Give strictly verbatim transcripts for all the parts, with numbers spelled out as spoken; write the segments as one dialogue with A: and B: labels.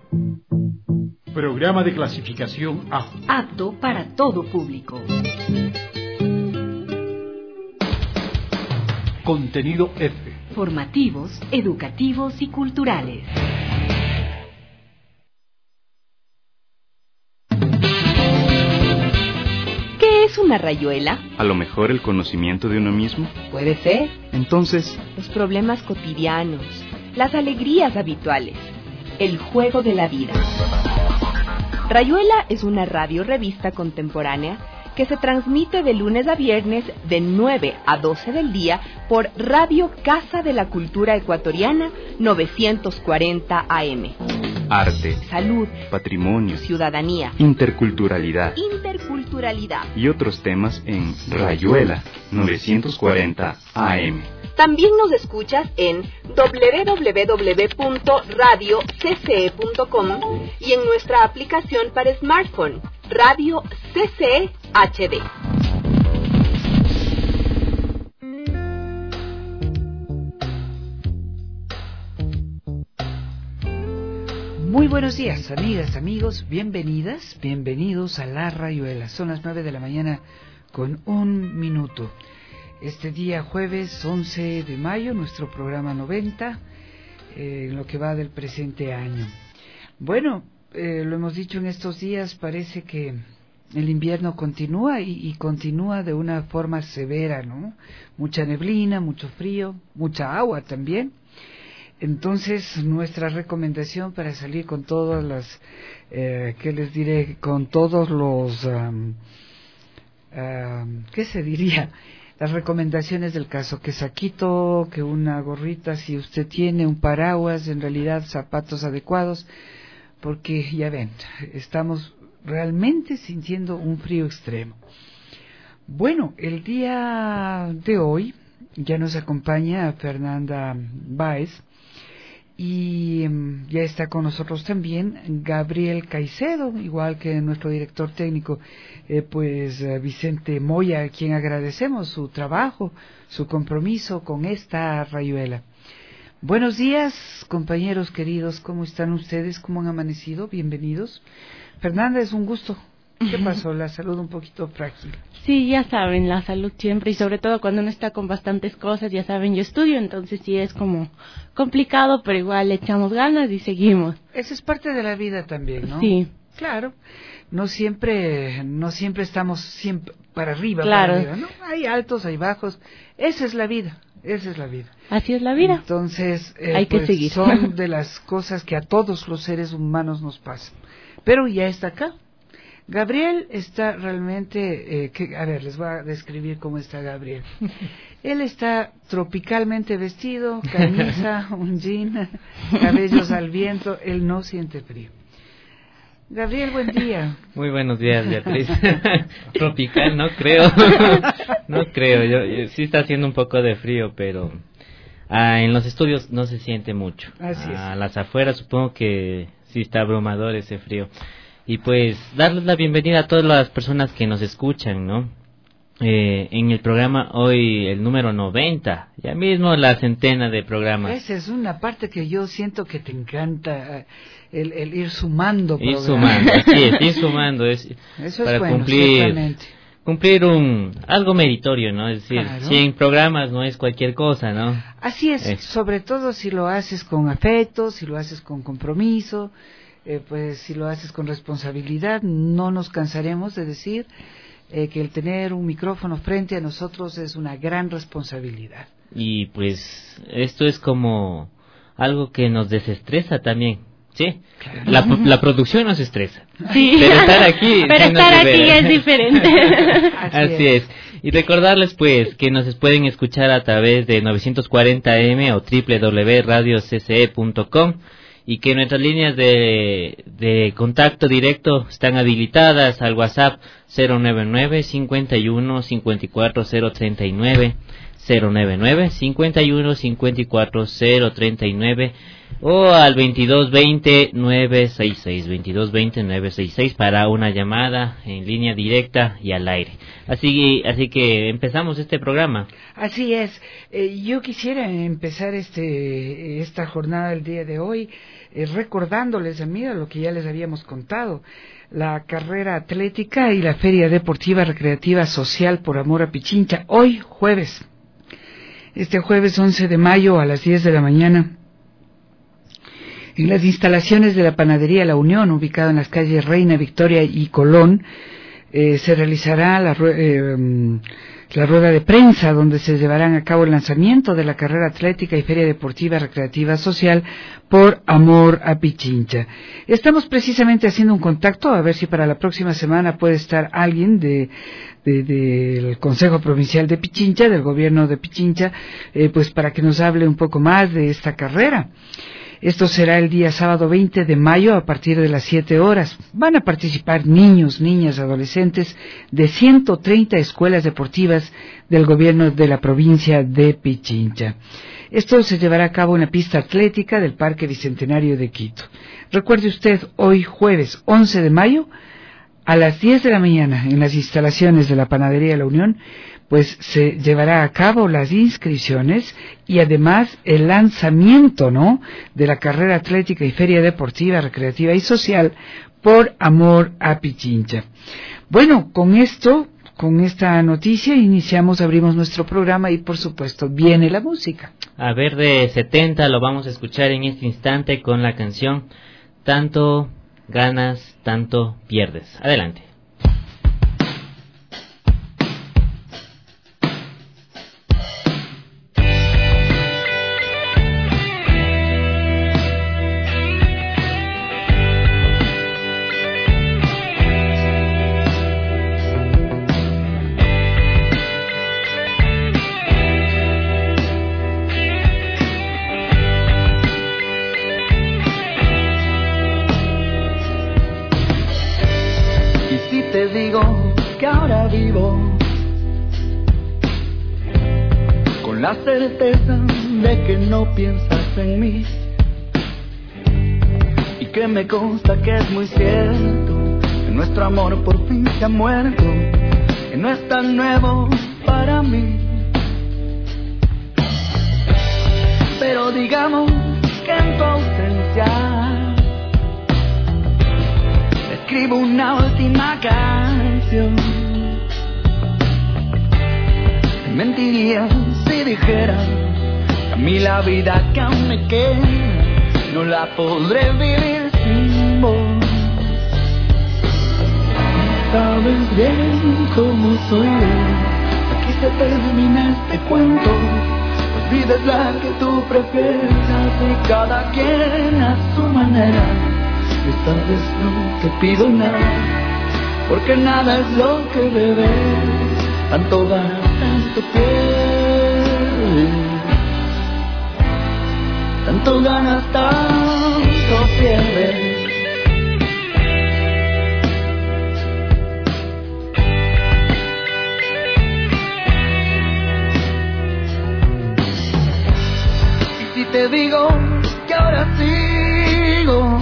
A: Programa de clasificación A.
B: Apto para todo público.
A: Contenido F.
B: Formativos, educativos y culturales. ¿Qué es una rayuela?
C: A lo mejor el conocimiento de uno mismo.
B: Puede ser.
C: Entonces,
B: los problemas cotidianos, las alegrías habituales, el juego de la vida. Rayuela es una radio-revista contemporánea que se transmite de lunes a viernes de nueve a doce del día por Radio Casa de la Cultura Ecuatoriana novecientos cuarenta A M.
C: Arte,
B: salud,
C: patrimonio,
B: ciudadanía,
C: interculturalidad,
B: interculturalidad
C: y otros temas en Rayuela novecientos cuarenta A M.
B: También nos escuchas en doble u doble u doble u punto radio c c e punto com y en nuestra aplicación para smartphone, Radio C C E H D.
D: Muy buenos días, amigas, amigos, bienvenidas, bienvenidos a La Rayuela. Son las nueve de la mañana con un minuto. Este día jueves once de mayo, nuestro programa noventa, eh, en lo que va del presente año. Bueno, eh, lo hemos dicho en estos días, parece que el invierno continúa y, y continúa de una forma severa, ¿no? Mucha neblina, mucho frío, mucha agua también. Entonces, nuestra recomendación para salir con todas las, eh, ¿qué les diré? Con todos los, um, um, ¿qué se diría? Las recomendaciones del caso, que saquito, que una gorrita, si usted tiene un paraguas, en realidad zapatos adecuados, porque ya ven, estamos realmente sintiendo un frío extremo. Bueno, el día de hoy ya nos acompaña Fernanda Báez y um, ya está con nosotros también Gabriel Caicedo, igual que nuestro director técnico, eh, pues uh, Vicente Moya, a quien agradecemos su trabajo, su compromiso con esta rayuela. Buenos días, compañeros queridos, ¿cómo están ustedes? ¿Cómo han amanecido? Bienvenidos. Fernanda, es un gusto. ¿Qué pasó? La salud un poquito frágil.
E: Sí, ya saben, la salud siempre, y sobre todo cuando uno está con bastantes cosas, ya saben, yo estudio, entonces sí es como complicado, pero igual le echamos ganas y seguimos.
D: Esa es parte de la vida también, ¿no?
E: Sí.
D: Claro. No siempre, no siempre estamos siempre para arriba,
E: claro.
D: para arriba, ¿no? Hay altos, hay bajos. Esa es la vida, esa es la vida.
E: Así es la vida.
D: Entonces, eh,
E: hay que
D: pues,
E: seguir.
D: Son de las cosas que a todos los seres humanos nos pasan. Pero ya está acá. Gabriel está realmente, eh, que, a ver, les voy a describir cómo está Gabriel. Él está tropicalmente vestido, camisa, un jean, cabellos al viento, él no siente frío. Gabriel, buen día.
F: Muy buenos días, Beatriz. Tropical, no creo. No creo, yo, yo, sí está haciendo un poco de frío, pero ah, en los estudios no se siente mucho.
D: Así es.
F: A las afueras supongo que sí está abrumador ese frío. Y pues darles la bienvenida a todas las personas que nos escuchan, ¿no? Eh, en el programa hoy, el número noventa, ya mismo la centena de programas.
D: Esa es una parte que yo siento que te encanta, el, el ir sumando
F: ir
D: programas.
F: sumando, así es, ir sumando, es
D: Eso
F: para
D: es bueno,
F: cumplir,
D: ciertamente.
F: cumplir un algo meritorio, ¿no? Es decir,
D: Claro.
F: cien programas no es cualquier cosa, ¿no?
D: Así es,
F: es,
D: sobre todo si lo haces con afecto, si lo haces con compromiso, eh, pues si lo haces con responsabilidad, no nos cansaremos de decir eh, que el tener un micrófono frente a nosotros es una gran responsabilidad.
F: Y pues esto es como algo que nos desestresa también, ¿sí?
D: Claro.
F: La, la producción nos estresa.
E: Sí.
F: Pero estar aquí,
E: pero
F: sí
E: estar
F: nos
E: aquí
F: libera.
E: es diferente.
D: Así,
F: Así es. Y recordarles pues que nos pueden escuchar a través de novecientos cuarenta A M o doble u doble u doble u punto radio c c e punto com y que nuestras líneas de, de contacto directo están habilitadas al WhatsApp cero nueve nueve, cincuenta y uno, cincuenta y cuatro, cero treinta y nueve, cero nueve nueve, cincuenta y uno, cincuenta y cuatro, cero treinta y nueve o al veintidós veinte, nueve sesenta y seis, veintidós veinte, nueve sesenta y seis para una llamada en línea directa y al aire. Así, así que empezamos este programa.
D: Así es. Eh, yo quisiera empezar este esta jornada el día de hoy eh, recordándoles, amiga, lo que ya les habíamos contado, la carrera atlética y la feria deportiva, recreativa, social por amor a Pichincha, hoy jueves, este jueves once de mayo a las diez de la mañana, en las instalaciones de la Panadería La Unión, ubicada en las calles Reina Victoria y Colón, eh, se realizará la, eh, la rueda de prensa donde se llevarán a cabo el lanzamiento de la carrera atlética y feria deportiva recreativa social por amor a Pichincha. Estamos precisamente haciendo un contacto a ver si para la próxima semana puede estar alguien de del de, de Consejo Provincial de Pichincha, del gobierno de Pichincha, eh, pues para que nos hable un poco más de esta carrera. Esto será el día sábado veinte de mayo a partir de las siete horas. Van a participar niños, niñas, adolescentes de ciento treinta escuelas deportivas del gobierno de la provincia de Pichincha. Esto se llevará a cabo en la pista atlética del Parque Bicentenario de Quito. Recuerde usted, hoy jueves once de mayo a las diez de la mañana en las instalaciones de la Panadería La Unión, pues se llevará a cabo las inscripciones y además el lanzamiento, ¿no?, de la carrera atlética y feria deportiva, recreativa y social por amor a Pichincha. Bueno, con esto, con esta noticia iniciamos, abrimos nuestro programa y por supuesto viene la música.
F: A ver, de setenta lo vamos a escuchar en este instante con la canción Tanto ganas, tanto pierdes. Adelante.
G: Con la certeza de que no piensas en mí y que me consta que es muy cierto que nuestro amor por fin se ha muerto, que no es tan nuevo para mí. Pero digamos que en tu ausencia escribo una última canción. Mentiría si dijera que a mí la vida que aún me queda no la podré vivir sin vos. Sabes bien cómo soy yo, aquí se termina este cuento. Olvides la que tú prefieras y cada quien a su manera. Esta vez no te pido nada, porque nada es lo que debes. Tanto ganas, tanto pierdes. Tanto ganas, tanto pierdes. Y si te digo que ahora sigo,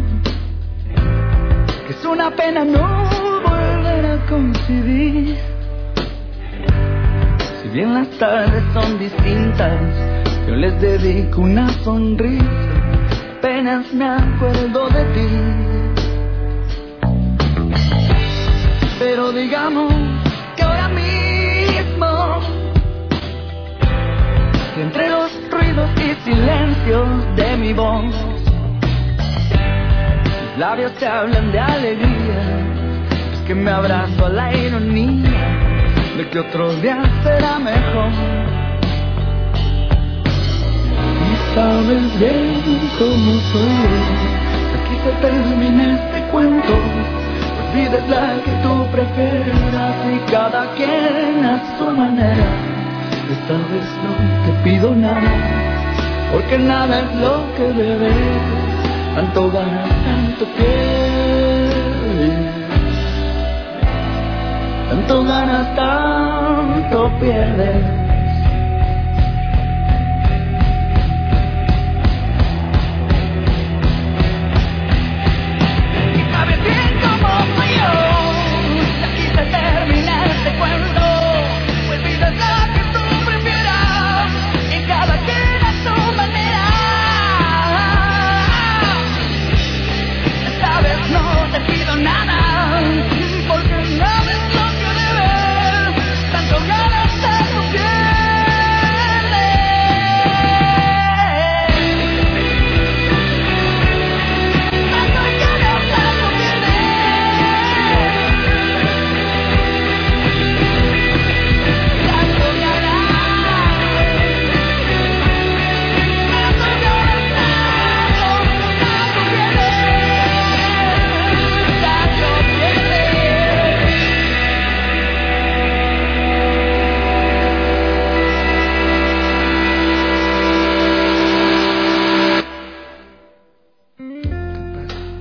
G: que es una pena no volver a coincidir. Si bien las tardes son distintas, yo les dedico una sonrisa, apenas me acuerdo de ti. Pero digamos que ahora mismo, que entre los ruidos y silencios de mi voz, mis labios te hablan de alegría, es que me abrazo a la ironía de que otro día será mejor. Y sabes bien cómo soy yo, aquí se termina este cuento. Olvides la que tú prefieras y cada quien a su manera. Esta vez no te pido nada, porque nada es lo que debes. Tanto ganas, tanto pierdes. Tanto ganas, tanto pierdes. Y sabes bien cómo soy yo, aquí se termina este cuento. Olvidas la que tú prefieras y cada quien a su manera.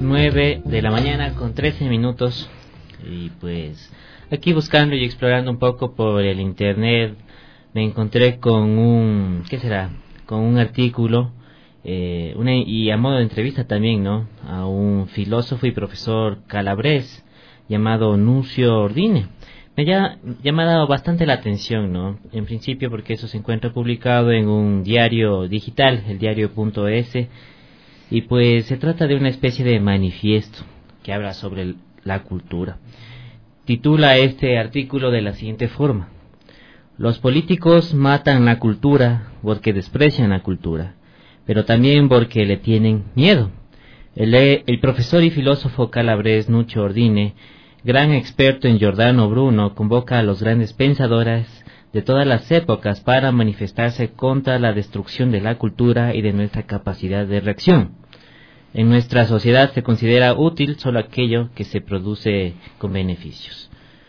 F: nueve de la mañana con trece minutos. Y pues aquí buscando y explorando un poco por el internet me encontré con un, ¿qué será? Con un artículo eh, una, y a modo de entrevista también, ¿no? A un filósofo y profesor calabrés llamado Nucio Ordine. Me ya, ya me ha dado bastante la atención, ¿no? En principio porque eso se encuentra publicado en un diario digital, el diario punto es, y pues se trata de una especie de manifiesto que habla sobre el, la cultura. Titula este artículo de la siguiente forma: los políticos matan la cultura porque desprecian la cultura, pero también porque le tienen miedo. El, el profesor y filósofo calabrés Nucio Ordine, gran experto en Giordano Bruno, convoca a los grandes pensadores de todas las épocas para manifestarse contra la destrucción de la cultura y de nuestra capacidad de reacción. En nuestra sociedad se considera útil solo aquello que se produce con beneficios.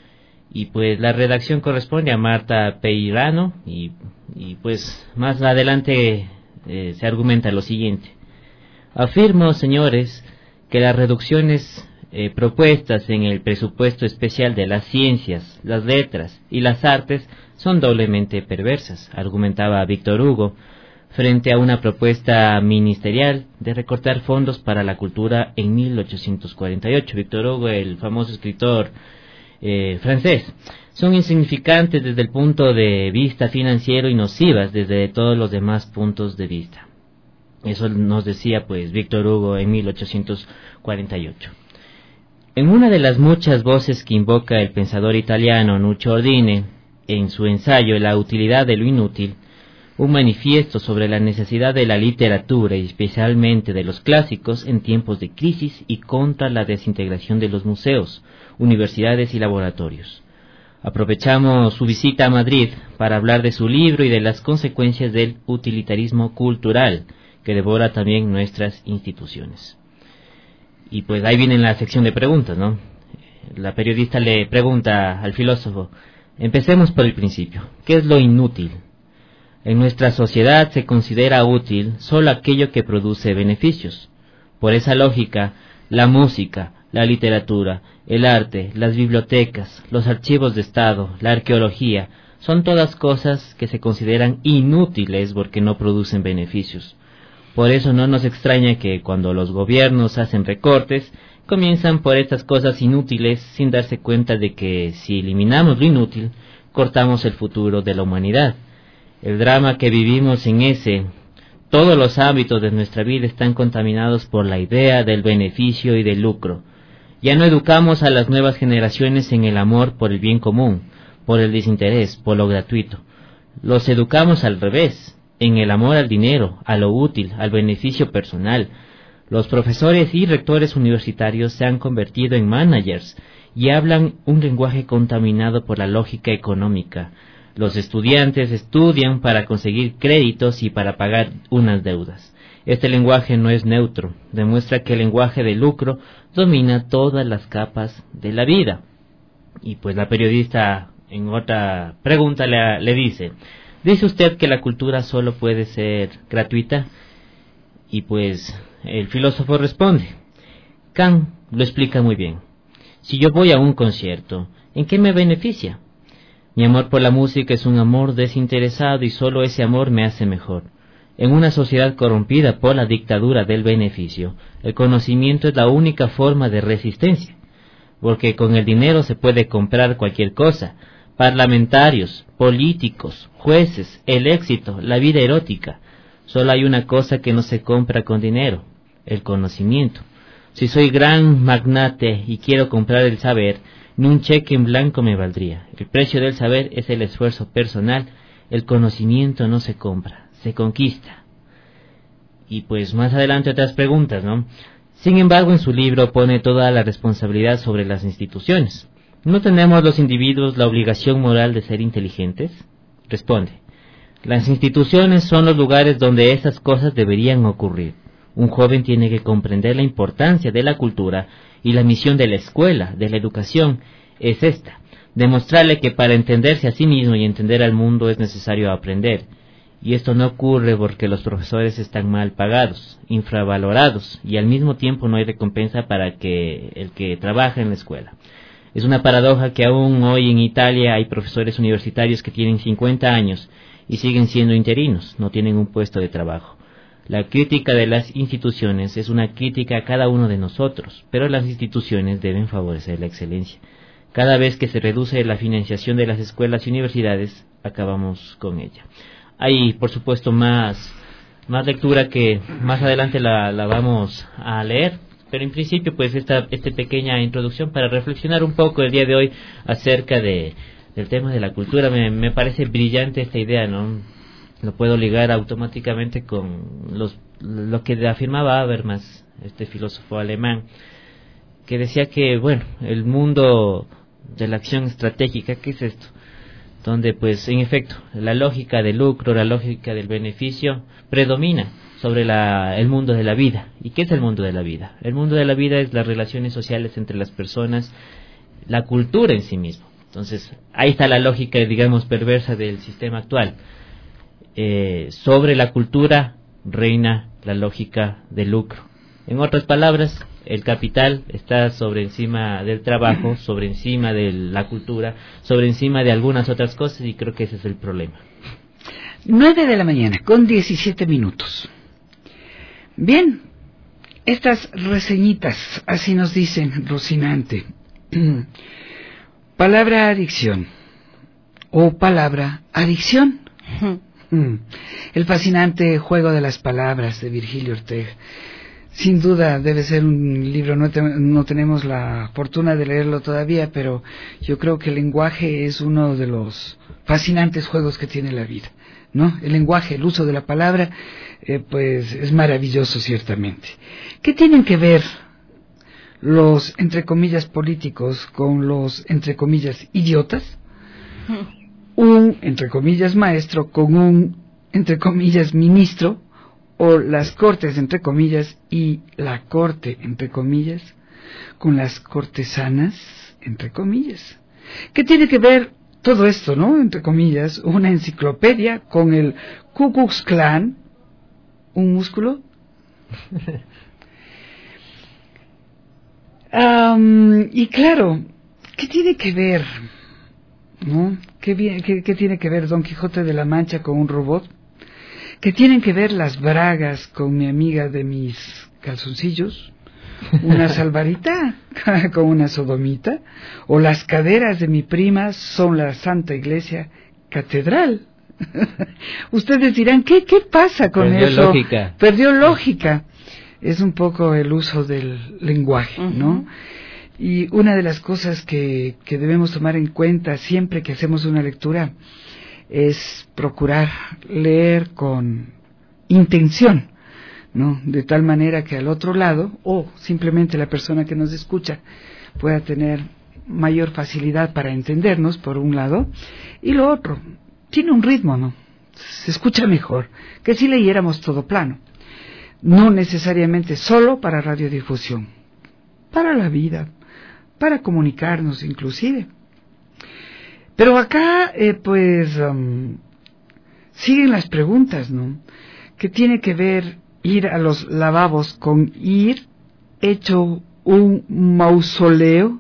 F: Y pues la redacción corresponde a Marta Peirano y, y pues más adelante eh, se argumenta lo siguiente: afirmo, señores, que las reducciones eh, propuestas en el presupuesto especial de las ciencias, las letras y las artes son doblemente perversas, argumentaba Víctor Hugo, frente a una propuesta ministerial de recortar fondos para la cultura en mil ochocientos cuarenta y ocho. Víctor Hugo, el famoso escritor eh, francés. Son insignificantes desde el punto de vista financiero y nocivas desde todos los demás puntos de vista. Eso nos decía pues Víctor Hugo en mil ochocientos cuarenta y ocho. En una de las muchas voces que invoca el pensador italiano Nucio Ordine en su ensayo La utilidad de lo inútil, un manifiesto sobre la necesidad de la literatura y especialmente de los clásicos en tiempos de crisis y contra la desintegración de los museos, universidades y laboratorios. Aprovechamos su visita a Madrid para hablar de su libro y de las consecuencias del utilitarismo cultural que devora también nuestras instituciones. Y pues ahí viene la sección de preguntas, ¿no? La periodista le pregunta al filósofo: empecemos por el principio, ¿qué es lo inútil? En nuestra sociedad se considera útil solo aquello que produce beneficios. Por esa lógica, la música, la literatura, el arte, las bibliotecas, los archivos de Estado, la arqueología, son todas cosas que se consideran inútiles porque no producen beneficios. Por eso no nos extraña que cuando los gobiernos hacen recortes, comienzan por estas cosas inútiles sin darse cuenta de que si eliminamos lo inútil, cortamos el futuro de la humanidad. El drama que vivimos en ese, todos los ámbitos de nuestra vida están contaminados por la idea del beneficio y del lucro. Ya no educamos a las nuevas generaciones en el amor por el bien común, por el desinterés, por lo gratuito. Los educamos al revés, en el amor al dinero, a lo útil, al beneficio personal. Los profesores y rectores universitarios se han convertido en managers y hablan un lenguaje contaminado por la lógica económica. Los estudiantes estudian para conseguir créditos y para pagar unas deudas. Este lenguaje no es neutro, demuestra que el lenguaje de lucro domina todas las capas de la vida. Y pues la periodista en otra pregunta le, le dice: ¿dice usted que la cultura solo puede ser gratuita? Y pues el filósofo responde: Kant lo explica muy bien. Si yo voy a un concierto, ¿en qué me beneficia? Mi amor por la música es un amor desinteresado y solo ese amor me hace mejor. En una sociedad corrompida por la dictadura del beneficio, el conocimiento es la única forma de resistencia, porque con el dinero se puede comprar cualquier cosa: parlamentarios, políticos, jueces, el éxito, la vida erótica. Solo hay una cosa que no se compra con dinero: el conocimiento. Si soy gran magnate y quiero comprar el saber, ni un cheque en blanco me valdría. El precio del saber es el esfuerzo personal. El conocimiento no se compra, se conquista. Y pues más adelante otras preguntas, ¿no? Sin embargo, en su libro pone toda la responsabilidad sobre las instituciones. ¿No tenemos los individuos la obligación moral de ser inteligentes? Responde: las instituciones son los lugares donde esas cosas deberían ocurrir. Un joven tiene que comprender la importancia de la cultura y la misión de la escuela, de la educación, es esta: demostrarle que para entenderse a sí mismo y entender al mundo es necesario aprender. Y esto no ocurre porque los profesores están mal pagados, infravalorados, y al mismo tiempo no hay recompensa para que el que trabaja en la escuela. Es una paradoja que aún hoy en Italia hay profesores universitarios que tienen cincuenta años y siguen siendo interinos, no tienen un puesto de trabajo. La crítica de las instituciones es una crítica a cada uno de nosotros, pero las instituciones deben favorecer la excelencia. Cada vez que se reduce la financiación de las escuelas y universidades, acabamos con ella. Hay, por supuesto, más, más lectura que más adelante la, la vamos a leer, pero en principio, pues, esta, esta pequeña introducción para reflexionar un poco el día de hoy acerca de, del tema de la cultura. Me, me parece brillante esta idea, ¿no? Lo puedo ligar automáticamente con los, lo que afirmaba Habermas, este filósofo alemán, que decía que, bueno, el mundo de la acción estratégica, ¿qué es esto? Donde, pues, en efecto, la lógica del lucro, la lógica del beneficio predomina sobre la, el mundo de la vida. ¿Y qué es el mundo de la vida? El mundo de la vida es las relaciones sociales entre las personas, la cultura en sí mismo. Entonces, ahí está la lógica, digamos, perversa del sistema actual. Eh, sobre la cultura reina la lógica del lucro. En otras palabras, el capital está sobre encima del trabajo, sobre encima de la cultura, sobre encima de algunas otras cosas, y creo que ese es el problema.
D: Nueve de la mañana, con diecisiete minutos. Bien, estas reseñitas, así nos dicen, Rocinante. Palabra adicción, o palabra adicción. El fascinante juego de las palabras de Virgilio Ortega. Sin duda debe ser un libro, no, te, no tenemos la fortuna de leerlo todavía, pero yo creo que el lenguaje es uno de los fascinantes juegos que tiene la vida, ¿no? El lenguaje, el uso de la palabra, eh, pues es maravilloso ciertamente. ¿Qué tienen que ver los, entre comillas, políticos con los, entre comillas, idiotas? Un, entre comillas, maestro con un, entre comillas, ministro, o las cortes, entre comillas, y la corte, entre comillas, con las cortesanas, entre comillas. ¿Qué tiene que ver todo esto, no? Entre comillas, una enciclopedia con el Ku Klux Klan, un músculo. um, y claro, ¿qué tiene que ver, no? ¿Qué, qué, ¿Qué tiene que ver Don Quijote de la Mancha con un robot? ¿Qué tienen que ver las bragas con mi amiga de mis calzoncillos? ¿Una salvarita con una sodomita? ¿O las caderas de mi prima son la Santa Iglesia Catedral? Ustedes dirán, ¿qué, qué pasa con
F: Perdió
D: eso?
F: Lógica.
D: Perdió lógica. Es un poco el uso del lenguaje, uh-huh. ¿no? Y una de las cosas que, que debemos tomar en cuenta siempre que hacemos una lectura es procurar leer con intención, ¿no? De tal manera que al otro lado, o simplemente la persona que nos escucha, pueda tener mayor facilidad para entendernos, por un lado, y lo otro, tiene un ritmo, ¿no? Se escucha mejor que si leyéramos todo plano. No necesariamente solo para radiodifusión, para la vida, para comunicarnos inclusive. Pero acá, eh, pues, um, siguen las preguntas, ¿no? ¿Qué tiene que ver ir a los lavabos con ir hecho un mausoleo?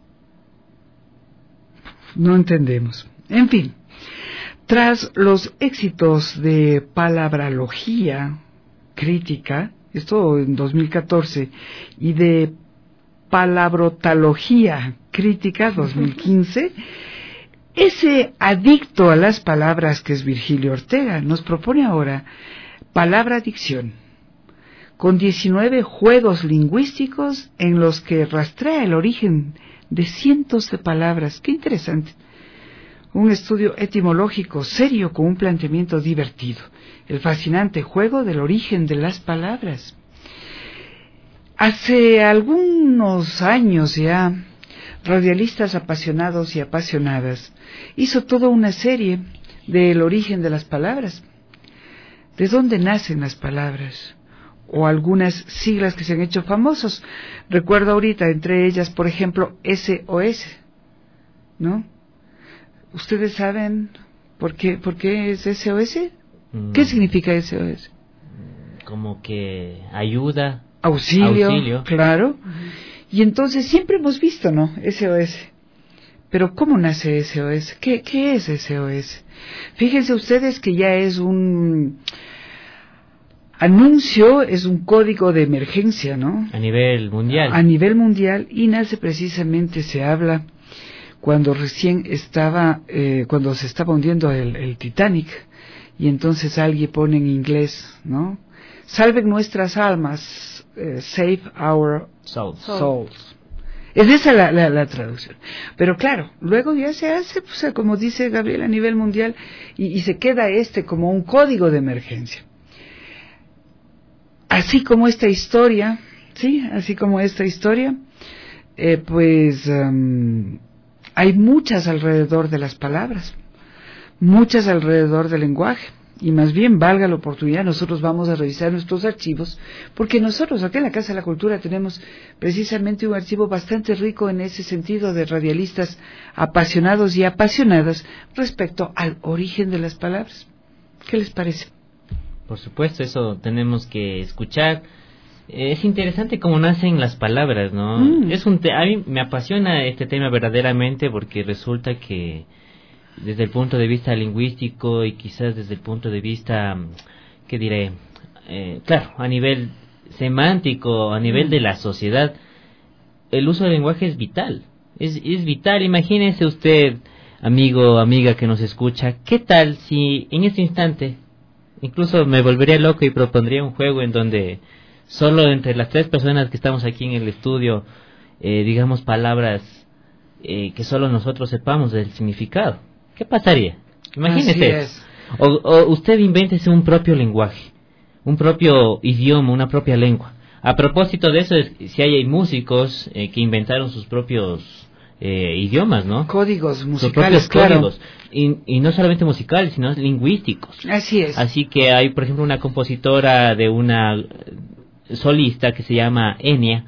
D: No entendemos. En fin, tras los éxitos de palabrología crítica, esto en dos mil catorce, y de palabrotología crítica dos mil quince, ese adicto a las palabras que es Virgilio Ortega nos propone ahora palabra adicción, con diecinueve juegos lingüísticos en los que rastrea el origen de cientos de palabras. ¡Qué interesante! Un estudio etimológico serio con un planteamiento divertido. El fascinante juego del origen de las palabras. Hace algunos años ya, radialistas apasionados y apasionadas hizo toda una serie del origen de las palabras. ¿De dónde nacen las palabras? O algunas siglas que se han hecho famosos. Recuerdo ahorita, entre ellas, por ejemplo, S O S, ¿no? ¿Ustedes saben por qué, por qué es S O S? Mm. ¿Qué significa S O S?
F: Como que ayuda.
D: Auxilio,
F: auxilio.
D: Claro. Uh-huh. Y entonces siempre hemos visto, ¿no? S O S. Pero ¿cómo nace S O S? ¿Qué, qué es S O S? Fíjense ustedes que ya es un anuncio, es un código de emergencia, ¿no?
F: A nivel mundial.
D: A nivel mundial, y nace precisamente, se habla cuando recién estaba, eh, cuando se estaba hundiendo el, el Titanic, y entonces alguien pone en inglés, ¿no? Salven nuestras almas, eh, save our
F: souls.
D: souls. Es esa la, la, la traducción. Pero claro, luego ya se hace, pues, como dice Gabriel, a nivel mundial, y, y se queda este como un código de emergencia. Así como esta historia, sí, así como esta historia, eh, pues um, hay muchas alrededor de las palabras, muchas alrededor del lenguaje. Y más bien, valga la oportunidad, nosotros vamos a revisar nuestros archivos, porque nosotros aquí en la Casa de la Cultura tenemos precisamente un archivo bastante rico en ese sentido de radialistas apasionados y apasionadas respecto al origen de las palabras. ¿Qué les parece?
F: Por supuesto, eso tenemos que escuchar. Es interesante cómo nacen las palabras, ¿no? Mm. Es un te- a mí me apasiona este tema verdaderamente, porque resulta que desde el punto de vista lingüístico y quizás desde el punto de vista, ¿qué diré? Eh, claro, a nivel semántico, a nivel de la sociedad, el uso del lenguaje es vital. Es, es vital. Imagínese usted, amigo, amiga que nos escucha, ¿qué tal si en este instante, incluso me volvería loco y propondría un juego en donde solo entre las tres personas que estamos aquí en el estudio, eh, digamos palabras eh, que solo nosotros sepamos del significado? ¿Qué pasaría? Imagínese. O, o usted invéntese un propio lenguaje, un propio idioma, una propia lengua. A propósito de eso, es, si hay, hay músicos eh, que inventaron sus propios eh, idiomas, ¿no?
D: Códigos musicales,
F: sus propios
D: claro.
F: códigos. Y, y no solamente musicales, sino lingüísticos.
D: Así es.
F: Así que hay, por ejemplo, una compositora de una solista que se llama Enya,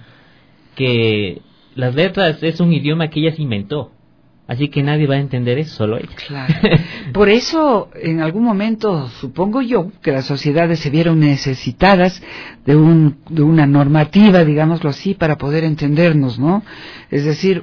F: que las letras es un idioma que ella se inventó. Así que nadie va a entender eso, solo ella.
D: Claro. Por eso, en algún momento, supongo yo, que las sociedades se vieron necesitadas de un de una normativa, digámoslo así, para poder entendernos, ¿no? Es decir,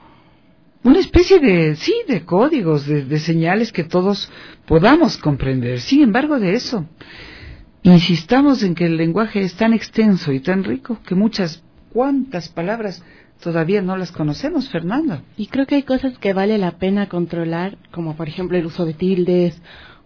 D: una especie de, sí, de códigos, de, de señales que todos podamos comprender. Sin embargo, de eso, insistamos en que el lenguaje es tan extenso y tan rico que muchas, cuantas palabras todavía no las conocemos, Fernanda.
E: Y creo que hay cosas que vale la pena controlar, como por ejemplo el uso de tildes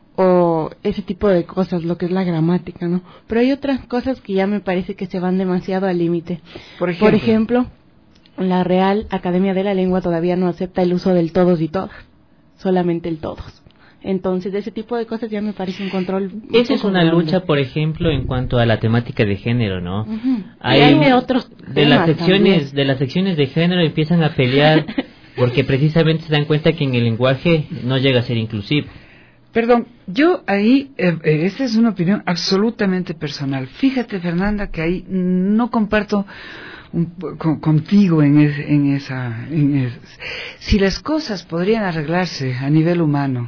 E: o ese tipo de cosas, lo que es la gramática, ¿no? Pero hay otras cosas que ya me parece que se van demasiado al límite.
D: Por ejemplo,
E: por ejemplo, la Real Academia de la Lengua todavía no acepta el uso del todos y todas, solamente el todos. Entonces, ese tipo de cosas ya me parece un control.
F: Esa es una grande. lucha, por ejemplo, en cuanto a la temática de género, ¿no?
E: Uh-huh.
F: Hay,
E: hay de otros
F: de las secciones,
E: también.
F: de las secciones de género empiezan a pelear porque precisamente se dan cuenta que en el lenguaje no llega a ser inclusivo.
D: Perdón, yo ahí, eh, eh, esta es una opinión absolutamente personal. Fíjate, Fernanda, que ahí no comparto un, con, contigo en, es, en esa... En es, si las cosas podrían arreglarse a nivel humano,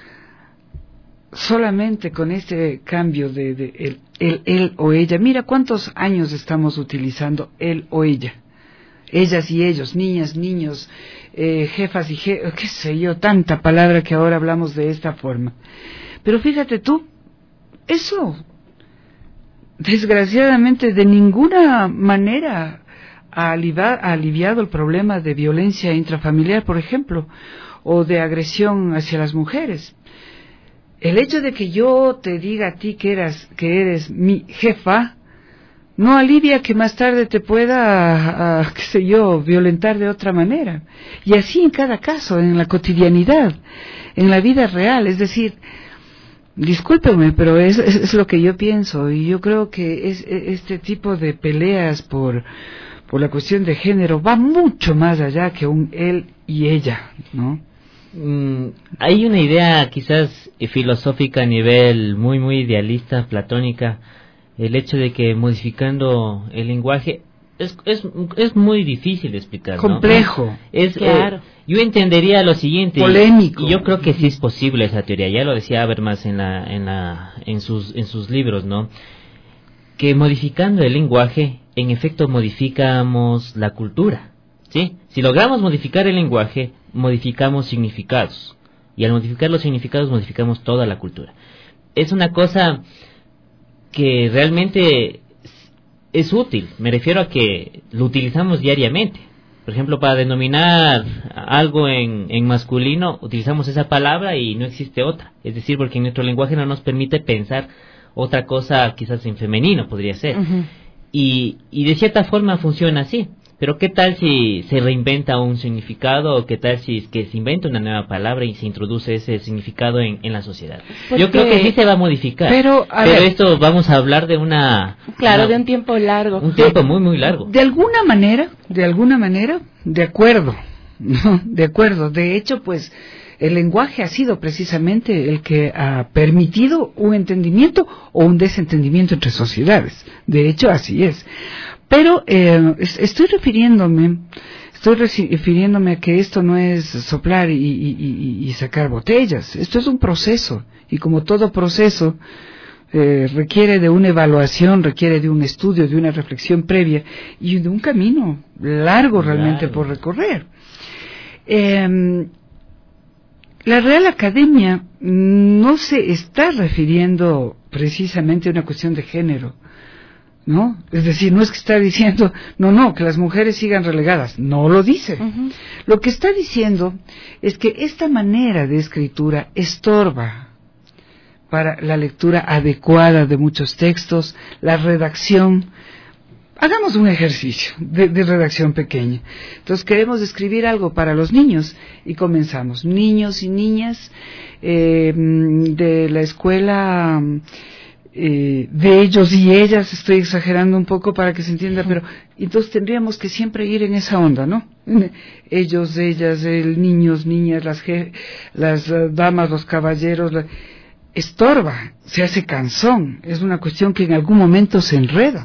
D: solamente con este cambio de, de el, el, él o ella. Mira cuántos años estamos utilizando él o ella. Ellas y ellos, niñas, niños, eh, jefas y jefas, qué sé yo, tanta palabra que ahora hablamos de esta forma. Pero fíjate tú, eso, desgraciadamente, de ninguna manera ha aliviado, ha aliviado el problema de violencia intrafamiliar, por ejemplo, o de agresión hacia las mujeres. El hecho de que yo te diga a ti que eras, que eres mi jefa, no alivia que más tarde te pueda, uh, qué sé yo, violentar de otra manera. Y así en cada caso, en la cotidianidad, en la vida real. Es decir, discúlpeme, pero es, es, es lo que yo pienso. Y yo creo que es, este tipo de peleas por, por la cuestión de género va mucho más allá que un él y ella, ¿no?
F: Mm, hay una idea quizás filosófica a nivel muy muy idealista, platónica, el hecho de que modificando el lenguaje es, es, es muy difícil de explicar,
D: complejo,
F: ¿no? Es,
E: claro.
F: eh, yo entendería lo siguiente,
D: polémico,
F: y yo creo que sí es posible esa teoría, ya lo decía Habermas en la, en la, en sus, en sus libros, ¿no? Que modificando el lenguaje, en efecto modificamos la cultura, ¿sí? Si logramos modificar el lenguaje, modificamos significados, y al modificar los significados modificamos toda la cultura. Es una cosa que realmente es útil, me refiero a que lo utilizamos diariamente. Por ejemplo, para denominar algo en, en masculino, utilizamos esa palabra y no existe otra. Es decir, porque nuestro lenguaje no nos permite pensar otra cosa, quizás en femenino podría ser. Uh-huh. Y, y de cierta forma funciona así. Pero ¿qué tal si se reinventa un significado? ¿O qué tal si es que se inventa una nueva palabra y se introduce ese significado en, en la sociedad? Porque yo creo que sí se va a modificar. Pero, a pero ver, esto vamos a hablar de una...
E: Claro,
F: una,
E: de un tiempo largo.
F: Un tiempo muy, muy largo.
D: De alguna manera, de alguna manera, de acuerdo, ¿no? De acuerdo. De hecho, pues, el lenguaje ha sido precisamente el que ha permitido un entendimiento o un desentendimiento entre sociedades. De hecho, así es. Pero eh, estoy refiriéndome, estoy refiriéndome a que esto no es soplar y, y, y sacar botellas. Esto es un proceso, y como todo proceso eh, requiere de una evaluación, requiere de un estudio, de una reflexión previa y de un camino largo realmente claro. por recorrer. Eh, la Real Academia no se está refiriendo precisamente a una cuestión de género, ¿no? Es decir, no es que está diciendo, no, no, que las mujeres sigan relegadas, no lo dice. Uh-huh. Lo que está diciendo es que esta manera de escritura estorba para la lectura adecuada de muchos textos, la redacción. Hagamos un ejercicio de, de redacción pequeña. Entonces queremos escribir algo para los niños y comenzamos. Niños y niñas eh, de la escuela... Eh, de ellos y ellas, estoy exagerando un poco para que se entienda, pero entonces tendríamos que siempre ir en esa onda, ¿no? Ellos, ellas, el, niños, niñas, las, las uh, damas, los caballeros, la, estorba, se hace cansón, es una cuestión que en algún momento se enreda.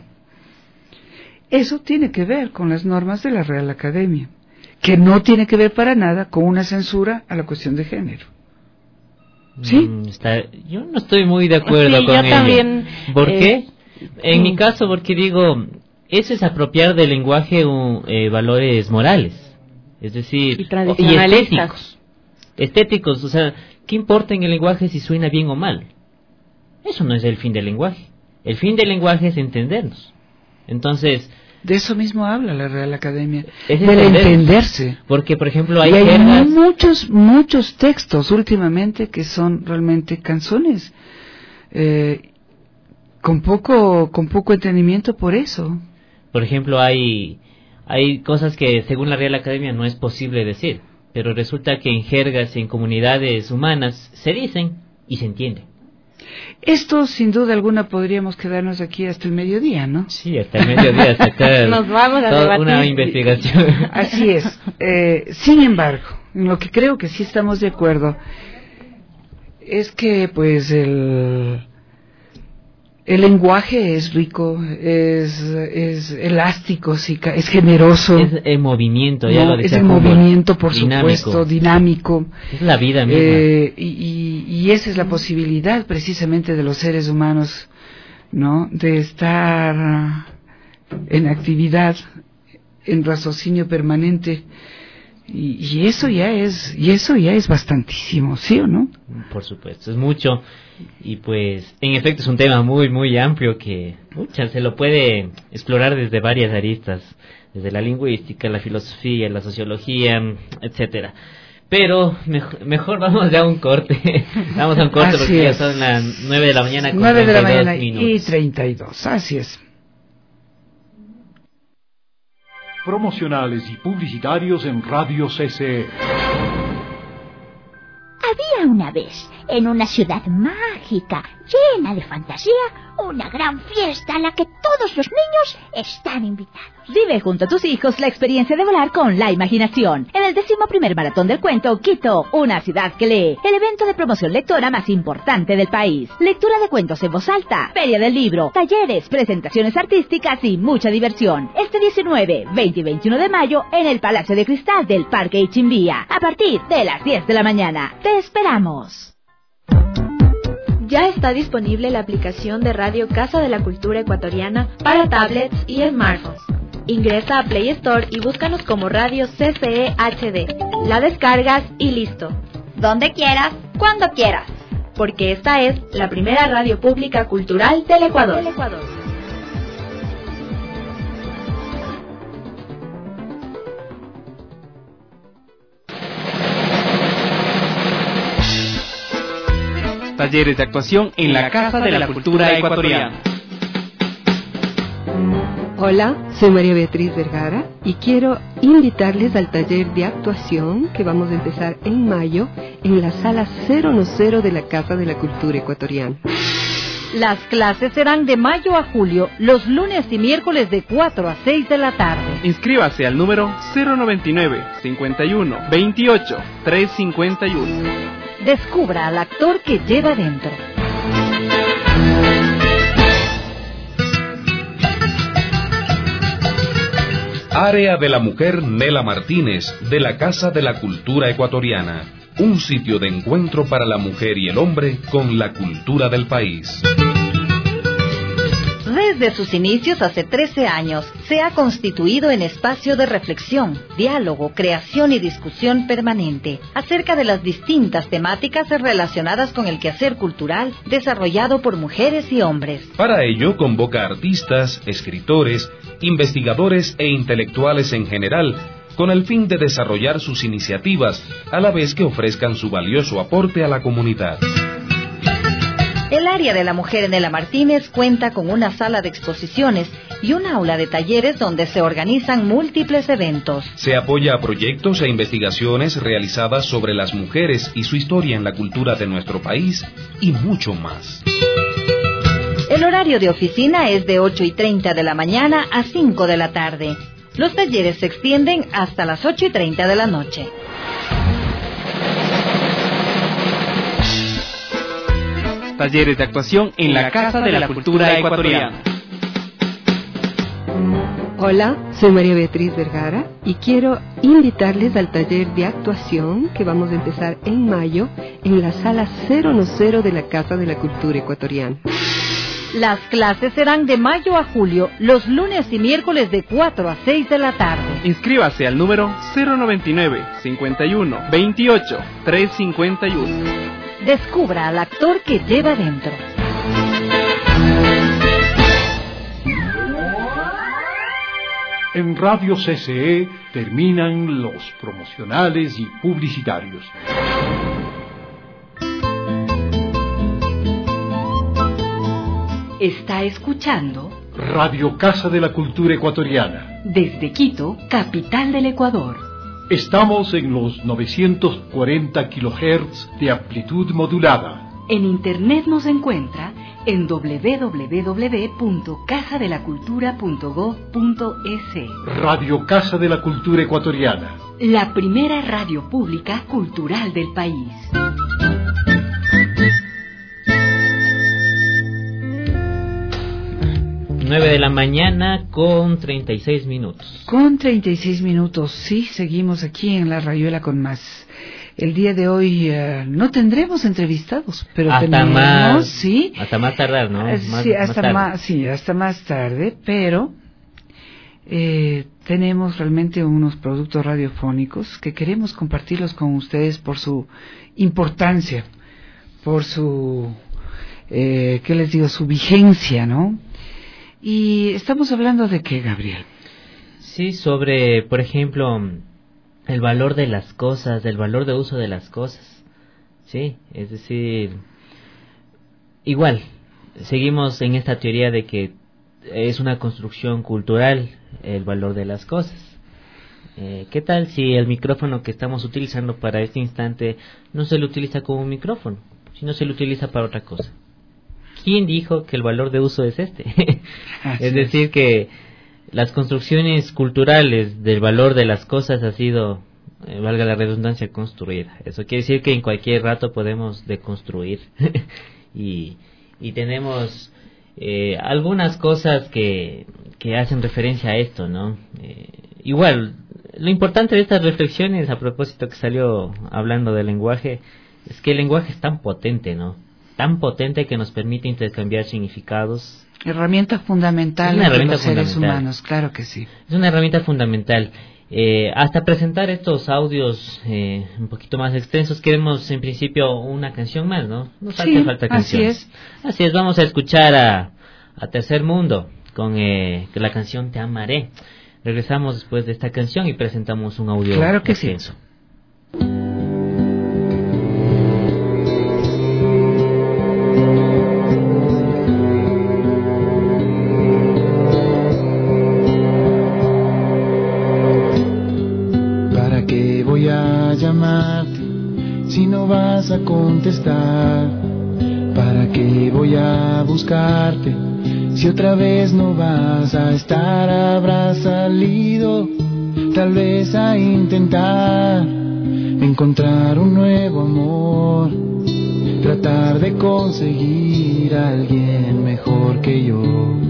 D: Eso tiene que ver con las normas de la Real Academia, que no tiene que ver para nada con una censura a la cuestión de género. ¿Sí?
F: Está, yo no estoy muy de acuerdo
E: sí,
F: con
E: yo
F: ello.
E: También,
F: ¿Por
E: eh,
F: qué? En
E: sí.
F: mi caso, porque digo, eso es apropiar del lenguaje uh, eh, valores morales, es decir,
E: y tradicionalistas.
F: Y estéticos. Estéticos, o sea, ¿qué importa en el lenguaje si suena bien o mal? Eso no es el fin del lenguaje. El fin del lenguaje es entendernos. Entonces...
D: De eso mismo habla la Real Academia,
F: es
D: del entenderse.
F: Porque, por ejemplo, hay,
D: y hay
F: jergas...
D: muchos, muchos textos últimamente que son realmente canzones, eh, con poco, con poco entendimiento por eso.
F: Por ejemplo, hay, hay cosas que según la Real Academia no es posible decir, pero resulta que en jergas, en comunidades humanas, se dicen y se entienden.
D: Esto, sin duda alguna, podríamos quedarnos aquí hasta el mediodía, ¿no?
F: Sí, hasta el mediodía, sacar
E: Nos vamos a
F: toda una investigación.
D: Así es. Eh, sin embargo, en lo que creo que sí estamos de acuerdo es que, pues, el, el lenguaje es rico, es, es elástico, sí, es generoso.
F: Es el movimiento, ya
D: no,
F: lo decía.
D: Es el movimiento, por
F: dinámico.
D: supuesto, dinámico.
F: Es la vida misma.
D: Eh, y, y, y esa es la posibilidad, precisamente, de los seres humanos, ¿no? De estar en actividad, en raciocinio permanente. Y, y eso ya es, y eso ya es bastantísimo, ¿sí o no?
F: Por supuesto, es mucho. Y pues, en efecto, es un tema muy, muy amplio que mucha, se lo puede explorar desde varias aristas, desde la lingüística, la filosofía, la sociología, etcétera. Pero mejor, mejor vamos ya a un corte. Vamos a un corte. Así porque es. Ya son las nueve de la mañana con
D: nueve de la mañana
F: minutos.
D: Y treinta y dos, así es.
A: Promocionales y publicitarios en Radio C C E.
H: Había una vez, en una ciudad mágica mágica, llena de fantasía, una gran fiesta a la que todos los niños están invitados.
I: Vive junto a tus hijos la experiencia de volar con la imaginación en el décimo primer Maratón del Cuento Quito, una ciudad que lee, el evento de promoción lectora más importante del país. Lectura de cuentos en voz alta, feria del libro, talleres, presentaciones artísticas y mucha diversión. Este diecinueve, veinte y veintiuno de mayo en el Palacio de Cristal del Parque Ichimbía, a partir de las diez de la mañana. ¡Te esperamos!
J: Ya está disponible la aplicación de Radio Casa de la Cultura Ecuatoriana para tablets y smartphones. Ingresa a Play Store y búscanos como Radio C C E H D. La descargas y listo.
I: Donde quieras, cuando quieras.
J: Porque esta es la primera radio pública cultural del Ecuador. Del Ecuador.
K: Talleres de actuación en la Casa de la Cultura Ecuatoriana.
L: Hola, soy María Beatriz Vergara y quiero invitarles al taller de actuación que vamos a empezar en mayo en la sala cero uno cero de la Casa de la Cultura Ecuatoriana.
M: Las clases serán de mayo a julio, los lunes y miércoles de cuatro a seis de la tarde.
K: Inscríbase al número cero noventa y nueve, cincuenta y uno, veintiocho, trescientos cincuenta y uno.
M: Descubra al actor que lleva dentro.
N: Área de la Mujer Nela Martínez, de la Casa de la Cultura Ecuatoriana. Un sitio de encuentro para la mujer y el hombre con la cultura del país.
M: Desde sus inicios hace trece años, se ha constituido en espacio de reflexión, diálogo, creación y discusión permanente acerca de las distintas temáticas relacionadas con el quehacer cultural desarrollado por mujeres y hombres.
N: Para ello convoca artistas, escritores, investigadores e intelectuales en general, con el fin de desarrollar sus iniciativas, a la vez que ofrezcan su valioso aporte a la comunidad.
M: El área de la mujer Nela Martínez cuenta con una sala de exposiciones y un aula de talleres donde se organizan múltiples eventos.
N: Se apoya a proyectos e investigaciones realizadas sobre las mujeres y su historia en la cultura de nuestro país y mucho más.
M: El horario de oficina es de ocho y treinta de la mañana a cinco de la tarde. Los talleres se extienden hasta las ocho y treinta de la noche.
K: Talleres de actuación en la Casa de la Cultura Ecuatoriana.
L: Hola, soy María Beatriz Vergara y quiero invitarles al taller de actuación que vamos a empezar en mayo en la sala cero uno cero de la Casa de la Cultura Ecuatoriana.
M: Las clases serán de mayo a julio, los lunes y miércoles de cuatro a seis de la tarde.
K: Inscríbase al número cero noventa y nueve, cincuenta y uno, veintiocho, trescientos cincuenta y uno.
M: Descubra al actor que lleva dentro.
A: En Radio C C E terminan los promocionales y publicitarios.
B: Está escuchando
A: Radio Casa de la Cultura Ecuatoriana.
B: Desde Quito, capital del Ecuador.
A: Estamos en los novecientos cuarenta kilohertz de amplitud modulada.
B: En internet nos encuentra en doble u doble u doble u punto casa de la cultura punto gob punto es.
A: Radio Casa de la Cultura Ecuatoriana.
B: La primera radio pública cultural del país.
F: nueve de la mañana con treinta y seis minutos.
D: Con treinta y seis minutos, sí, seguimos aquí en La Rayuela con más. El día de hoy uh, no tendremos entrevistados, pero
F: hasta
D: tenemos,
F: más,
D: sí.
F: Hasta más tardar, ¿no? Más,
D: sí, hasta
F: más,
D: más, sí, hasta más tarde, pero eh, tenemos realmente unos productos radiofónicos que queremos compartirlos con ustedes por su importancia, por su, eh, ¿qué les digo? Su vigencia, ¿no? Y estamos hablando de qué, Gabriel.
F: Sí, sobre, por ejemplo, el valor de las cosas, del valor de uso de las cosas. Sí, es decir, igual, seguimos en esta teoría de que es una construcción cultural el valor de las cosas. Eh, ¿Qué tal si el micrófono que estamos utilizando para este instante no se lo utiliza como un micrófono? si no se lo utiliza para otra cosa? ¿Quién dijo que el valor de uso es este? Es decir, que las construcciones culturales del valor de las cosas ha sido, eh, valga la redundancia, construida. Eso quiere decir que en cualquier rato podemos deconstruir. y, y tenemos eh, algunas cosas que, que hacen referencia a esto, ¿no? Eh, igual, lo importante de estas reflexiones, a propósito que salió hablando del lenguaje, es que el lenguaje es tan potente, ¿no? Tan potente que nos permite intercambiar significados.
D: Herramienta fundamental de los seres humanos, claro que sí. Es
F: una herramienta fundamental. Eh, hasta presentar estos audios eh, un poquito más extensos, queremos en principio una canción más, ¿no? Nos hace
D: sí,
F: falta canción.
D: Así es.
F: Así es, vamos a escuchar a, a Tercer Mundo con eh, la canción Te Amaré. Regresamos después de esta canción y presentamos un audio
D: claro que
F: extenso.
D: Sí.
G: Si no vas a contestar, ¿para qué voy a buscarte? Si otra vez no vas a estar, habrás salido tal vez a intentar encontrar un nuevo amor, tratar de conseguir a alguien mejor que yo.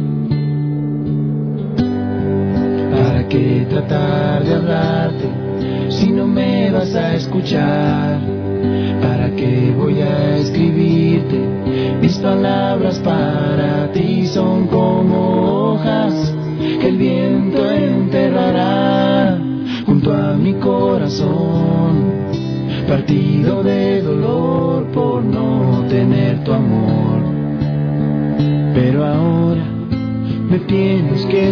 G: ¿Para qué tratar de hablarte si no me vas a escuchar? ¿Para qué voy a escribirte? Mis palabras para ti son como hojas que el viento enterrará junto a mi corazón, partido de dolor por no tener tu amor. Pero ahora me tienes que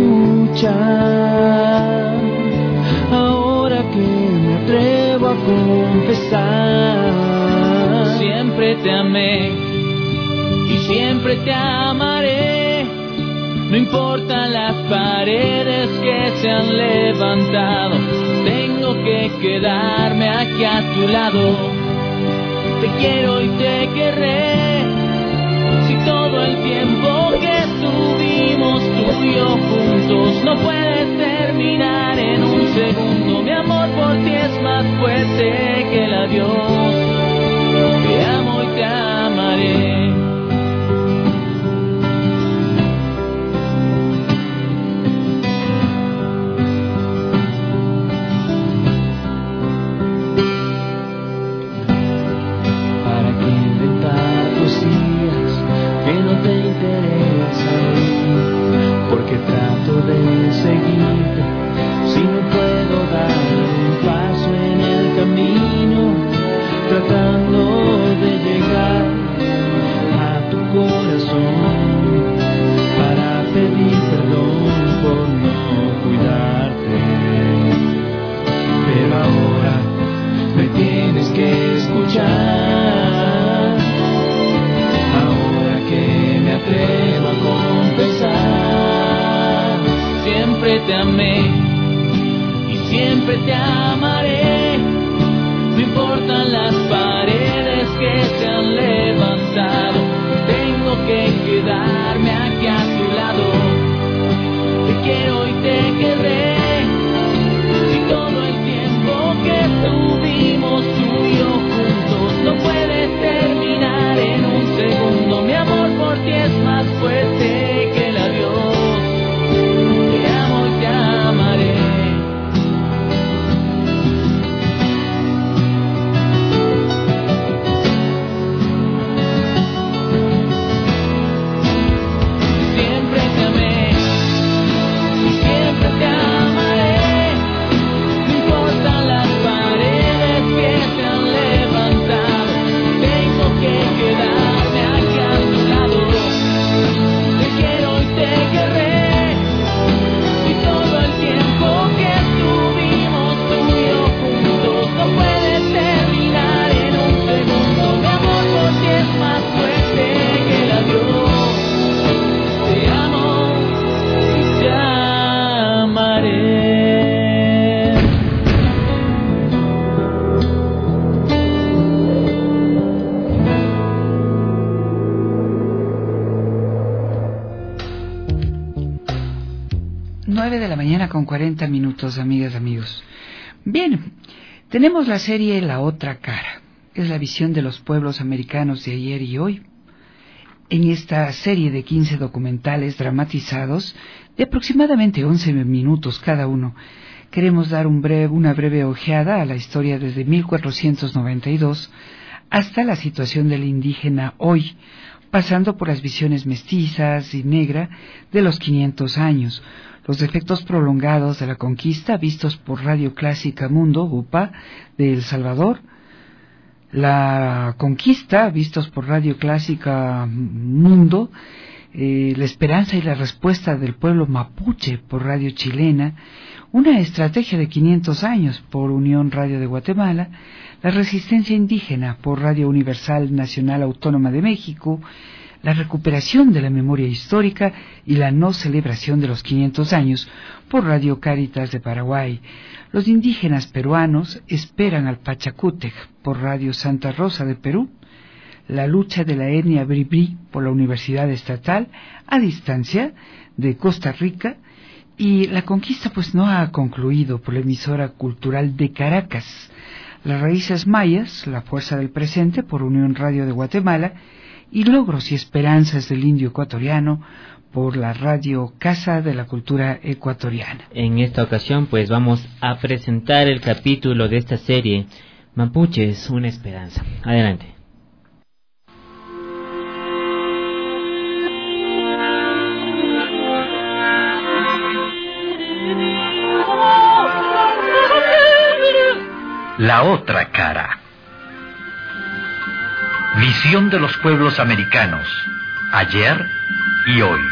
G: escuchar, ahora que me atrevo a confesar.
O: Siempre te amé y siempre te amaré, no importan las paredes que se han levantado, tengo que quedarme aquí a tu lado. Te quiero y te querré, si todo el tiempo que estuvimos tú y yo juntos no puede terminar en un segundo. Mi amor por ti es más fuerte que el adiós. Te amo y te amaré.
G: ¿Para qué inventar poesías que no te interesan? Porque trato de seguirte si no puedo dar un paso en el camino, tratando de llegar a tu corazón para pedir perdón por no cuidarte. Pero ahora me tienes que escuchar, ahora que me atrevo a confesar.
O: Siempre te amé y siempre te amaré, no importan las paredes que se han levantado, tengo que quedarme aquí a tu lado. Te quiero y te querré, si todo el tiempo que estuvimos tú y yo juntos no puede terminar en un segundo. Mi amor por ti es más fuerte que el adiós. Te amo y te amaré.
D: con cuarenta minutos, amigas, amigos. Bien, tenemos la serie La Otra Cara. Es la visión de los pueblos americanos de ayer y hoy. En esta serie de quince documentales dramatizados, de aproximadamente once minutos cada uno, queremos dar un breve, una breve ojeada a la historia desde mil cuatrocientos noventa y dos hasta la situación del indígena hoy, pasando por las visiones mestizas y negra de los quinientos años, los efectos prolongados de la conquista vistos por Radio Clásica Mundo, U P A, de El Salvador, la conquista vistos por Radio Clásica Mundo, eh, la esperanza y la respuesta del pueblo mapuche por Radio Chilena, una estrategia de quinientos años por Unión Radio de Guatemala, la resistencia indígena por Radio Universal Nacional Autónoma de México, la recuperación de la memoria histórica y la no celebración de los quinientos años por Radio Cáritas de Paraguay. Los indígenas peruanos esperan al Pachacútec por Radio Santa Rosa de Perú, la lucha de la etnia Bribri por la Universidad Estatal a distancia de Costa Rica, y la conquista pues no ha concluido por la emisora cultural de Caracas, las raíces mayas, la fuerza del presente por Unión Radio de Guatemala, y logros y esperanzas del indio ecuatoriano por la Radio Casa de la Cultura Ecuatoriana.
F: En esta ocasión pues vamos a presentar el capítulo de esta serie, Mapuches, una esperanza. Adelante.
P: La otra cara. Visión de los pueblos americanos, ayer y hoy.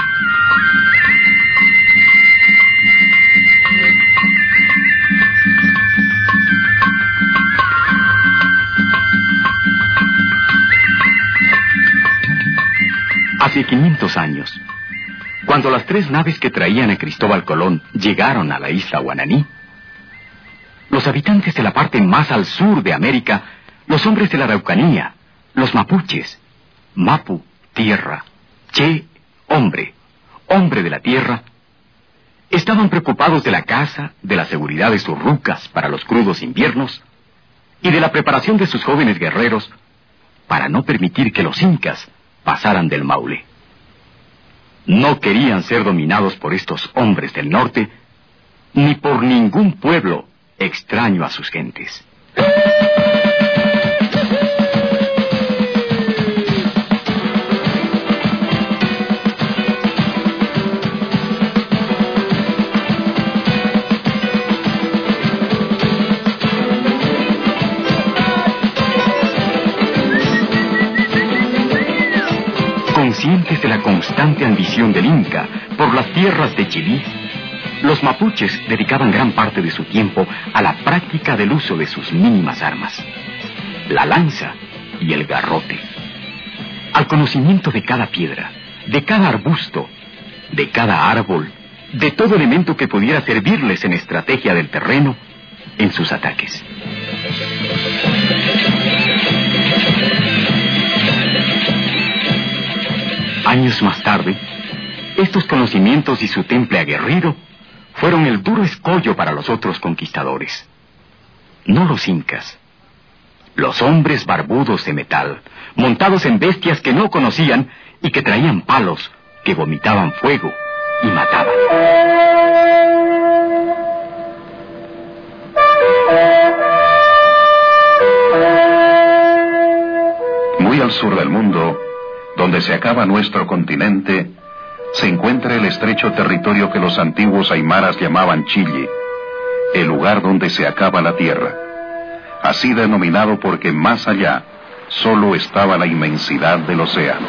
Q: Hace quinientos años, cuando las tres naves que traían a Cristóbal Colón llegaron a la isla Guananí, los habitantes de la parte más al sur de América, los hombres de la Araucanía, los mapuches, mapu, tierra, che, hombre, hombre de la tierra, estaban preocupados de la caza, de la seguridad de sus rucas para los crudos inviernos y de la preparación de sus jóvenes guerreros para no permitir que los incas pasaran del Maule. No querían ser dominados por estos hombres del norte, ni por ningún pueblo extraño a sus gentes. Conscientes de la constante ambición del Inca por las tierras de Chilí, los mapuches dedicaban gran parte de su tiempo a la práctica del uso de sus mínimas armas, la lanza y el garrote, al conocimiento de cada piedra, de cada arbusto, de cada árbol, de todo elemento que pudiera servirles en estrategia del terreno en sus ataques. Años más tarde, estos conocimientos y su temple aguerrido fueron el duro escollo para los otros conquistadores. No los incas, los hombres barbudos de metal, montados en bestias que no conocían y que traían palos, que vomitaban fuego y mataban.
R: Muy al sur del mundo, donde se acaba nuestro continente, se encuentra el estrecho territorio que los antiguos aymaras llamaban Chille, el lugar donde se acaba la tierra, así denominado porque más allá solo estaba la inmensidad del océano.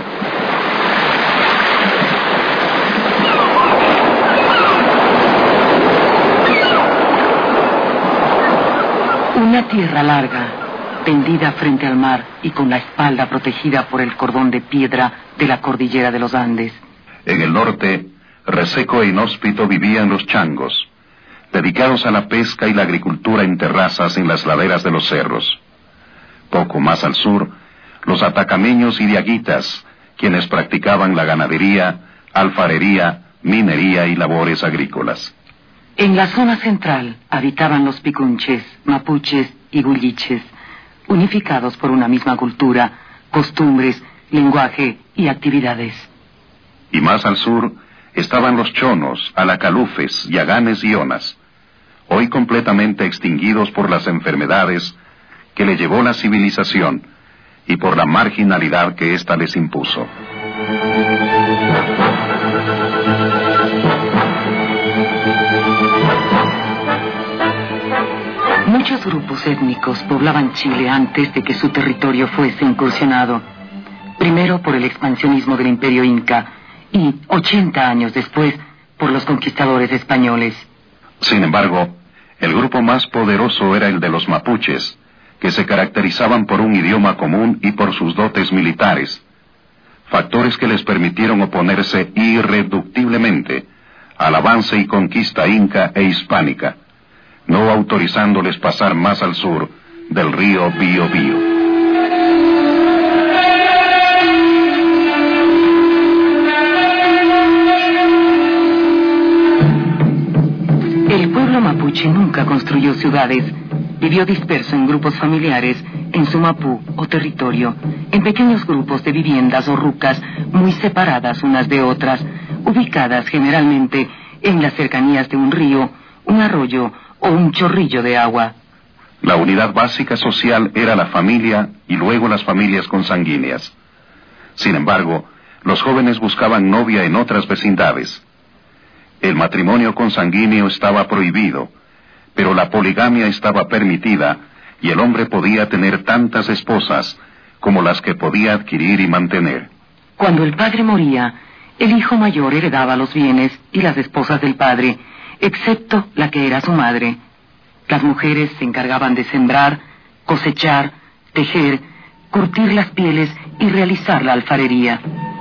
S: Una tierra larga, tendida frente al mar y con la espalda protegida por el cordón de piedra de la cordillera de los Andes.
R: En el norte, reseco e inhóspito vivían los changos, dedicados a la pesca y la agricultura en terrazas en las laderas de los cerros. Poco más al sur, los atacameños y diaguitas, quienes practicaban la ganadería, alfarería, minería y labores agrícolas.
S: En la zona central habitaban los picunches, mapuches y huilliches, unificados por una misma cultura, costumbres, lenguaje y actividades.
R: Y más al sur estaban los chonos, alacalufes, yaganes y onas, hoy completamente extinguidos por las enfermedades que le llevó la civilización y por la marginalidad que ésta les impuso.
S: Muchos grupos étnicos poblaban Chile antes de que su territorio fuese incursionado, primero por el expansionismo del Imperio Inca y ochenta años después por los conquistadores españoles.
R: Sin embargo, el grupo más poderoso era el de los mapuches, que se caracterizaban por un idioma común y por sus dotes militares, factores que les permitieron oponerse irreductiblemente al avance y conquista inca e hispánica, no autorizándoles pasar más al sur del río Biobío.
S: El pueblo mapuche nunca construyó ciudades, vivió disperso en grupos familiares, en su mapú o territorio, en pequeños grupos de viviendas o rucas muy separadas unas de otras, ubicadas generalmente en las cercanías de un río, un arroyo o un chorrillo de agua.
R: La unidad básica social era la familia y luego las familias consanguíneas. Sin embargo, los jóvenes buscaban novia en otras vecindades. El matrimonio consanguíneo estaba prohibido, pero la poligamia estaba permitida y el hombre podía tener tantas esposas como las que podía adquirir y mantener.
S: Cuando el padre moría, el hijo mayor heredaba los bienes y las esposas del padre, excepto la que era su madre. Las mujeres se encargaban de sembrar, cosechar, tejer, curtir las pieles y realizar la alfarería.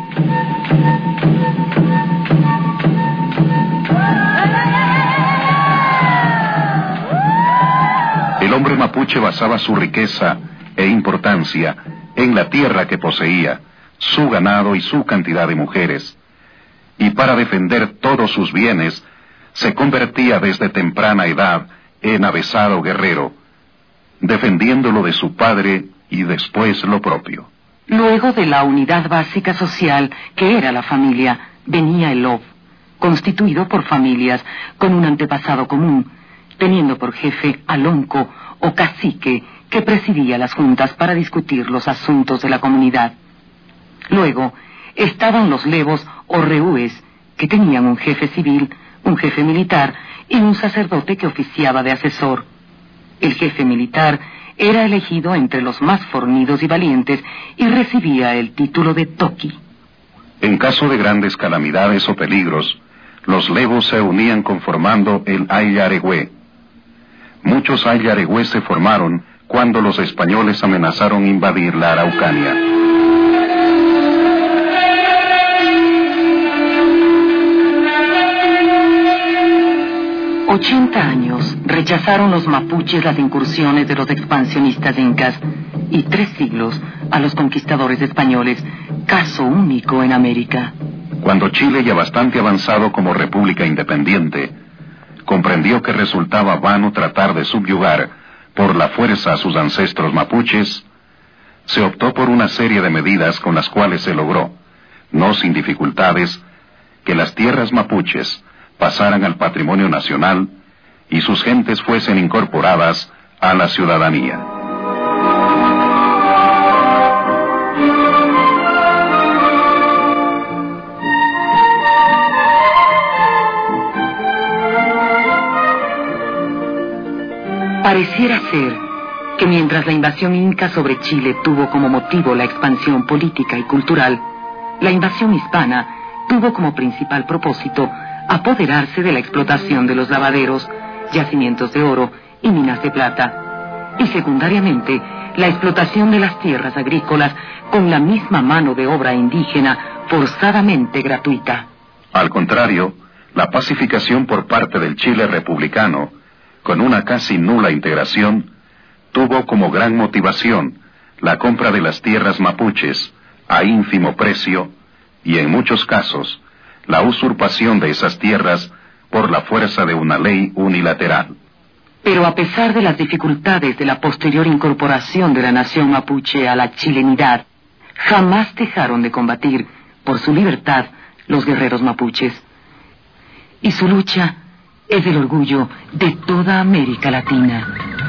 R: El hombre mapuche basaba su riqueza e importancia en la tierra que poseía, su ganado y su cantidad de mujeres, y para defender todos sus bienes se convertía desde temprana edad en avesado guerrero, defendiéndolo de su padre y después lo propio.
S: Luego de la unidad básica social, que era la familia, venía el Lov, constituido por familias con un antepasado común, teniendo por jefe al onco o cacique que presidía las juntas para discutir los asuntos de la comunidad. Luego estaban los levos o reúes, que tenían un jefe civil, un jefe militar y un sacerdote que oficiaba de asesor. El jefe militar era elegido entre los más fornidos y valientes y recibía el título de toqui.
R: En caso de grandes calamidades o peligros, los levos se unían conformando el Ayaregüe. Muchos Ayaregües se formaron cuando los españoles amenazaron invadir la Araucanía.
S: Ochenta años rechazaron los mapuches las incursiones de los expansionistas incas y tres siglos a los conquistadores españoles, caso único en América.
R: Cuando Chile, ya bastante avanzado como república independiente, comprendió que resultaba vano tratar de subyugar por la fuerza a sus ancestros mapuches, se optó por una serie de medidas con las cuales se logró, no sin dificultades, que las tierras mapuches pasaran al patrimonio nacional y sus gentes fuesen incorporadas a la ciudadanía.
S: Pareciera ser que mientras la invasión inca sobre Chile tuvo como motivo la expansión política y cultural, la invasión hispana tuvo como principal propósito apoderarse de la explotación de los lavaderos, yacimientos de oro y minas de plata, y secundariamente la explotación de las tierras agrícolas con la misma mano de obra indígena forzadamente gratuita.
R: Al contrario, la pacificación por parte del Chile republicano, con una casi nula integración, tuvo como gran motivación la compra de las tierras mapuches a ínfimo precio y en muchos casos la usurpación de esas tierras por la fuerza de una ley unilateral.
S: Pero a pesar de las dificultades de la posterior incorporación de la nación mapuche a la chilenidad, jamás dejaron de combatir por su libertad los guerreros mapuches. Y su lucha es el orgullo de toda América Latina.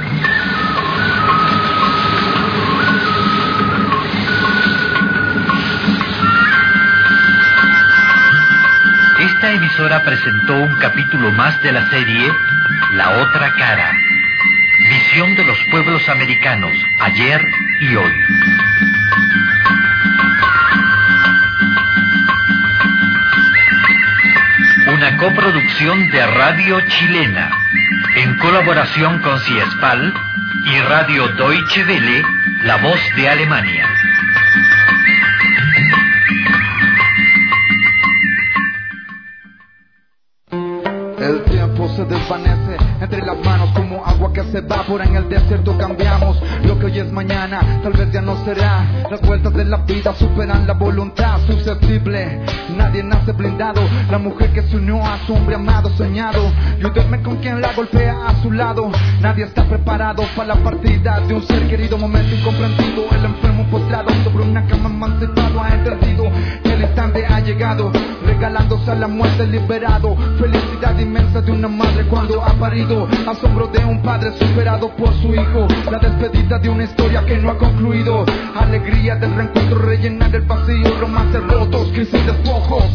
P: Esta emisora presentó un capítulo más de la serie La Otra Cara. Visión de los pueblos americanos, ayer y hoy. Una coproducción de Radio Chilena, en colaboración con CIESPAL y Radio Deutsche Welle, la voz de Alemania.
T: El tiempo se desvanece entre las manos como agua que se evapora en el desierto. Cambiamos lo que hoy es mañana, tal vez ya no será. Las vueltas de la vida superan la voluntad susceptible. Nadie nace blindado. La mujer que se unió a su hombre amado, soñado, y hoy duerme con quien la golpea a su lado. Nadie está preparado para la partida de un ser querido, momento incomprendido. El enfermo postrado sobre una cama emancipado ha entendido que el instante ha llegado, regalándose a la muerte liberado. Felicidad inmensa de una madre cuando ha parido, asombro de un padre superado por su hijo, la despedida de una historia que no ha concluido, alegría del reencuentro, rellenar el vacío, romances rotos, crisis y despojos.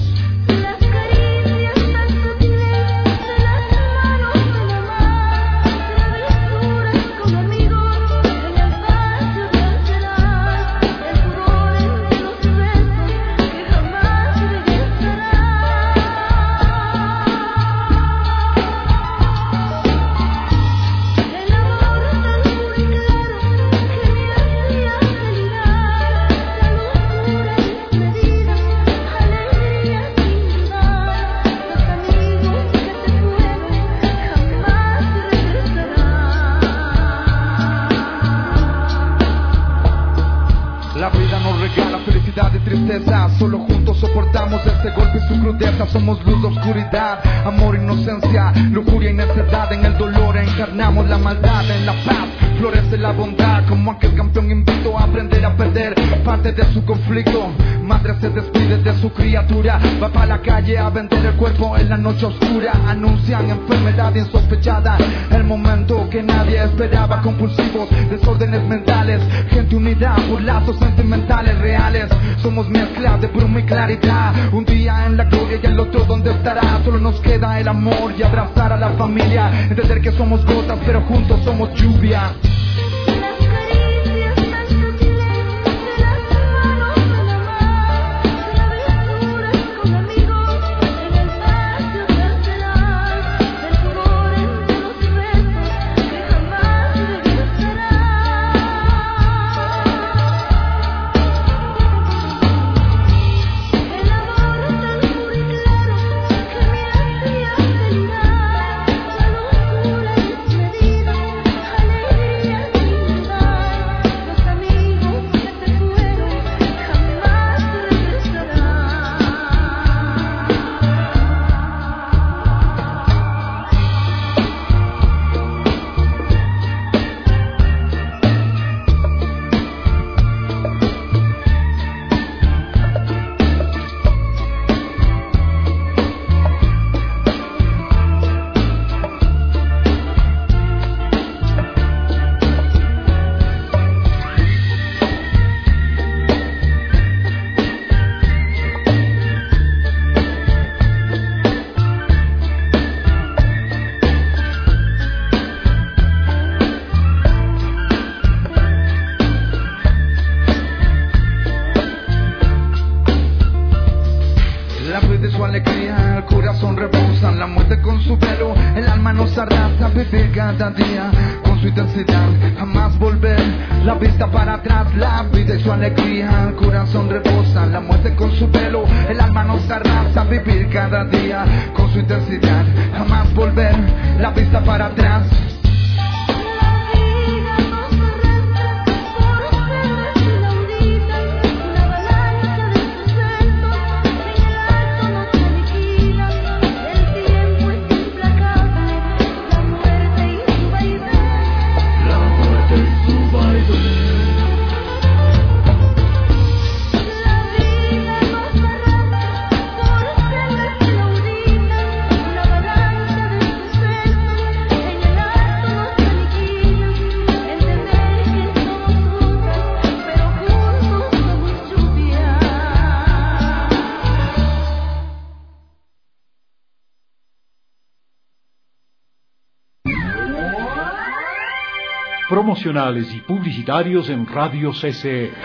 T: Solo juntos soportamos este golpe y su crudeza. Somos luz de oscuridad, amor, inocencia, lujuria y necedad. En el dolor encarnamos la maldad, en la paz florece la bondad. Como aquel campeón invito a aprender a perder parte de su conflicto. Madre se despide de su criatura, va para la calle a vender el cuerpo en la noche oscura. Anuncian enfermedad insospechada, el momento que nadie esperaba. Compulsivos, desórdenes mentales, gente unida por lazos sentimentales reales. Somos mezcla de bruma y claridad, un día en la gloria y el otro donde estará. Solo nos queda el amor y abrazar a la familia, entender que somos gotas pero juntos somos lluvia. Cada día con su intensidad, jamás volver la vista para atrás. La vida y su alegría, el corazón rebosa, la muerte con su velo, el alma nos arrasa. Vivir cada día con su intensidad, jamás volver la vista para atrás.
A: promocionales y publicitarios en Radio C C E.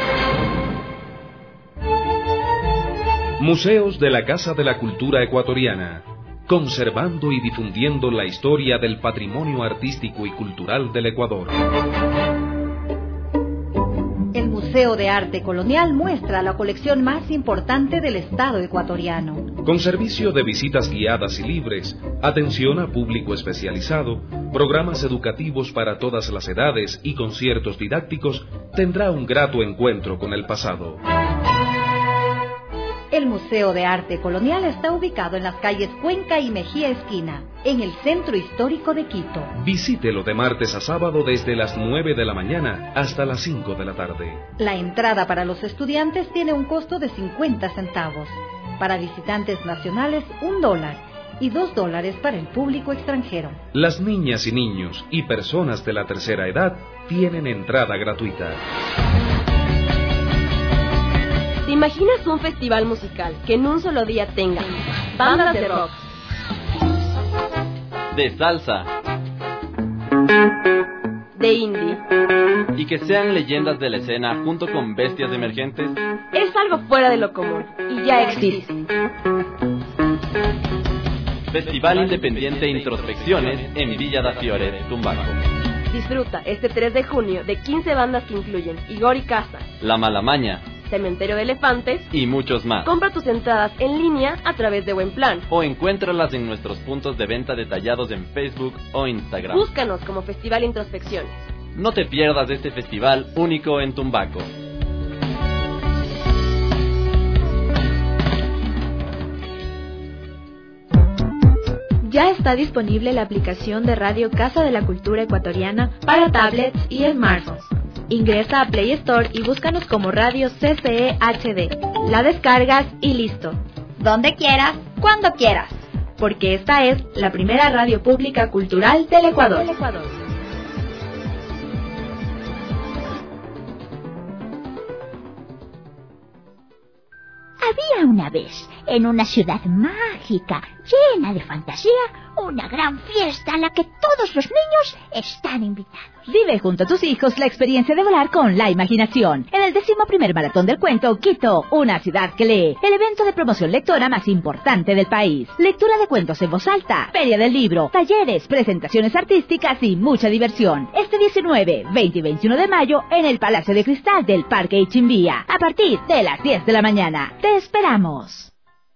N: Museos de la Casa de la Cultura Ecuatoriana, conservando y difundiendo la historia del patrimonio artístico y cultural del Ecuador.
M: El Museo de Arte Colonial muestra la colección más importante del Estado ecuatoriano.
N: Con servicio de visitas guiadas y libres, atención a público especializado, programas educativos para todas las edades y conciertos didácticos, tendrá un grato encuentro con el pasado.
M: El Museo de Arte Colonial está ubicado en las calles Cuenca y Mejía Esquina, en el centro histórico de Quito.
N: Visítelo de martes a sábado desde las nueve de la mañana hasta las cinco de la tarde.
M: La entrada para los estudiantes tiene un costo de cincuenta centavos. Para visitantes nacionales, un dólar. Y dos dólares para el público extranjero.
N: Las niñas y niños y personas de la tercera edad tienen entrada gratuita.
U: ¿Te imaginas un festival musical que en un solo día tenga bandas de rock,
V: de salsa,
U: de indie
V: y que sean leyendas de la escena junto con bestias emergentes?
U: Es algo fuera de lo común y ya existe.
V: Festival Independiente Introspecciones en Villa da Fiore, Tumbaco.
U: Disfruta este tres de junio de quince bandas que incluyen Igor y Casa,
V: La Malamaña,
U: Cementerio de Elefantes
V: y muchos más.
U: Compra tus entradas en línea a través de Buenplan
V: o encuéntralas en nuestros puntos de venta detallados en Facebook o Instagram.
U: Búscanos como Festival Introspecciones.
V: No te pierdas este festival único en Tumbaco.
J: Ya está disponible la aplicación de Radio Casa de la Cultura Ecuatoriana para tablets y smartphones. Ingresa a Play Store y búscanos como Radio C C E H D. La descargas y listo.
H: Donde quieras, cuando quieras.
J: Porque esta es la primera radio pública cultural del Ecuador.
H: Había una vez, en una ciudad mágica, llena de fantasía, una gran fiesta a la que todos los niños están invitados.
I: Vive junto a tus hijos la experiencia de volar con la imaginación. En el décimo primer maratón del cuento, Quito, una ciudad que lee. El evento de promoción lectora más importante del país. Lectura de cuentos en voz alta, feria del libro, talleres, presentaciones artísticas y mucha diversión. Este diecinueve, veinte y veintiuno de mayo en el Palacio de Cristal del Parque Ichimbía. A partir de las diez de la mañana. Te esperamos.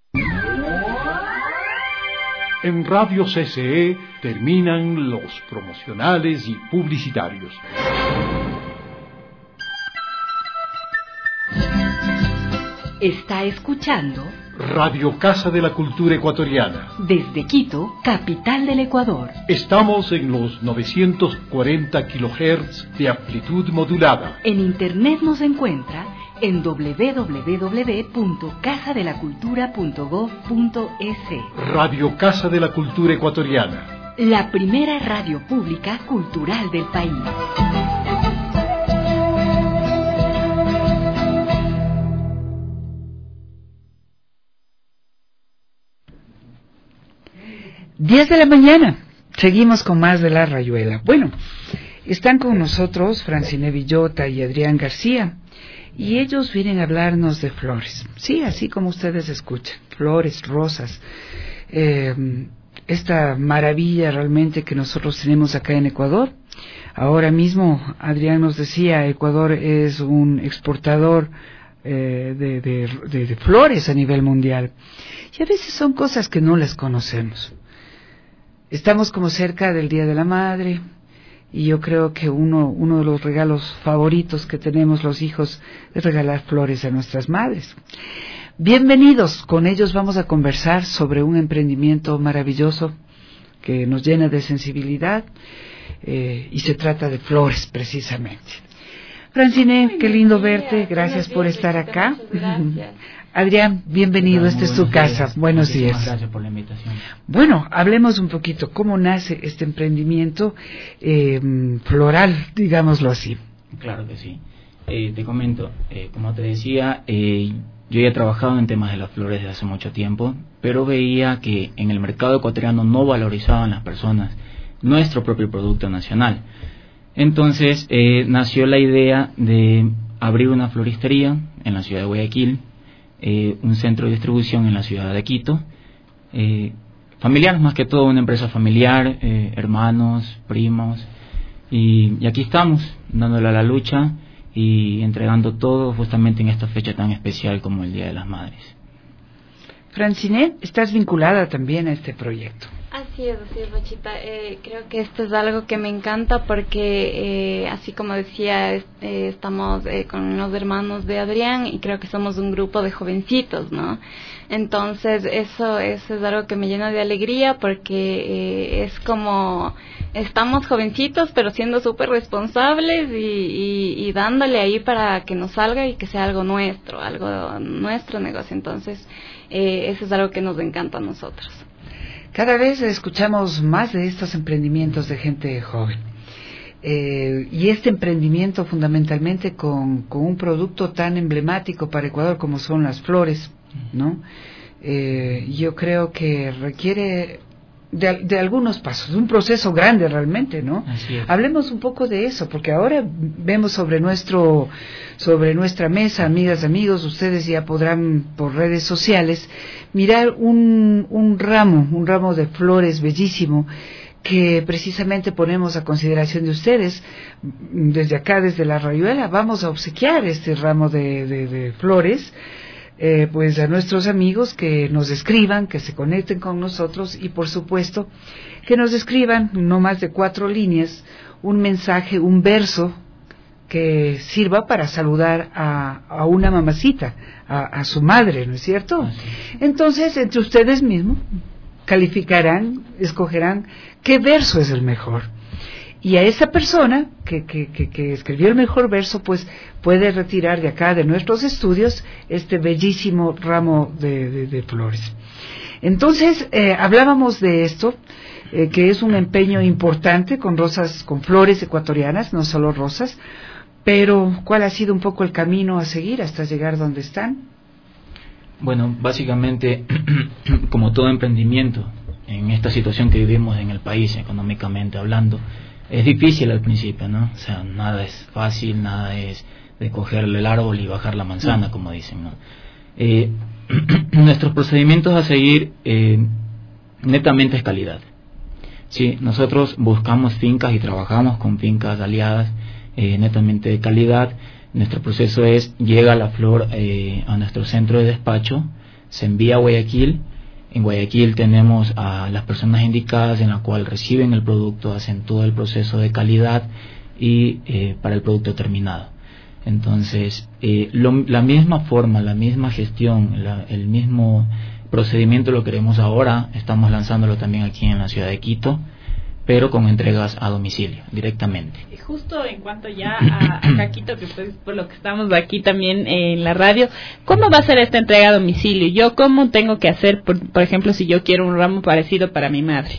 A: En Radio C C E terminan los promocionales y publicitarios.
W: Está escuchando
A: Radio Casa de la Cultura Ecuatoriana.
W: Desde Quito, capital del Ecuador.
A: Estamos en los novecientos cuarenta kilohertz de amplitud modulada.
W: En internet nos encuentra en doble u doble u doble u punto casa de la cultura punto gob punto es.
A: Radio Casa de la Cultura Ecuatoriana.
W: La primera radio pública cultural del país.
D: Diez de la mañana. Seguimos con más de La Rayuela. Bueno, están con nosotros Francine Villota y Adrián García. Y ellos vienen a hablarnos de flores. Sí, así como ustedes escuchan. Flores, rosas. Eh, esta maravilla realmente que nosotros tenemos acá en Ecuador. Ahora mismo, Adrián nos decía, Ecuador es un exportador eh, de, de, de, de flores a nivel mundial. Y a veces son cosas que no las conocemos. Estamos como cerca del Día de la Madre. Y yo creo que uno, uno de los regalos favoritos que tenemos los hijos es regalar flores a nuestras madres. Bienvenidos, con ellos vamos a conversar sobre un emprendimiento maravilloso que nos llena de sensibilidad eh, y se trata de flores precisamente. Francine, qué lindo verte, gracias por estar acá. Adrián, bienvenido, esta es tu casa. Buenos días.
X: Gracias por la invitación.
D: Bueno, hablemos un poquito cómo nace este emprendimiento eh, floral, digámoslo así.
X: Claro que sí. Eh, te comento, eh, como te decía, eh, yo ya he trabajado en temas de las flores desde hace mucho tiempo, pero veía que en el mercado ecuatoriano no valorizaban las personas nuestro propio producto nacional. Entonces eh, nació la idea de abrir una floristería en la ciudad de Guayaquil, eh, un centro de distribución en la ciudad de Quito, eh, familiar más que todo, una empresa familiar, eh, hermanos, primos, y, y aquí estamos dándole a la lucha y entregando todo justamente en esta fecha tan especial como el Día de las Madres.
D: Francine, estás vinculada también a este proyecto.
C: Así es, así es, Bachita. Eh, creo que esto es algo que me encanta porque, eh, así como decía, es, eh, estamos eh, con los hermanos de Adrián y creo que somos un grupo de jovencitos, ¿no? Entonces, eso, eso es algo que me llena de alegría porque eh, es como, estamos jovencitos pero siendo súper responsables y, y, y dándole ahí para que nos salga y que sea algo nuestro, algo nuestro negocio. Entonces, eh, eso es algo que nos encanta a nosotros.
D: Cada vez escuchamos más de estos emprendimientos de gente joven. Eh, y este emprendimiento fundamentalmente con, con un producto tan emblemático para Ecuador como son las flores, ¿no? Eh, yo creo que requiere de, de algunos pasos, un proceso grande realmente, ¿no? Hablemos un poco de eso, porque ahora vemos sobre nuestro, sobre nuestra mesa, amigas, amigos, ustedes ya podrán por redes sociales mirar un, un ramo, un ramo de flores bellísimo que precisamente ponemos a consideración de ustedes. Desde acá, desde La Rayuela, vamos a obsequiar este ramo de, de, de flores eh, pues a nuestros amigos que nos escriban, que se conecten con nosotros y por supuesto que nos escriban no más de cuatro líneas, un mensaje, un verso que sirva para saludar a, a una mamacita, a, a su madre, ¿no es cierto? Entonces, entre ustedes mismos calificarán, escogerán qué verso es el mejor. Y a esa persona que, que, que, que escribió el mejor verso, pues puede retirar de acá, de nuestros estudios, este bellísimo ramo de, de, de flores. Entonces, eh, hablábamos de esto, eh, que es un empeño importante con rosas, con flores ecuatorianas, no solo rosas, pero ¿cuál ha sido un poco el camino a seguir hasta llegar donde están?
X: Bueno, básicamente, como todo emprendimiento, en esta situación que vivimos en el país, económicamente hablando, es difícil al principio, ¿no? O sea, nada es fácil, nada es de cogerle el árbol y bajar la manzana, como dicen, ¿no? Eh, nuestros procedimientos a seguir eh, netamente es calidad. Sí, nosotros buscamos fincas y trabajamos con fincas aliadas eh, netamente de calidad. Nuestro proceso es, llega la flor eh, a nuestro centro de despacho, se envía a Guayaquil. En Guayaquil tenemos a las personas indicadas en la cual reciben el producto, hacen todo el proceso de calidad y eh, para el producto terminado. Entonces, eh, lo, la misma forma, la misma gestión, la, el mismo procedimiento lo queremos ahora. Estamos lanzándolo también aquí en la ciudad de Quito, pero con entregas a domicilio, directamente.
E: Y justo en cuanto ya a, a Caquito, que pues por lo que estamos aquí también en la radio, ¿cómo va a ser esta entrega a domicilio? Yo, ¿cómo tengo que hacer, por, por ejemplo, si yo quiero un ramo parecido para mi madre?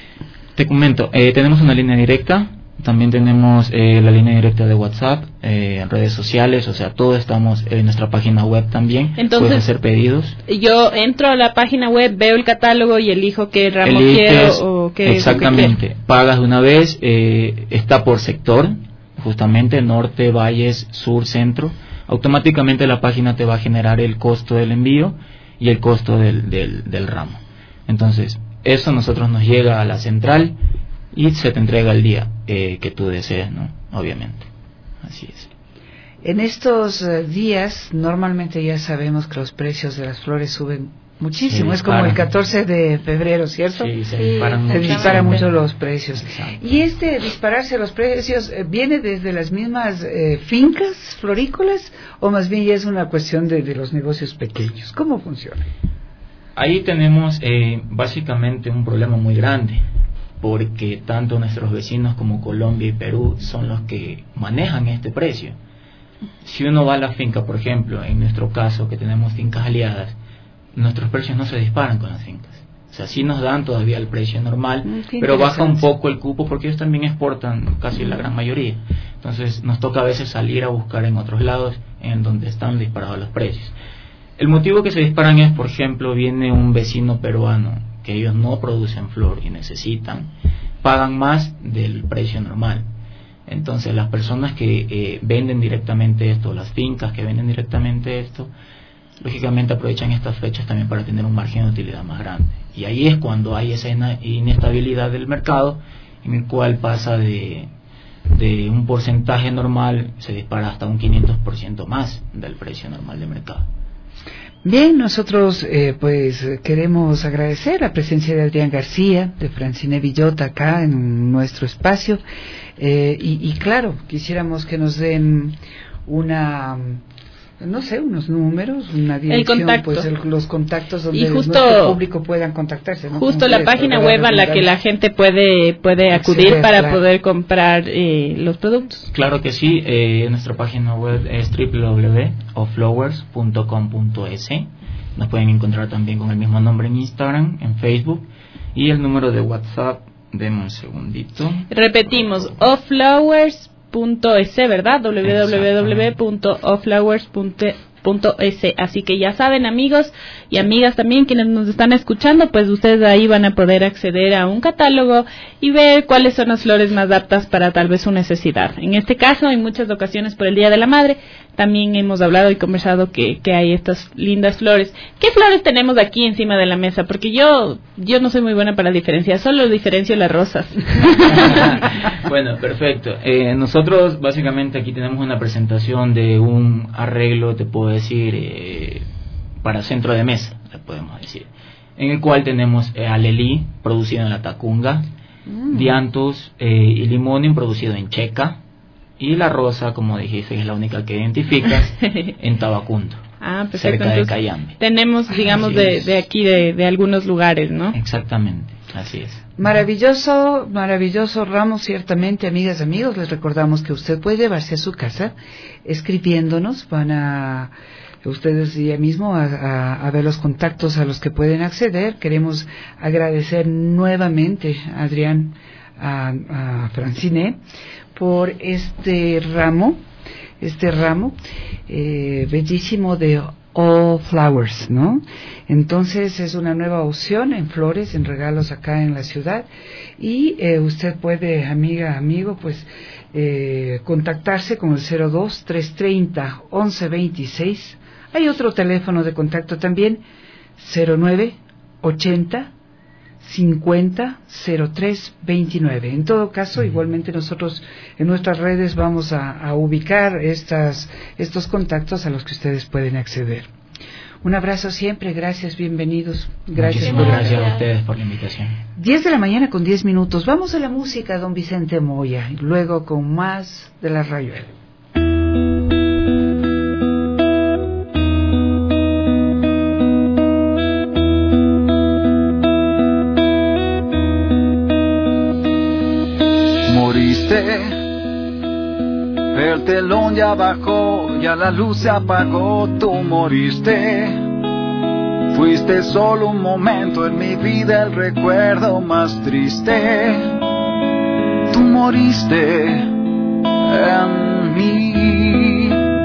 X: Te comento, eh, tenemos una línea directa, también tenemos eh, la línea directa de WhatsApp, eh, redes sociales, o sea, todo estamos en nuestra página web también. Entonces, puedes hacer pedidos.
E: Yo entro a la página web, veo el catálogo y elijo qué ramo
X: Eliges,
E: quiero o qué.
X: Exactamente, qué pagas de una vez, eh, está por sector, justamente norte, valles, sur, centro. Automáticamente la página te va a generar el costo del envío y el costo del, del, del ramo. Entonces, eso a nosotros nos llega a la central y se te entrega el día eh, que tú desees, ¿no? Obviamente. Así es.
D: En estos uh, días, normalmente ya sabemos que los precios de las flores suben muchísimo. Es como el catorce de febrero, ¿cierto?
X: Sí, se disparan
D: sí,
X: mucho.
D: Se disparan mucho los precios.
X: Exacto.
D: Y este dispararse los precios, eh, ¿viene desde las mismas eh, fincas florícolas o más bien ya es una cuestión de, de los negocios pequeños? ¿Cómo funciona?
X: Ahí tenemos eh, básicamente un problema muy grande, porque tanto nuestros vecinos como Colombia y Perú son los que manejan este precio. Si uno va a la finca, por ejemplo, en nuestro caso que tenemos fincas aliadas, nuestros precios no se disparan con las fincas. O sea, sí nos dan todavía el precio normal, mm, pero baja un poco el cupo porque ellos también exportan casi la gran mayoría. Entonces nos toca a veces salir a buscar en otros lados en donde están disparados los precios. El motivo que se disparan es, por ejemplo, viene un vecino peruano que ellos no producen flor y necesitan, pagan más del precio normal. Entonces las personas que eh, venden directamente esto, las fincas que venden directamente esto, lógicamente aprovechan estas fechas también para tener un margen de utilidad más grande. Y ahí es cuando hay esa inestabilidad del mercado, en el cual pasa de, de un porcentaje normal, se dispara hasta un quinientos por ciento más del precio normal de mercado.
D: Bien, nosotros eh, pues queremos agradecer la presencia de Adrián García, de Francine Villota acá en nuestro espacio, eh, y, y claro, quisiéramos que nos den una, no sé, unos números, una dirección,
E: el contacto.
D: pues el, los contactos donde
E: y justo,
D: nuestro público puedan contactarse, ¿no?
E: Justo la página web a la que la gente puede puede acudir Excelente, para claro. poder comprar eh, los productos.
X: Claro que sí, eh, nuestra página web es doble u doble u doble u punto o flowers punto com punto es. Nos pueden encontrar también con el mismo nombre en Instagram, en Facebook, y el número de WhatsApp, denme un segundito.
E: Repetimos, oflowers punto es, ¿verdad? doble u doble u doble u punto oflowers punto es. Así que ya saben, amigos y amigas también quienes nos están escuchando, pues ustedes ahí van a poder acceder a un catálogo y ver cuáles son las flores más aptas para tal vez su necesidad. En este caso, en muchas ocasiones por el Día de la Madre, también hemos hablado y conversado que, que hay estas lindas flores. ¿Qué flores tenemos aquí encima de la mesa? Porque yo yo no soy muy buena para diferenciar, solo diferencio las rosas.
X: Bueno, perfecto. Eh, nosotros básicamente aquí tenemos una presentación de un arreglo, te puedo decir, eh, para centro de mesa, le podemos decir, en el cual tenemos eh, alelí, producido en la Tacunga, mm. dianthus eh, y limonium, producido en Checa, y la rosa, como dijiste, es la única que identificas en Tabacundo,
E: ah, perfecto.
X: cerca
E: Entonces,
X: de Cayambe.
E: Tenemos, digamos, de, de aquí, de, de algunos lugares, ¿no?
X: Exactamente, así es.
D: Maravilloso, maravilloso ramo, ciertamente, amigas, amigos. Les recordamos que usted puede llevarse a su casa escribiéndonos. Van a ustedes ya mismo a, a, a ver los contactos a los que pueden acceder. Queremos agradecer nuevamente a Adrián, a, a Francine, por este ramo, este ramo eh, bellísimo de All Flowers, ¿no? Entonces es una nueva opción en flores, en regalos acá en la ciudad, y eh, usted puede, amiga, amigo, pues eh, contactarse con el cero dos, trescientos treinta, once veintiséis. Hay otro teléfono de contacto también, cero nueve, ochenta, cincuenta, cero tres, veintinueve. En todo caso, igualmente nosotros en nuestras redes vamos a, a ubicar estas, estos contactos a los que ustedes pueden acceder. Un abrazo siempre, gracias, bienvenidos. Gracias,
X: por gracias a ustedes por la invitación.
D: diez de la mañana con diez minutos. Vamos a la música, don Vicente Moya, y luego con más de la Rayuela.
T: El telón ya bajó, ya la luz se apagó, tú moriste. Fuiste solo un momento en mi vida, el recuerdo más triste. Tú moriste en mí.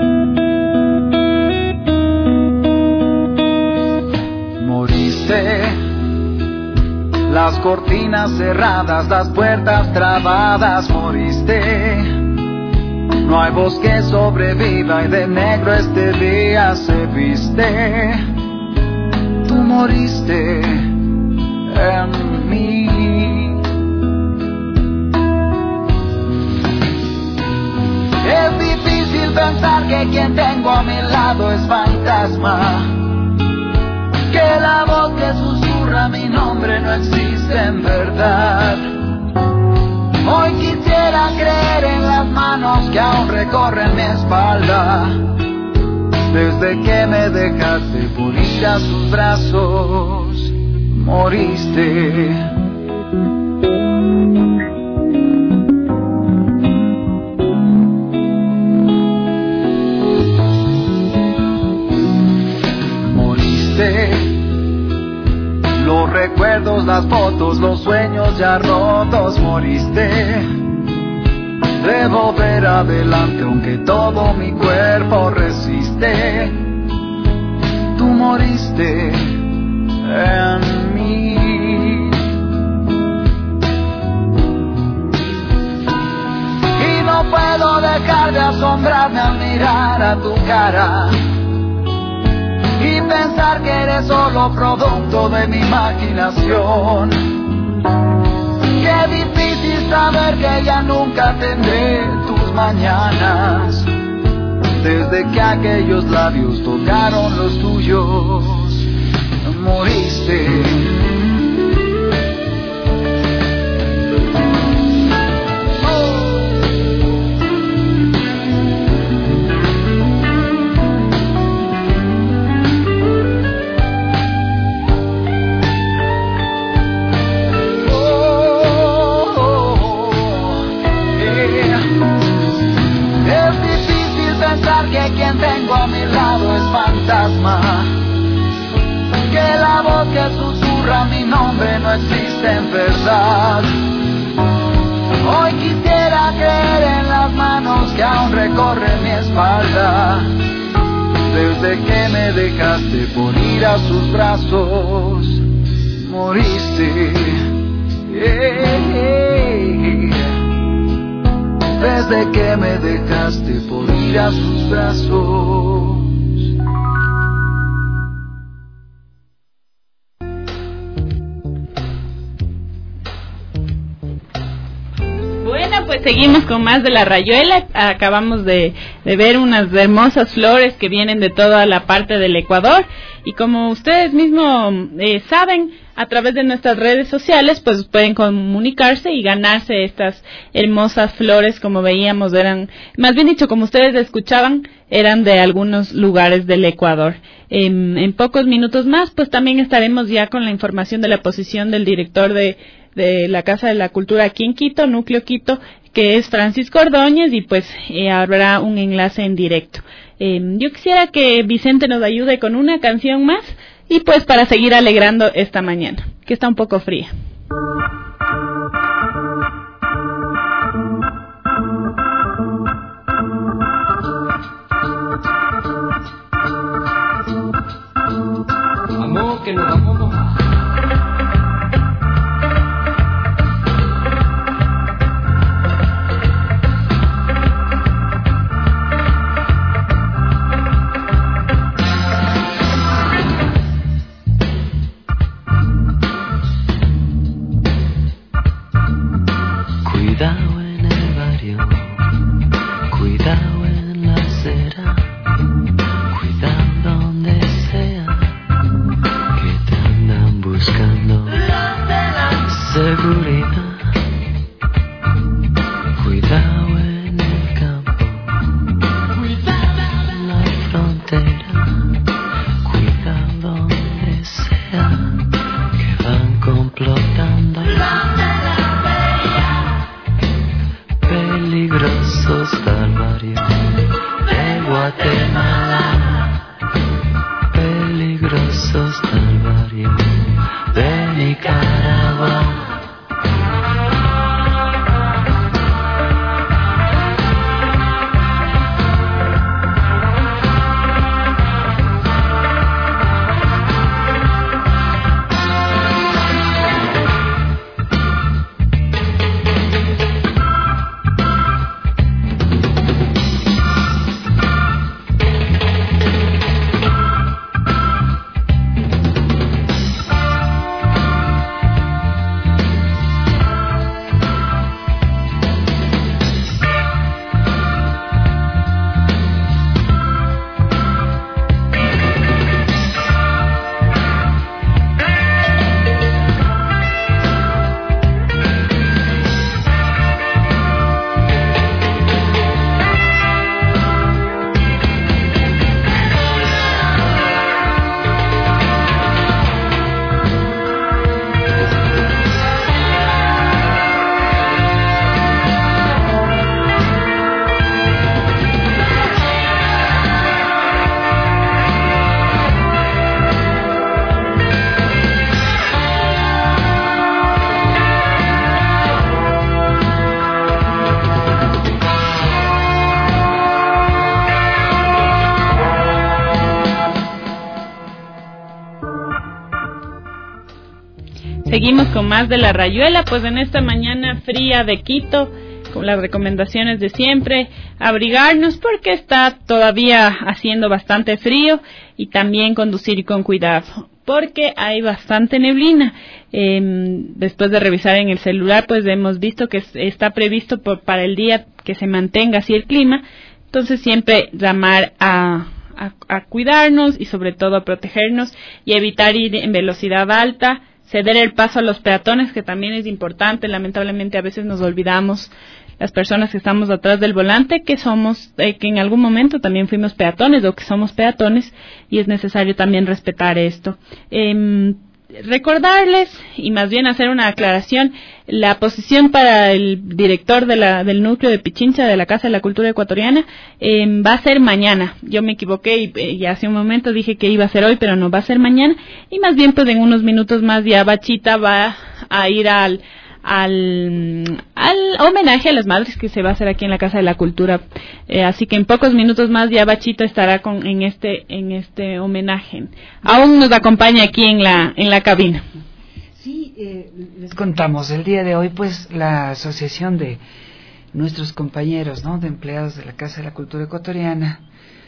T: Moriste. Las cortinas cerradas, las puertas trabadas, moriste. No hay voz que sobreviva y de negro este día se viste. Tú moriste en mí. Es difícil pensar que quien tengo a mi lado es fantasma, que la voz que susurra mi nombre no existe en verdad. Hoy quisiera creer en las manos que aún recorren mi espalda. Desde que me dejaste por ir a sus brazos, moriste. Moriste. Los recuerdos, las fotos, los sueños ya rotos, moriste. Debo ver adelante aunque todo mi cuerpo resiste. Tú moriste en mí. Y no
B: dejar de asombrarme al mirar a tu cara y pensar que eres solo producto de mi imaginación. Qué difícil saber que ya nunca tendré tus mañanas, desde que aquellos labios tocaron los tuyos, moriste. Que quien tengo a mi lado es fantasma, que la voz que susurra mi nombre no existe en verdad. Hoy quisiera creer en las manos que aún recorren mi espalda, desde que me dejaste por ir a sus brazos, moriste. Yeah, yeah. Desde que me dejaste por ir a sus brazos.
E: Bueno, pues seguimos con más de La Rayuela. Acabamos de, de ver unas hermosas flores que vienen de toda la parte del Ecuador, y como ustedes mismos eh, saben, a través de nuestras redes sociales pues pueden comunicarse y ganarse estas hermosas flores. Como veíamos, eran, más bien dicho, como ustedes escuchaban, eran de algunos lugares del Ecuador. En, en pocos minutos más pues también estaremos ya con la información de la posición del director de, de la Casa de la Cultura aquí en Quito, Núcleo Quito, que es Francisco Ordóñez, y pues eh, habrá un enlace en directo. Eh, yo quisiera que Vicente nos ayude con una canción más, y pues para seguir alegrando esta mañana, que está un poco fría.
G: Amor, que nos amamos más.
K: Cuidado en el barrio, cuidado en la acera, cuidado donde sea, que te andan buscando. Seguridad, cuidado en el campo, cuidado en la frontera, cuidado donde sea, que van complotando. Peligrosos del barrio de Guatemala, peligrosos del barrio de Nicaragua.
E: Seguimos con más de La Rayuela, pues en esta mañana fría de Quito, con las recomendaciones de siempre, abrigarnos porque está todavía haciendo bastante frío y también conducir con cuidado porque hay bastante neblina. Eh, después de revisar en el celular, pues hemos visto que está previsto por, para el día que se mantenga así el clima. Entonces siempre llamar a, a, a cuidarnos y sobre todo a protegernos y evitar ir en velocidad alta, ceder el paso a los peatones, que también es importante. Lamentablemente a veces nos olvidamos, las personas que estamos atrás del volante, que somos, eh, que en algún momento también fuimos peatones o que somos peatones, y es necesario también respetar esto. Eh, recordarles y más bien hacer una aclaración: la posición para el director de la, del núcleo de Pichincha de la Casa de la Cultura Ecuatoriana eh, va a ser mañana. Yo me equivoqué y, y hace un momento dije que iba a ser hoy, pero no, va a ser mañana, y más bien pues en unos minutos más ya Bachita va a ir al Al, al homenaje a las madres que se va a hacer aquí en la Casa de la Cultura, eh, así que en pocos minutos más ya Bachita estará con, en este en este homenaje. Aún nos acompaña aquí en la en la cabina.
D: Sí, eh, les contamos el día de hoy, pues la asociación de nuestros compañeros, ¿no?, de empleados de la Casa de la Cultura Ecuatoriana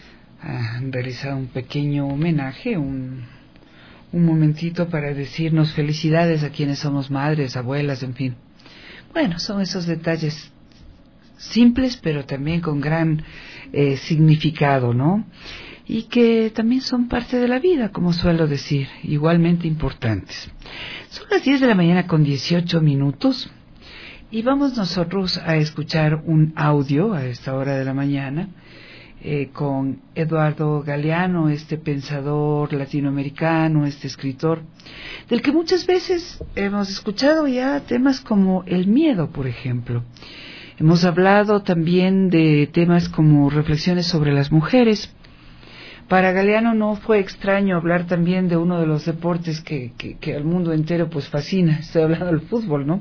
D: han realizado un pequeño homenaje, un un momentito para decirnos felicidades a quienes somos madres, abuelas, en fin. Bueno, son esos detalles simples, pero también con gran eh, significado, ¿no? Y que también son parte de la vida, como suelo decir, igualmente importantes. Son las diez de la mañana con dieciocho minutos y vamos nosotros a escuchar un audio a esta hora de la mañana, Eh, con Eduardo Galeano, este pensador latinoamericano, este escritor, del que muchas veces hemos escuchado ya temas como el miedo, por ejemplo. Hemos hablado también de temas como reflexiones sobre las mujeres. Para Galeano no fue extraño hablar también de uno de los deportes que, que, que al mundo entero pues fascina. Estoy hablando del fútbol, ¿no?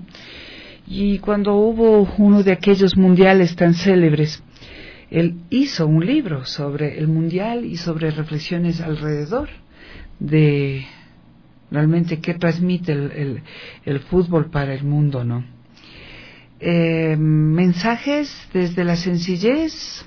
D: Y cuando hubo uno de aquellos mundiales tan célebres, él hizo un libro sobre el mundial y sobre reflexiones alrededor de realmente qué transmite el, el, el fútbol para el mundo, ¿no? Eh, mensajes desde la sencillez,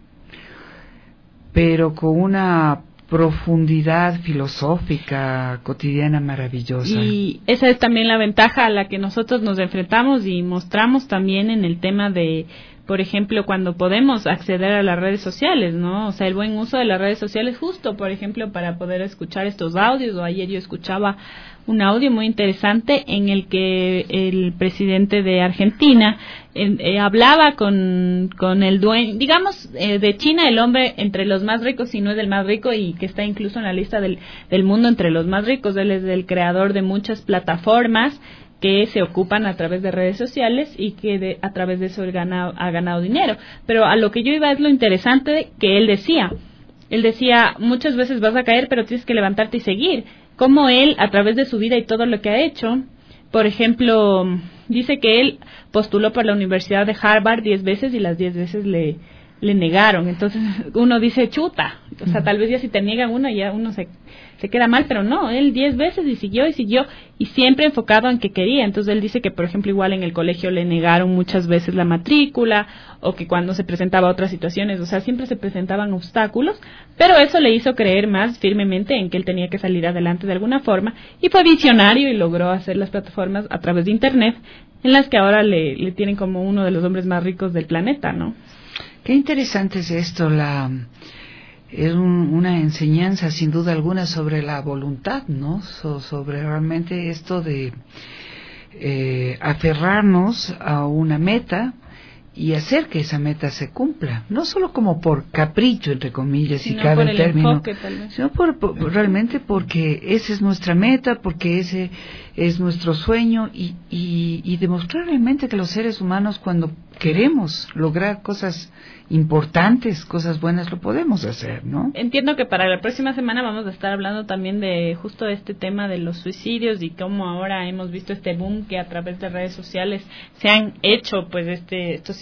D: pero con una profundidad filosófica cotidiana maravillosa.
E: Y esa es también la ventaja a la que nosotros nos enfrentamos y mostramos también en el tema de, por ejemplo, cuando podemos acceder a las redes sociales, ¿no? O sea, el buen uso de las redes sociales justo, por ejemplo, para poder escuchar estos audios. O ayer yo escuchaba un audio muy interesante en el que el presidente de Argentina eh, eh, hablaba con, con el dueño, digamos, eh, de China, el hombre entre los más ricos, si no es el más rico, y que está incluso en la lista del, del mundo entre los más ricos. Él es el creador de muchas plataformas que se ocupan a través de redes sociales y que de, a través de eso él gana, ha ganado dinero. Pero a lo que yo iba es lo interesante que él decía. Él decía, muchas veces vas a caer, pero tienes que levantarte y seguir. Como él, a través de su vida y todo lo que ha hecho, por ejemplo, dice que él postuló por la Universidad de Harvard diez veces y las diez veces le, le negaron. Entonces uno dice, chuta, o sea, tal vez ya si te niegan uno, ya uno se... se queda mal, pero no, él diez veces y siguió y siguió y siempre enfocado en que quería. Entonces él dice que, por ejemplo, igual en el colegio le negaron muchas veces la matrícula, o que cuando se presentaba otras situaciones, o sea, siempre se presentaban obstáculos, pero eso le hizo creer más firmemente en que él tenía que salir adelante de alguna forma, y fue visionario y logró hacer las plataformas a través de internet, en las que ahora le, le tienen como uno de los hombres más ricos del planeta, ¿no?
D: Qué interesante es esto, la... es un, una enseñanza sin duda alguna sobre la voluntad, ¿no? So, sobre realmente esto de eh, aferrarnos a una meta y hacer que esa meta se cumpla, no solo como por capricho, entre comillas, si cabe el término, enfoque, sino por, por, realmente porque esa es nuestra meta, porque ese es nuestro sueño, y, y, y demostrar realmente que los seres humanos, cuando queremos lograr cosas importantes, cosas buenas, lo podemos hacer, ¿no?
E: Entiendo que para la próxima semana vamos a estar hablando también de justo este tema de los suicidios y cómo ahora hemos visto este boom que a través de redes sociales se han hecho, pues, este estos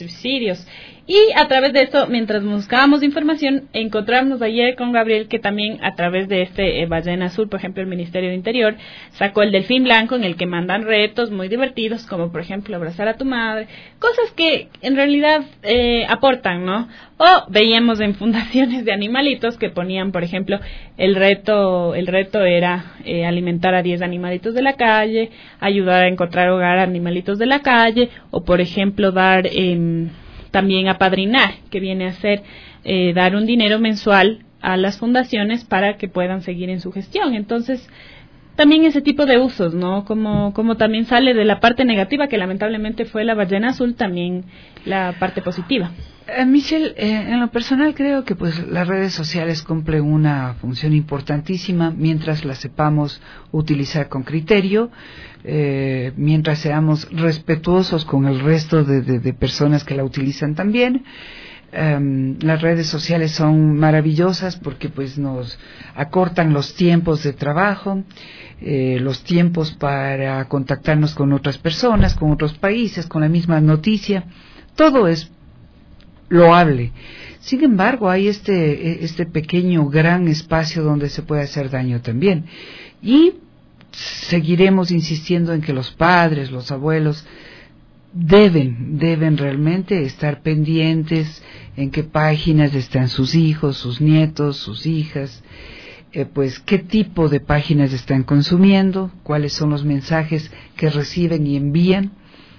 E: suicidios. Y a través de esto, mientras buscábamos información, encontramos ayer con Gabriel que también a través de este eh, Ballena Azul, por ejemplo, el Ministerio de Interior sacó el Delfín Blanco, en el que mandan retos muy divertidos, como por ejemplo abrazar a tu madre, cosas que en realidad eh, aportan, ¿no? O veíamos en fundaciones de animalitos que ponían, por ejemplo, el reto el reto era eh, alimentar a diez animalitos de la calle, ayudar a encontrar hogar a animalitos de la calle, o por ejemplo dar eh, también apadrinar, que viene a ser eh, dar un dinero mensual a las fundaciones para que puedan seguir en su gestión. Entonces, también ese tipo de usos, ¿no? Como, como también sale de la parte negativa, que lamentablemente fue la Ballena Azul, también la parte positiva.
D: Eh, Michelle, eh, en lo personal creo que pues las redes sociales cumplen una función importantísima mientras las sepamos utilizar con criterio, eh, mientras seamos respetuosos con el resto de, de, de personas que la utilizan también. Um, las redes sociales son maravillosas porque pues nos acortan los tiempos de trabajo, eh, los tiempos para contactarnos con otras personas, con otros países, con la misma noticia. Todo es loable. Sin embargo, hay este este pequeño gran espacio donde se puede hacer daño también. Y seguiremos insistiendo en que los padres, los abuelos deben, deben realmente estar pendientes en qué páginas están sus hijos, sus nietos, sus hijas, eh, pues qué tipo de páginas están consumiendo, cuáles son los mensajes que reciben y envían.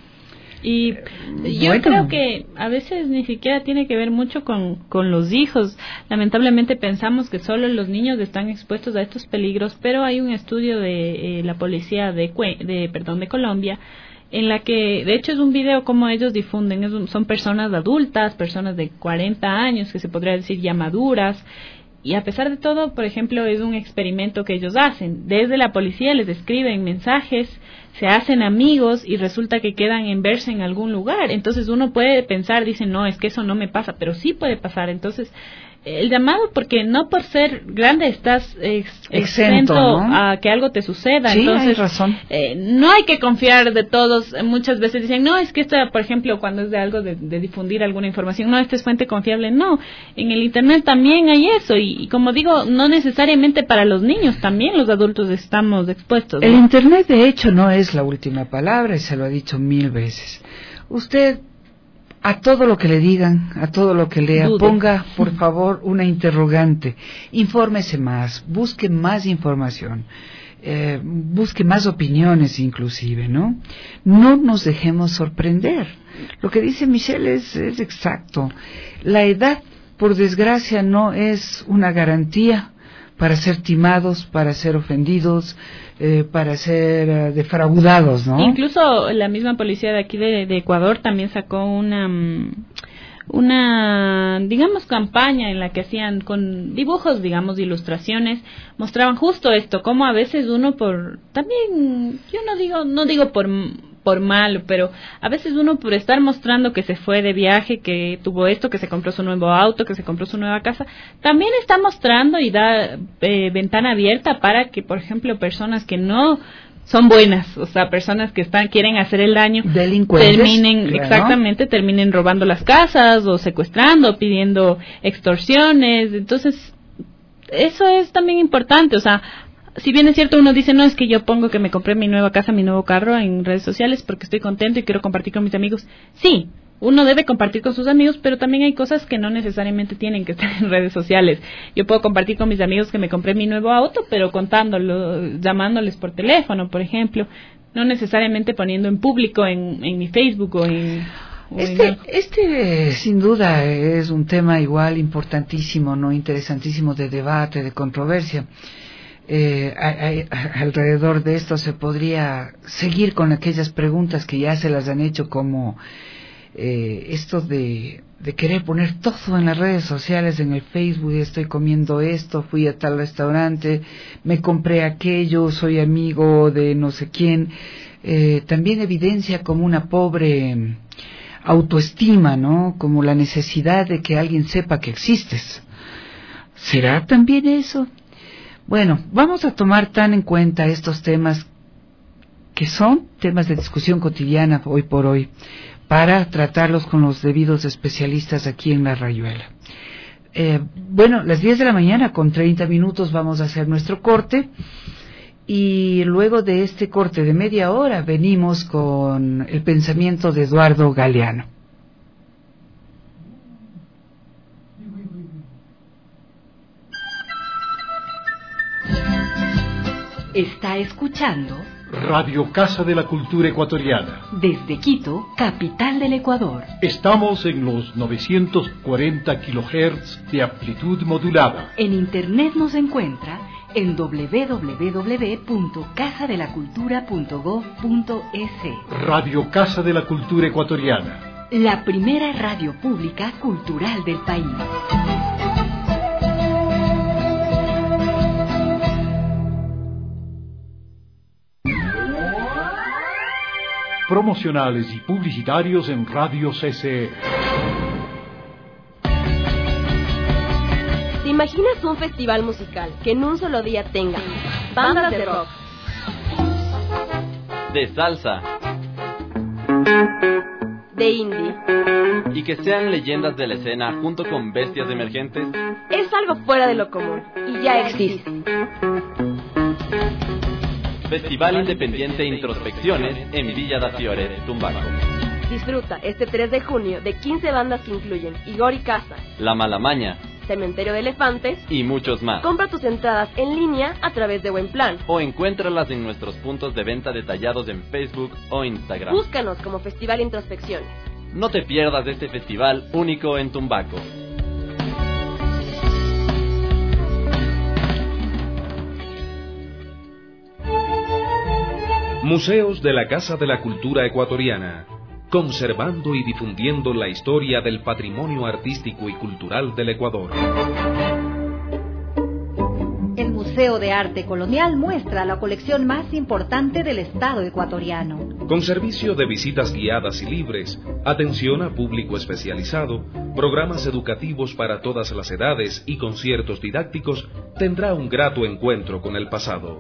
E: Y yo bueno. creo que a veces ni siquiera tiene que ver mucho con, con los hijos. Lamentablemente pensamos que solo los niños están expuestos a estos peligros, pero hay un estudio de eh, la policía de, de, perdón, de Colombia, en la que, de hecho, es un video como ellos difunden, es un, son personas adultas, personas de cuarenta años, que se podría decir ya maduras, y a pesar de todo, por ejemplo, es un experimento que ellos hacen. Desde la policía les escriben mensajes, se hacen amigos y resulta que quedan en verse en algún lugar. Entonces uno puede pensar, dice, no, es que eso no me pasa, pero sí puede pasar. Entonces, el llamado, porque no por ser grande estás ex, exento, exento ¿no? a que algo te suceda.
D: Sí,
E: entonces
D: hay razón.
E: Eh, no hay que confiar de todos. Muchas veces dicen, no, es que esto, por ejemplo, cuando es de algo de, de difundir alguna información, no, esta es fuente confiable. No, en el internet también hay eso, y, y como digo, no necesariamente para los niños, también los adultos estamos expuestos, ¿no?
D: El internet, de hecho, no es la última palabra, y se lo ha dicho mil veces. Usted, a todo lo que le digan, a todo lo que lea, Dude. ponga por favor una interrogante, infórmese más, busque más información, eh, busque más opiniones inclusive, ¿no? No nos dejemos sorprender. Lo que dice Michelle es, es exacto. La edad, por desgracia, no es una garantía para ser timados, para ser ofendidos, eh, para ser uh, defraudados, ¿no?
E: Incluso la misma policía de aquí de, de Ecuador también sacó una una digamos campaña en la que hacían con dibujos, digamos, ilustraciones, mostraban justo esto, cómo a veces uno por también, yo no digo no digo por por mal, pero a veces uno por estar mostrando que se fue de viaje, que tuvo esto, que se compró su nuevo auto, que se compró su nueva casa, también está mostrando y da eh, ventana abierta para que, por ejemplo, personas que no son buenas, o sea, personas que están quieren hacer el daño, terminen, claro. exactamente, terminen robando las casas o secuestrando, pidiendo extorsiones. Entonces, eso es también importante, o sea, si bien es cierto, uno dice, no, es que yo pongo que me compré mi nueva casa, mi nuevo carro en redes sociales porque estoy contento y quiero compartir con mis amigos. Sí, uno debe compartir con sus amigos, pero también hay cosas que no necesariamente tienen que estar en redes sociales. Yo puedo compartir con mis amigos que me compré mi nuevo auto, pero contándolo, llamándoles por teléfono, por ejemplo, no necesariamente poniendo en público en, en mi Facebook o en...
D: Este, este sin duda es un tema igual importantísimo, no interesantísimo, de debate, de controversia. Eh, a, a, alrededor de esto se podría seguir con aquellas preguntas que ya se las han hecho, como eh, esto de, de querer poner todo en las redes sociales, en el Facebook, estoy comiendo esto, fui a tal restaurante, me compré aquello, soy amigo de no sé quién. Eh, también evidencia como una pobre autoestima, ¿no? Como la necesidad de que alguien sepa que existes. ¿Será también eso? Bueno, vamos a tomar tan en cuenta estos temas que son temas de discusión cotidiana hoy por hoy, para tratarlos con los debidos especialistas aquí en La Rayuela. Eh, bueno, las diez de la mañana con treinta minutos vamos a hacer nuestro corte, y luego de este corte de media hora venimos con el pensamiento de Eduardo Galeano.
W: Está escuchando
A: Radio Casa de la Cultura Ecuatoriana.
W: Desde Quito, capital del Ecuador.
A: Estamos en los novecientos cuarenta kilohertz de amplitud modulada.
W: En internet nos encuentra en doble u doble u doble u punto casa de la cultura punto gob punto es.
A: Radio Casa de la Cultura Ecuatoriana.
W: La primera radio pública cultural del país.
A: Promocionales y publicitarios en Radio C C E.
U: ¿Te imaginas un festival musical que en un solo día tenga bandas de rock,
V: de salsa,
U: de indie,
V: y que sean leyendas de la escena junto con bestias emergentes?
U: Es algo fuera de lo común y ya existe.
V: Festival Independiente Introspecciones en Villa da Fiore, Tumbaco.
U: Disfruta este tres de junio de quince bandas que incluyen Igor y Casa,
V: La Malamaña,
U: Cementerio de Elefantes
V: y muchos más.
U: Compra tus entradas en línea a través de Buenplan
V: o encuéntralas en nuestros puntos de venta detallados en Facebook o Instagram.
U: Búscanos como Festival Introspecciones.
V: No te pierdas de este festival único en Tumbaco.
N: Museos de la Casa de la Cultura Ecuatoriana, conservando y difundiendo la historia del patrimonio artístico y cultural del Ecuador.
M: El Museo de Arte Colonial muestra la colección más importante del Estado ecuatoriano.
N: Con servicio de visitas guiadas y libres, atención a público especializado, programas educativos para todas las edades y conciertos didácticos, tendrá un grato encuentro con el pasado.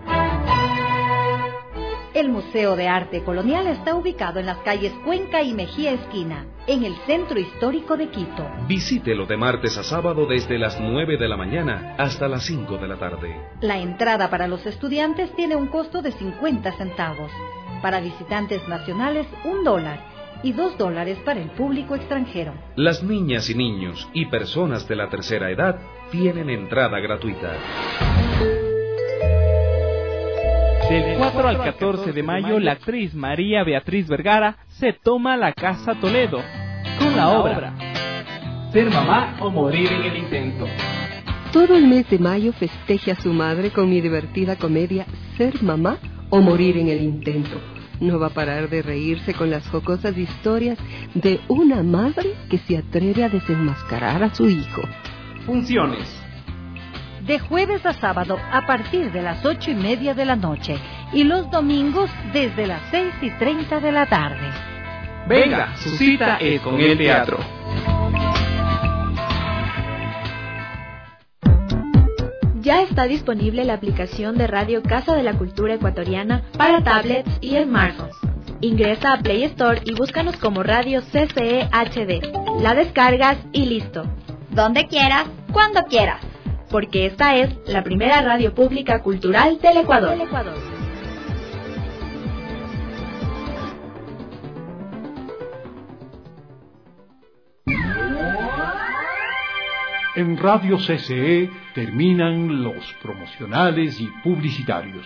M: El Museo de Arte Colonial está ubicado en las calles Cuenca y Mejía Esquina, en el centro histórico de Quito.
N: Visítelo de martes a sábado desde las nueve de la mañana hasta las cinco de la tarde.
M: La entrada para los estudiantes tiene un costo de cincuenta centavos. Para visitantes nacionales, un dólar. Y dos dólares para el público extranjero.
N: Las niñas y niños y personas de la tercera edad tienen entrada gratuita.
F: Del cuatro al catorce de mayo, la actriz María Beatriz Vergara se toma la Casa Toledo con la obra
G: Ser mamá o morir en el intento.
L: Todo el mes de mayo festeja a su madre con mi divertida comedia Ser mamá o morir en el intento. No va a parar de reírse con las jocosas historias de una madre que se atreve a desenmascarar a su hijo.
G: Funciones.
M: De jueves a sábado a partir de las ocho y media de la noche y los domingos desde las seis y treinta de la tarde.
G: Venga, su cita es con el teatro.
J: Ya está disponible la aplicación de Radio Casa de la Cultura Ecuatoriana para tablets y smartphones. Ingresa a Play Store y búscanos como Radio C C E H D. La descargas y listo.
H: Donde quieras, cuando quieras.
J: Porque esta es la primera radio pública cultural del Ecuador. Del Ecuador.
A: En Radio C C E terminan los promocionales y publicitarios.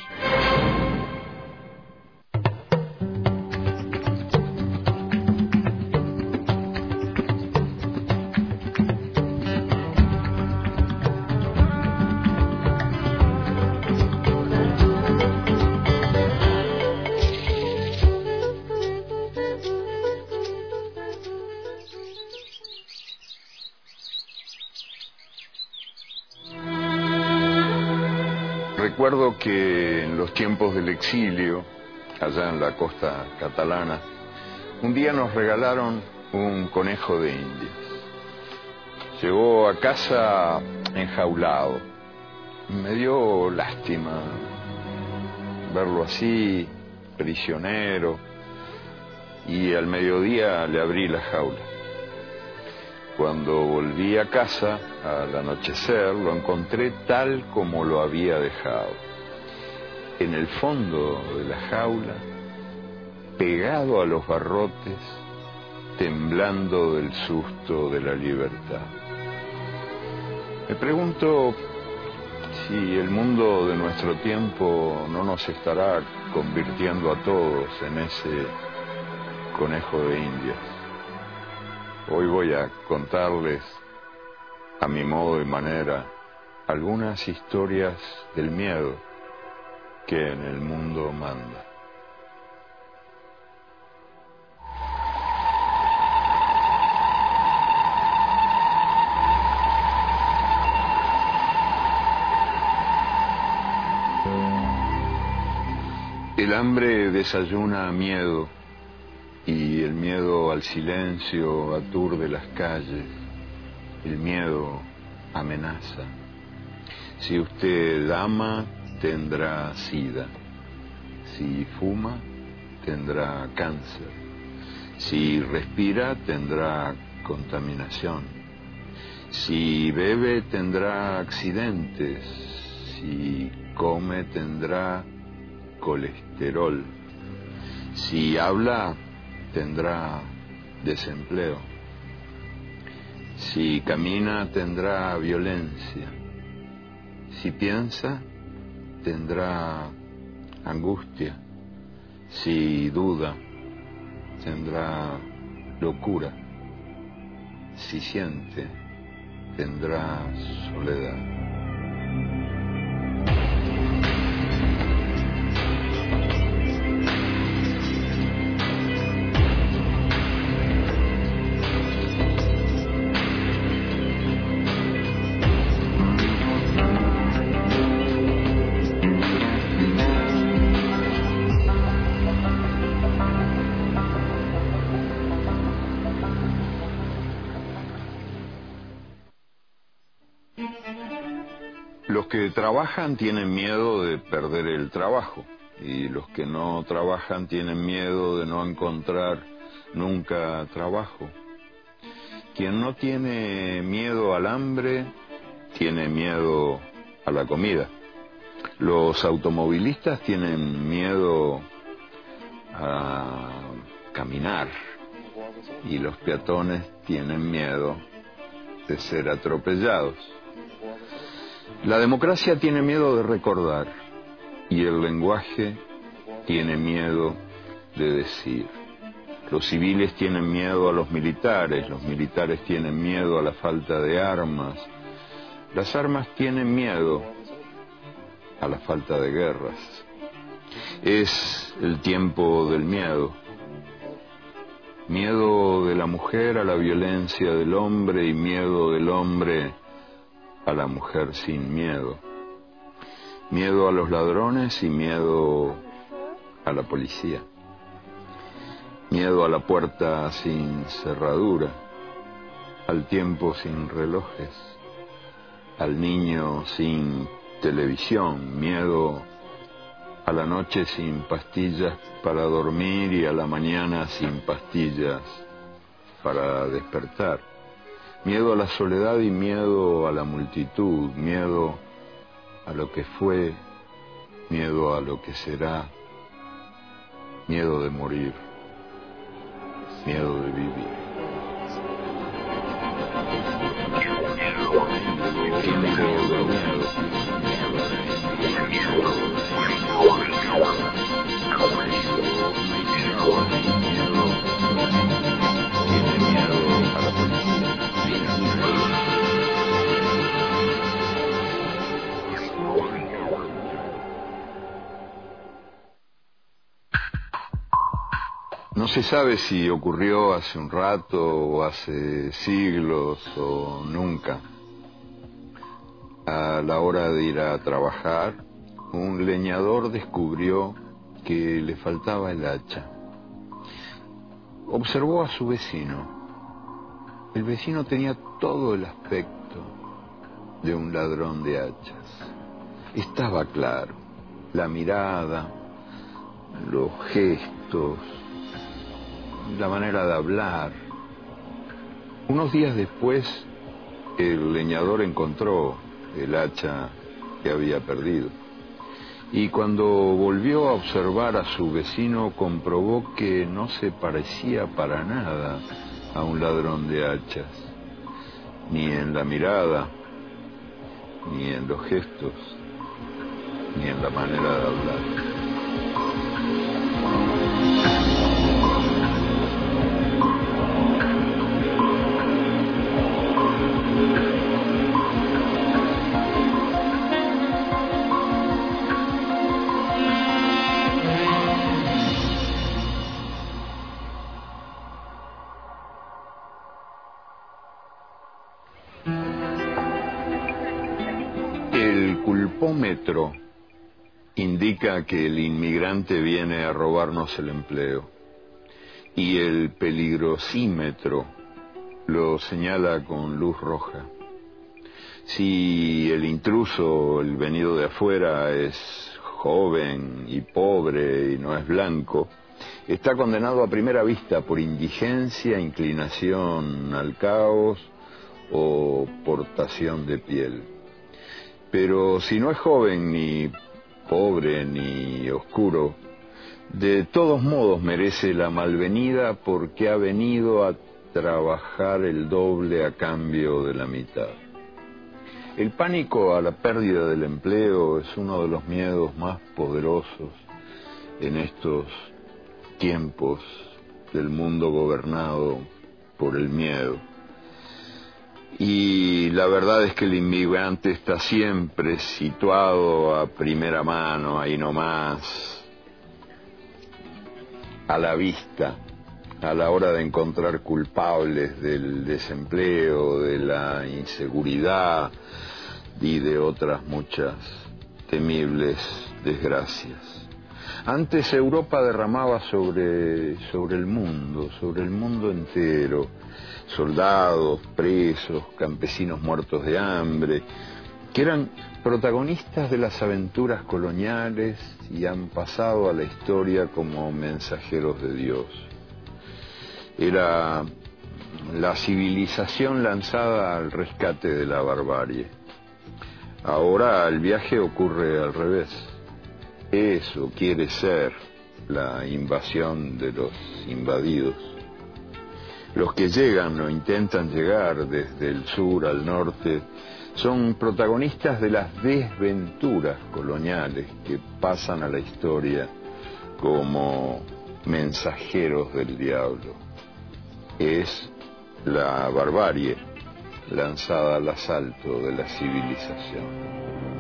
O: Recuerdo que en los tiempos del exilio, allá en la costa catalana, un día nos regalaron un conejo de Indias. Llegó a casa enjaulado. Me dio lástima verlo así, prisionero. y al mediodía le abrí la jaula. Cuando volví a casa, al anochecer, lo encontré tal como lo había dejado. En el fondo de la jaula, pegado a los barrotes, temblando del susto de la libertad. Me pregunto si el mundo de nuestro tiempo no nos estará convirtiendo a todos en ese conejo de Indias. Hoy voy a contarles, a mi modo y manera, algunas historias del miedo que en el mundo manda. El hambre desayuna miedo, y el miedo al silencio aturde las calles. El miedo amenaza. Si usted ama, tendrá sida. Si fuma, tendrá cáncer. Si respira, tendrá contaminación. Si bebe, tendrá accidentes. Si come, tendrá colesterol. Si habla, tendrá desempleo. Si camina, tendrá violencia. Si piensa, tendrá angustia. Si duda, tendrá locura. Si siente, tendrá soledad. Los que trabajan tienen miedo de perder el trabajo, y los que no trabajan tienen miedo de no encontrar nunca trabajo. Quien no tiene miedo al hambre, tiene miedo a la comida. Los automovilistas tienen miedo a caminar, y los peatones tienen miedo de ser atropellados. La democracia tiene miedo de recordar, y el lenguaje tiene miedo de decir. Los civiles tienen miedo a los militares, los militares tienen miedo a la falta de armas, las armas tienen miedo a la falta de guerras. Es el tiempo del miedo. Miedo de la mujer a la violencia del hombre, y miedo del hombre a la mujer sin miedo. Miedo a los ladrones y miedo a la policía. Miedo a la puerta sin cerradura, al tiempo sin relojes, al niño sin televisión. Miedo a la noche sin pastillas para dormir y a la mañana sin pastillas para despertar. Miedo a la soledad y miedo a la multitud, miedo a lo que fue, miedo a lo que será, miedo de morir, miedo de vivir. Tiempo de miedo. Tiene miedo a la policía. No se sabe si ocurrió hace un rato o hace siglos o nunca. A la hora de ir a trabajar, un leñador descubrió que le faltaba el hacha. Observó a su vecino. El vecino tenía todo el aspecto de un ladrón de hachas. Estaba claro, la mirada, los gestos, la manera de hablar. Unos días después, el leñador encontró el hacha que había perdido. Y cuando volvió a observar a su vecino, comprobó que no se parecía para nada a un ladrón de hachas, ni en la mirada, ni en los gestos, ni en la manera de hablar. El culpómetro indica que el inmigrante viene a robarnos el empleo y el peligrosímetro lo señala con luz roja. Si el intruso, el venido de afuera, es joven y pobre y no es blanco, está condenado a primera vista por indigencia, inclinación al caos o portación de piel. Pero si no es joven, ni pobre, ni oscuro, de todos modos merece la malvenida porque ha venido a trabajar el doble a cambio de la mitad. El pánico a la pérdida del empleo es uno de los miedos más poderosos en estos tiempos del mundo gobernado por el miedo. Y la verdad es que el inmigrante está siempre situado a primera mano, ahí nomás, a la vista, a la hora de encontrar culpables del desempleo, de la inseguridad y de otras muchas temibles desgracias. Antes Europa derramaba sobre, sobre el mundo, sobre el mundo entero, soldados, presos, campesinos muertos de hambre, que eran protagonistas de las aventuras coloniales y han pasado a la historia como mensajeros de Dios. Era la civilización lanzada al rescate de la barbarie. Ahora el viaje ocurre al revés. Eso quiere ser la invasión de los invadidos. Los que llegan o intentan llegar desde el sur al norte son protagonistas de las desventuras coloniales que pasan a la historia como mensajeros del diablo. Es la barbarie lanzada al asalto de la civilización.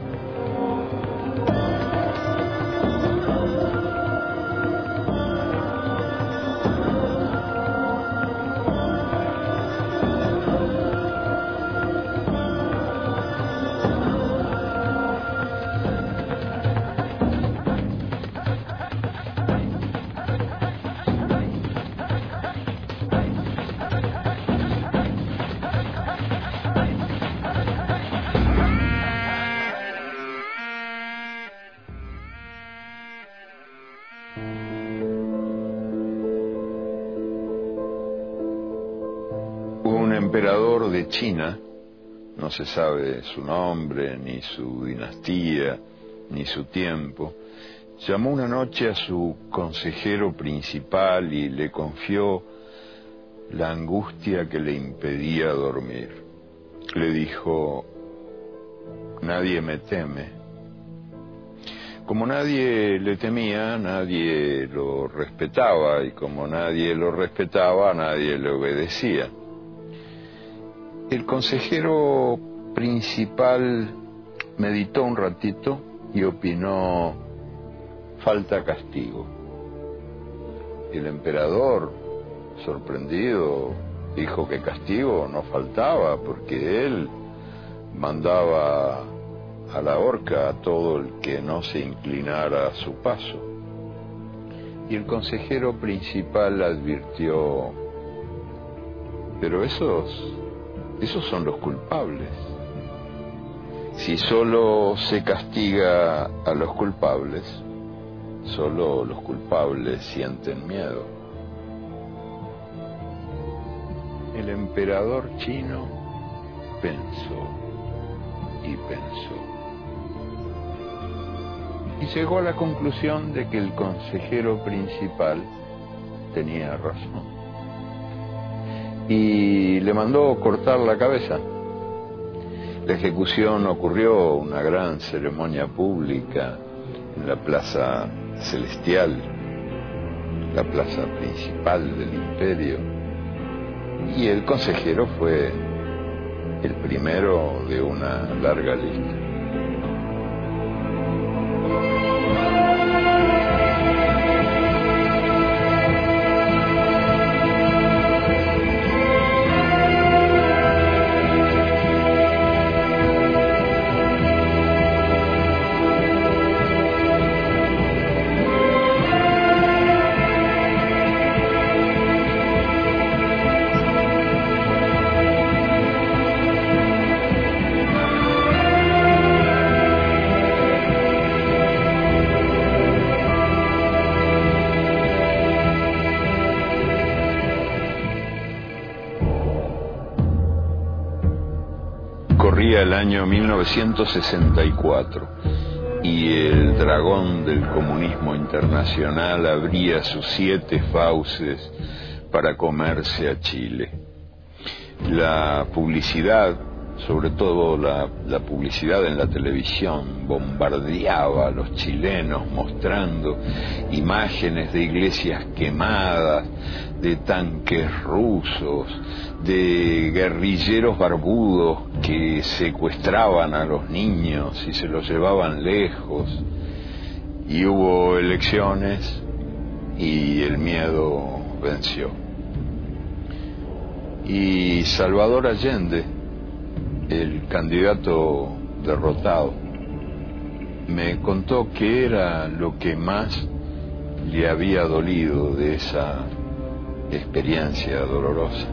O: Emperador de China, no se sabe su nombre, ni su dinastía, ni su tiempo, llamó una noche a su consejero principal y le confió la angustia que le impedía dormir. Le dijo: nadie me teme. Como nadie le temía, nadie lo respetaba, y como nadie lo respetaba, nadie le obedecía. El consejero principal meditó un ratito y opinó: falta castigo. El emperador, sorprendido, dijo que castigo no faltaba porque él mandaba a la horca a todo el que no se inclinara a su paso. Y el consejero principal advirtió: pero esos... esos son los culpables. Si solo se castiga a los culpables, solo los culpables sienten miedo. el emperador chino pensó y pensó y llegó a la conclusión de que el consejero principal tenía razón y le mandó cortar la cabeza. La ejecución ocurrió, una gran ceremonia pública en la Plaza Celestial, la plaza principal del imperio, y el consejero fue el primero de una larga lista. El año mil novecientos sesenta y cuatro y el dragón del comunismo internacional abría sus siete fauces para comerse a Chile. La publicidad, sobre todo la, la publicidad en la televisión, bombardeaba a los chilenos mostrando imágenes de iglesias quemadas, de tanques rusos, de guerrilleros barbudos que secuestraban a los niños y se los llevaban lejos. Y hubo elecciones y el miedo venció. Y Salvador Allende, el candidato derrotado, me contó que era lo que más le había dolido de esa experiencia dolorosa.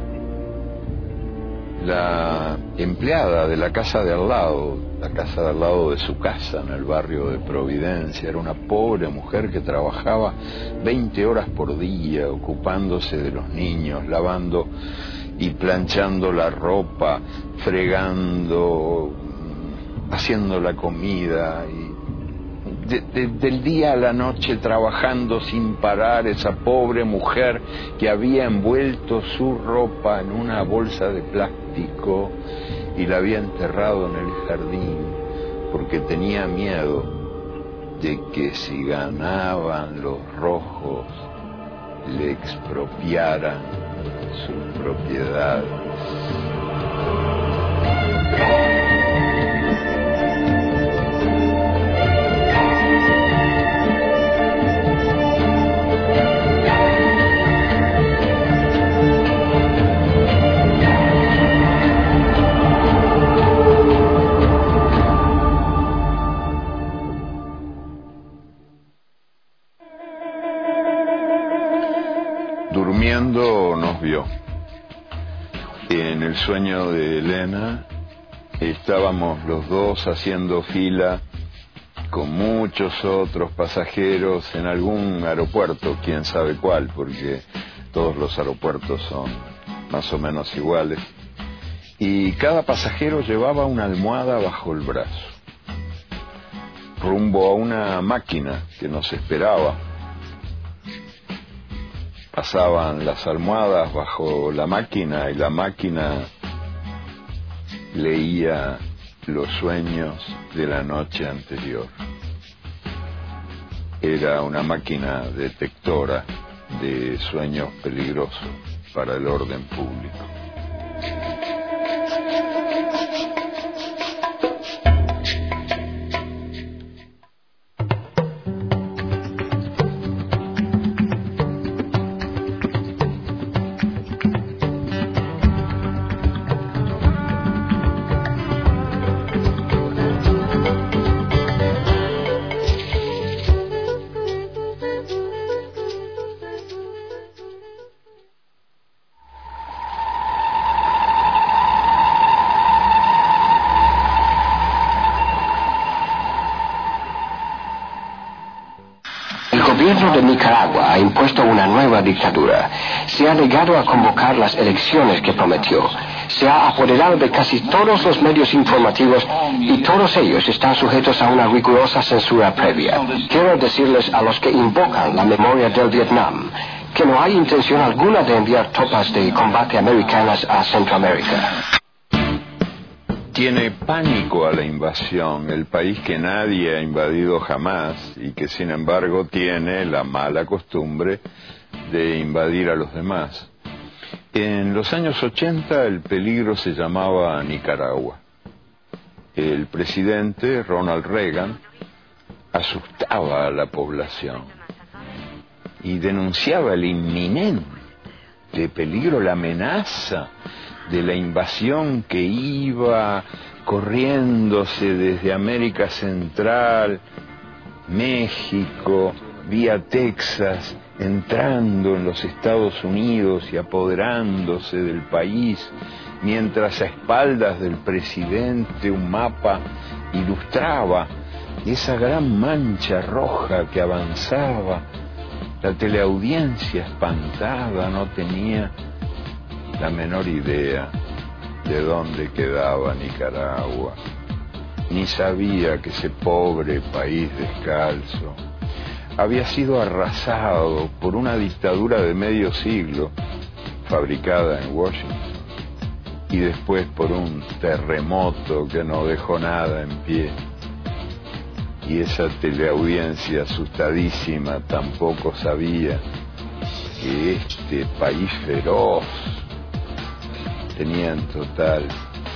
O: La empleada de la casa de al lado, la casa de al lado de su casa en el barrio de Providencia, era una pobre mujer que trabajaba veinte horas por día ocupándose de los niños, lavando y planchando la ropa, fregando, haciendo la comida y de, de, del día a la noche trabajando sin parar, esa pobre mujer que había envuelto su ropa en una bolsa de plástico y la había enterrado en el jardín porque tenía miedo de que si ganaban los rojos le expropiaran su propiedad. Durmiendo nos vio. En el sueño de Elena estábamos los dos haciendo fila con muchos otros pasajeros en algún aeropuerto, quién sabe cuál, porque todos los aeropuertos son más o menos iguales, y cada pasajero llevaba una almohada bajo el brazo, rumbo a una máquina que nos esperaba. Pasaban las almohadas bajo la máquina y la máquina leía los sueños de la noche anterior. Era una máquina detectora de sueños peligrosos para el orden público.
P: gobierno de Nicaragua ha impuesto una nueva dictadura. Se ha negado a convocar las elecciones que prometió. Se ha apoderado de casi todos los medios informativos y todos ellos están sujetos a una rigurosa censura previa. Quiero decirles a los que invocan la memoria del Vietnam que no hay intención alguna de enviar tropas de combate americanas a Centroamérica.
O: Tiene pánico a la invasión, el país que nadie ha invadido jamás y que sin embargo tiene la mala costumbre de invadir a los demás. En los años ochenta el peligro se llamaba Nicaragua. El presidente Ronald Reagan asustaba a la población y denunciaba el inminente peligro, la amenaza de la invasión que iba corriéndose desde América Central, México, vía Texas, entrando en los Estados Unidos y apoderándose del país, mientras a espaldas del presidente un mapa ilustraba esa gran mancha roja que avanzaba. La teleaudiencia espantada no tenía la menor idea de dónde quedaba Nicaragua, ni sabía que ese pobre país descalzo había sido arrasado por una dictadura de medio siglo, fabricada en Washington, y después por un terremoto que no dejó nada en pie. Y esa teleaudiencia asustadísima tampoco sabía que este país feroz tenía en total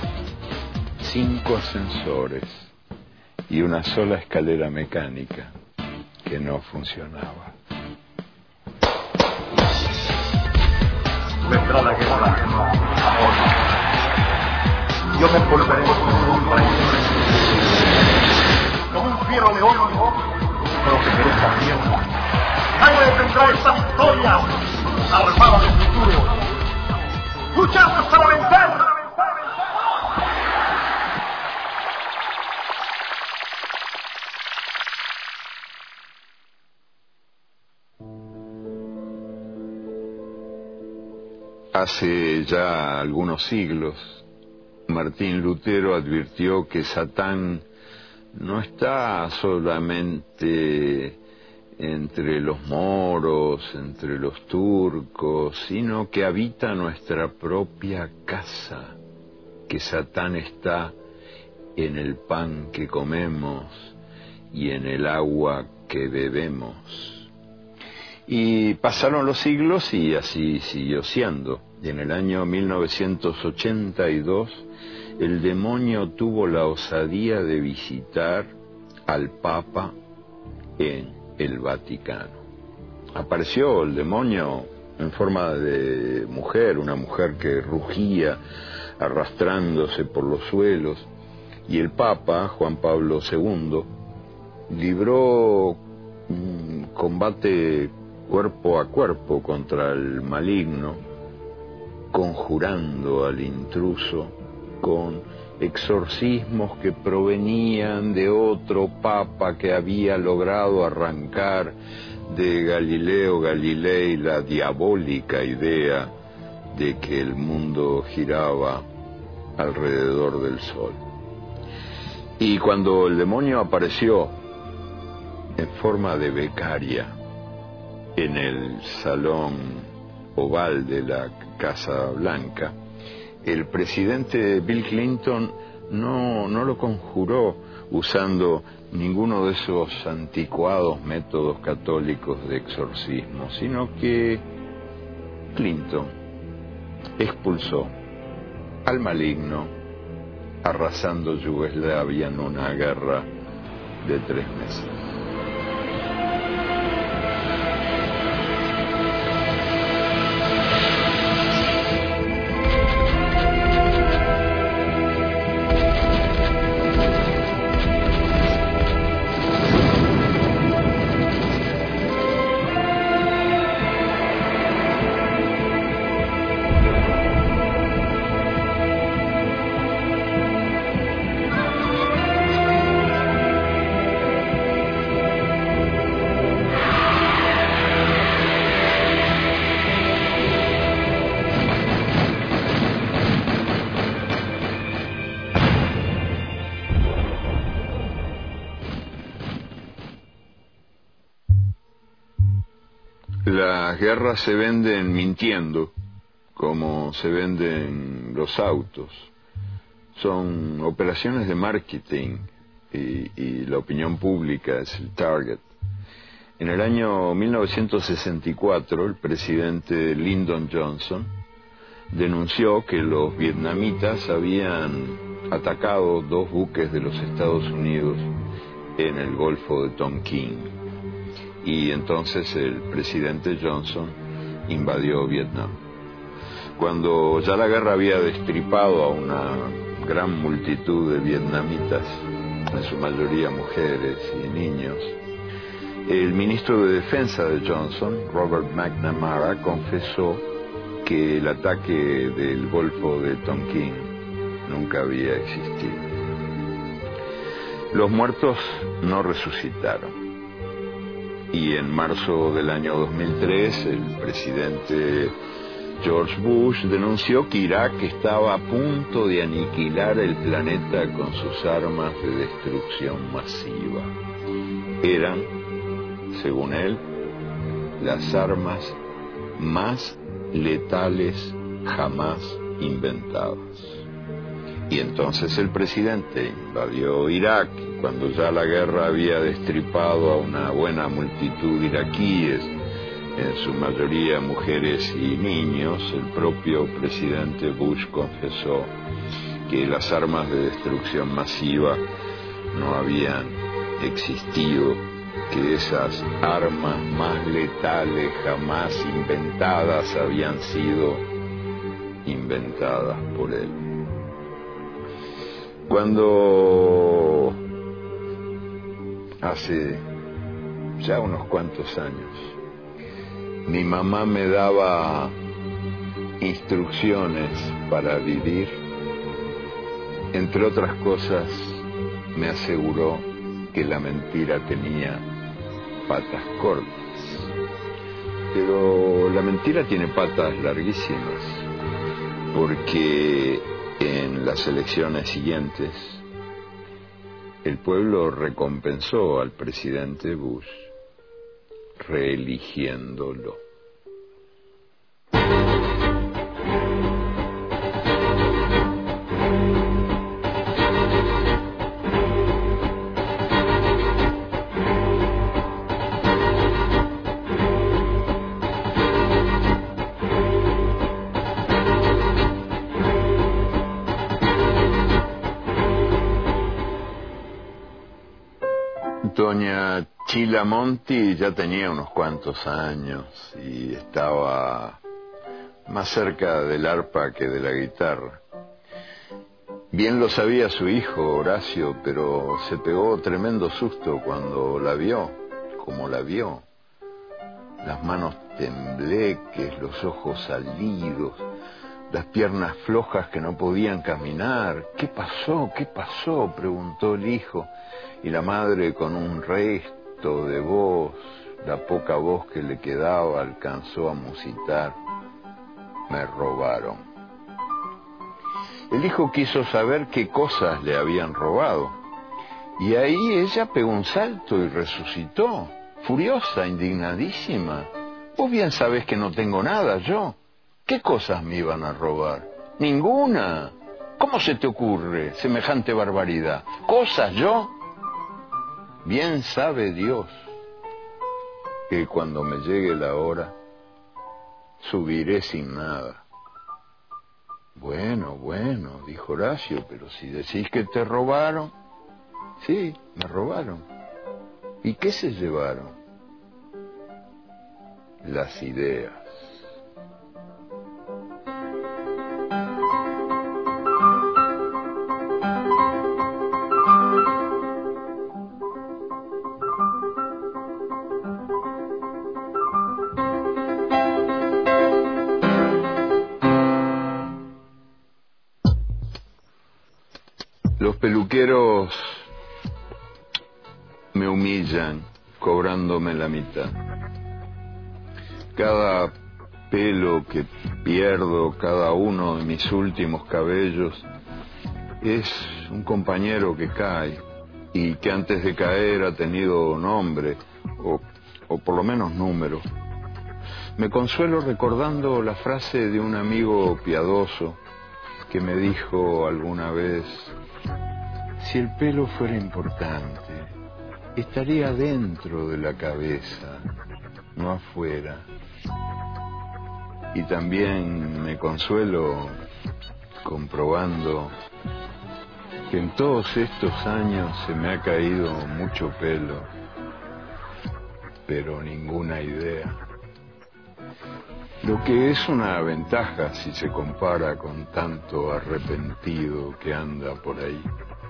O: cinco ascensores y una sola escalera mecánica que no funcionaba.
Q: Vendrá la guerra, ahora. Yo me envolveré con un país como un fiero león, pero que merezca también. Sangre tendrá esta victoria, armada del futuro. ¡Luchad hasta vencer!
O: Hace ya algunos siglos, Martín Lutero advirtió que Satán no está solamente entre los moros, entre los turcos, sino que habita nuestra propia casa, que Satán está en el pan que comemos y en el agua que bebemos. Y pasaron los siglos y así siguió siendo. Y en el año mil novecientos ochenta y dos, el demonio tuvo la osadía de visitar al Papa en el Vaticano. Apareció el demonio en forma de mujer, una mujer que rugía arrastrándose por los suelos, y el Papa, Juan Pablo segundo, libró un combate cuerpo a cuerpo contra el maligno, conjurando al intruso con exorcismos que provenían de otro papa que había logrado arrancar de Galileo Galilei la diabólica idea de que el mundo giraba alrededor del sol. Y cuando el demonio apareció en forma de becaria en el salón oval de la Casa Blanca, el presidente Bill Clinton no, no lo conjuró usando ninguno de esos anticuados métodos católicos de exorcismo, sino que Clinton expulsó al maligno, arrasando Yugoslavia en una guerra de tres meses. Las guerras se venden mintiendo, como se venden los autos. Son operaciones de marketing y, y la opinión pública es el target. En el año mil novecientos sesenta y cuatro, el presidente Lyndon Johnson denunció que los vietnamitas habían atacado dos buques de los Estados Unidos en el Golfo de Tonkin. Y entonces el presidente Johnson invadió Vietnam. Cuando ya la guerra había destripado a una gran multitud de vietnamitas, en su mayoría mujeres y niños, el ministro de Defensa de Johnson, Robert McNamara, confesó que el ataque del Golfo de Tonkin nunca había existido. Los muertos no resucitaron. Y en marzo del año dos mil tres, el presidente George Bush denunció que Irak estaba a punto de aniquilar el planeta con sus armas de destrucción masiva. Eran, según él, las armas más letales jamás inventadas. Y entonces el presidente invadió Irak. Cuando ya la guerra había destripado a una buena multitud de iraquíes, en su mayoría mujeres y niños, el propio presidente Bush confesó que las armas de destrucción masiva no habían existido, que esas armas más letales jamás inventadas habían sido inventadas por él. Cuando hace ya unos cuantos años mi mamá me daba instrucciones para vivir, entre otras cosas me aseguró que la mentira tenía patas cortas. Pero la mentira tiene patas larguísimas, porque en las elecciones siguientes el pueblo recompensó al presidente Bush reeligiéndolo. Doña Chila Monti ya tenía unos cuantos años y estaba más cerca del arpa que de la guitarra. Bien lo sabía su hijo Horacio, pero se pegó tremendo susto cuando la vio, como la vio. Las manos tembleques, los ojos salidos, las piernas flojas que no podían caminar. ¿Qué pasó? ¿Qué pasó?, preguntó el hijo. Y la madre, con un resto de voz, la poca voz que le quedaba, alcanzó a musitar: me robaron. El hijo quiso saber qué cosas le habían robado. Y ahí ella pegó un salto y resucitó, furiosa, indignadísima. Vos bien sabés que no tengo nada yo. ¿Qué cosas me iban a robar? Ninguna. ¿Cómo se te ocurre semejante barbaridad? ¿Cosas yo? Bien sabe Dios que cuando me llegue la hora subiré sin nada. Bueno, bueno, dijo Horacio, pero si decís que te robaron. Sí, me robaron. ¿Y qué se llevaron? Las ideas. Los peluqueros me humillan cobrándome la mitad. Cada pelo que pierdo, cada uno de mis últimos cabellos, es un compañero que cae y que antes de caer ha tenido nombre, o, o por lo menos número. Me consuelo recordando la frase de un amigo piadoso que me dijo alguna vez: si el pelo fuera importante, estaría dentro de la cabeza, no afuera. Y también me consuelo comprobando que en todos estos años se me ha caído mucho pelo, pero ninguna idea. Lo que es una ventaja si se compara con tanto arrepentido que anda por ahí.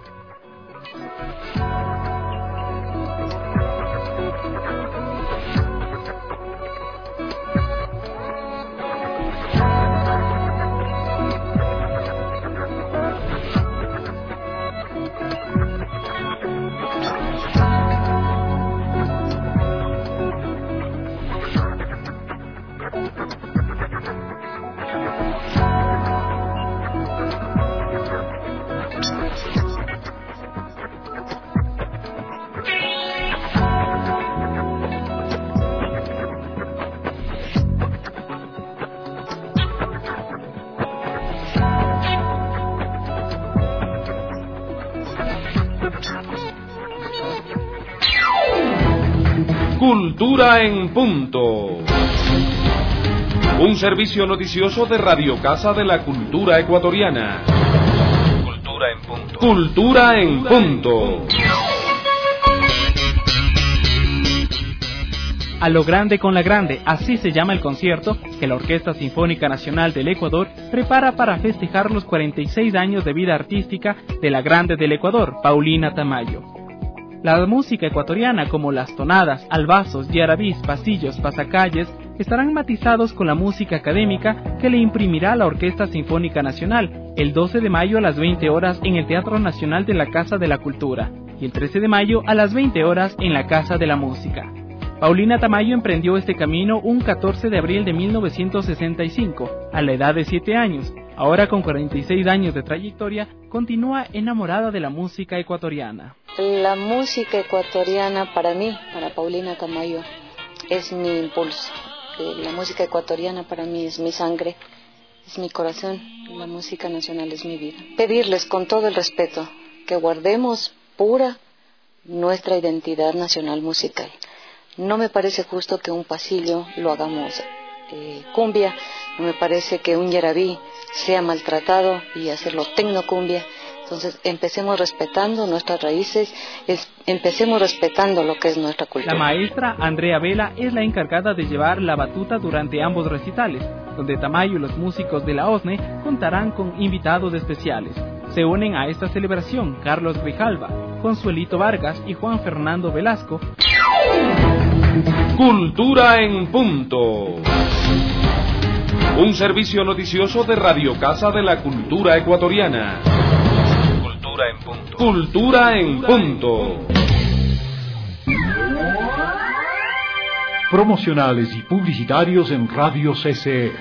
N: Cultura en punto. Un servicio noticioso de Radio Casa de la Cultura Ecuatoriana. Cultura en punto. Cultura en punto.
F: A lo grande con la grande, así se llama el concierto que la Orquesta Sinfónica Nacional del Ecuador prepara para festejar los cuarenta y seis años de vida artística de la Grande del Ecuador, Paulina Tamayo. La música ecuatoriana, como las tonadas, albazos, yarabís, pasillos, pasacalles, estarán matizados con la música académica que le imprimirá la Orquesta Sinfónica Nacional el doce de mayo a las veinte horas en el Teatro Nacional de la Casa de la Cultura y el trece de mayo a las veinte horas en la Casa de la Música. Paulina Tamayo emprendió este camino un catorce de abril de mil novecientos sesenta y cinco, a la edad de siete años. Ahora, con cuarenta y seis años de trayectoria, continúa enamorada de la música ecuatoriana.
C: La música ecuatoriana para mí, para Paulina Tamayo, es mi impulso. La música ecuatoriana para mí es mi sangre, es mi corazón. La música nacional es mi vida. Pedirles con todo el respeto que guardemos pura nuestra identidad nacional musical. No me parece justo que un pasillo lo hagamos eh, cumbia, no me parece que un yarabí sea maltratado y hacerlo tecnocumbia. Entonces empecemos respetando nuestras raíces, es, empecemos respetando lo que es nuestra cultura.
F: La maestra Andrea Vela es la encargada de llevar la batuta durante ambos recitales, donde Tamayo y los músicos de la O S N E contarán con invitados especiales. Se unen a esta celebración Carlos Grijalva, Consuelito Vargas y Juan Fernando Velasco.
N: Cultura en punto. Un servicio noticioso de Radio Casa de la Cultura Ecuatoriana. Cultura en punto. Cultura en punto.
A: Promocionales y publicitarios en Radio C C E.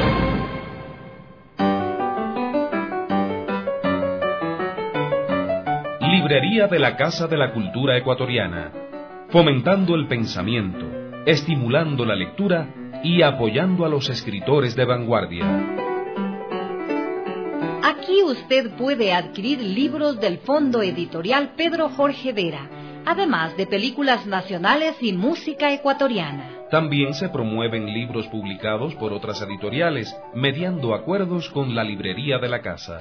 N: Librería de la Casa de la Cultura Ecuatoriana, fomentando el pensamiento, estimulando la lectura y apoyando a los escritores de vanguardia.
M: Aquí usted puede adquirir libros del Fondo Editorial Pedro Jorge Vera, además de películas nacionales y música ecuatoriana.
N: También se promueven libros publicados por otras editoriales, mediando acuerdos con la librería de la casa.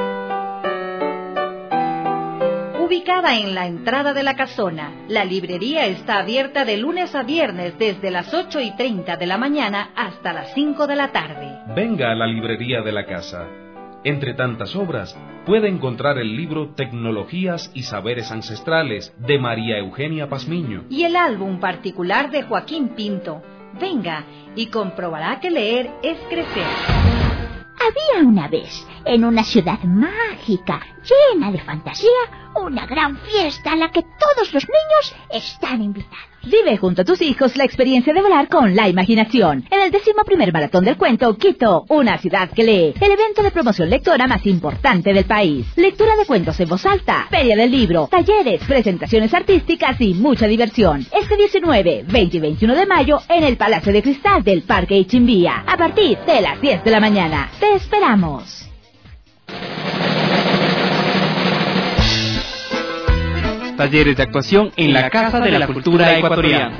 M: Ubicada en la entrada de la casona, la librería está abierta de lunes a viernes desde las ocho y treinta de la mañana hasta las cinco de la tarde.
N: Venga a la librería de la casa. Entre tantas obras, puede encontrar el libro Tecnologías y Saberes Ancestrales de María Eugenia Pazmiño
M: y el álbum particular de Joaquín Pinto. Venga y comprobará que leer es crecer.
H: Había una vez, en una ciudad mágica, llena de fantasía, una gran fiesta a la que todos los niños están invitados. Vive junto a tus hijos la experiencia de volar con la imaginación. En el décimo primer Maratón del Cuento, Quito, una ciudad que lee. El evento de promoción lectora más importante del país. Lectura de cuentos en voz alta, feria del libro, talleres, presentaciones artísticas y mucha diversión. Este diecinueve, veinte y veintiuno de mayo en el Palacio de Cristal del Parque Ichimbía. A partir de las diez de la mañana. Te esperamos.
F: Talleres de actuación en la Casa de la Cultura Ecuatoriana.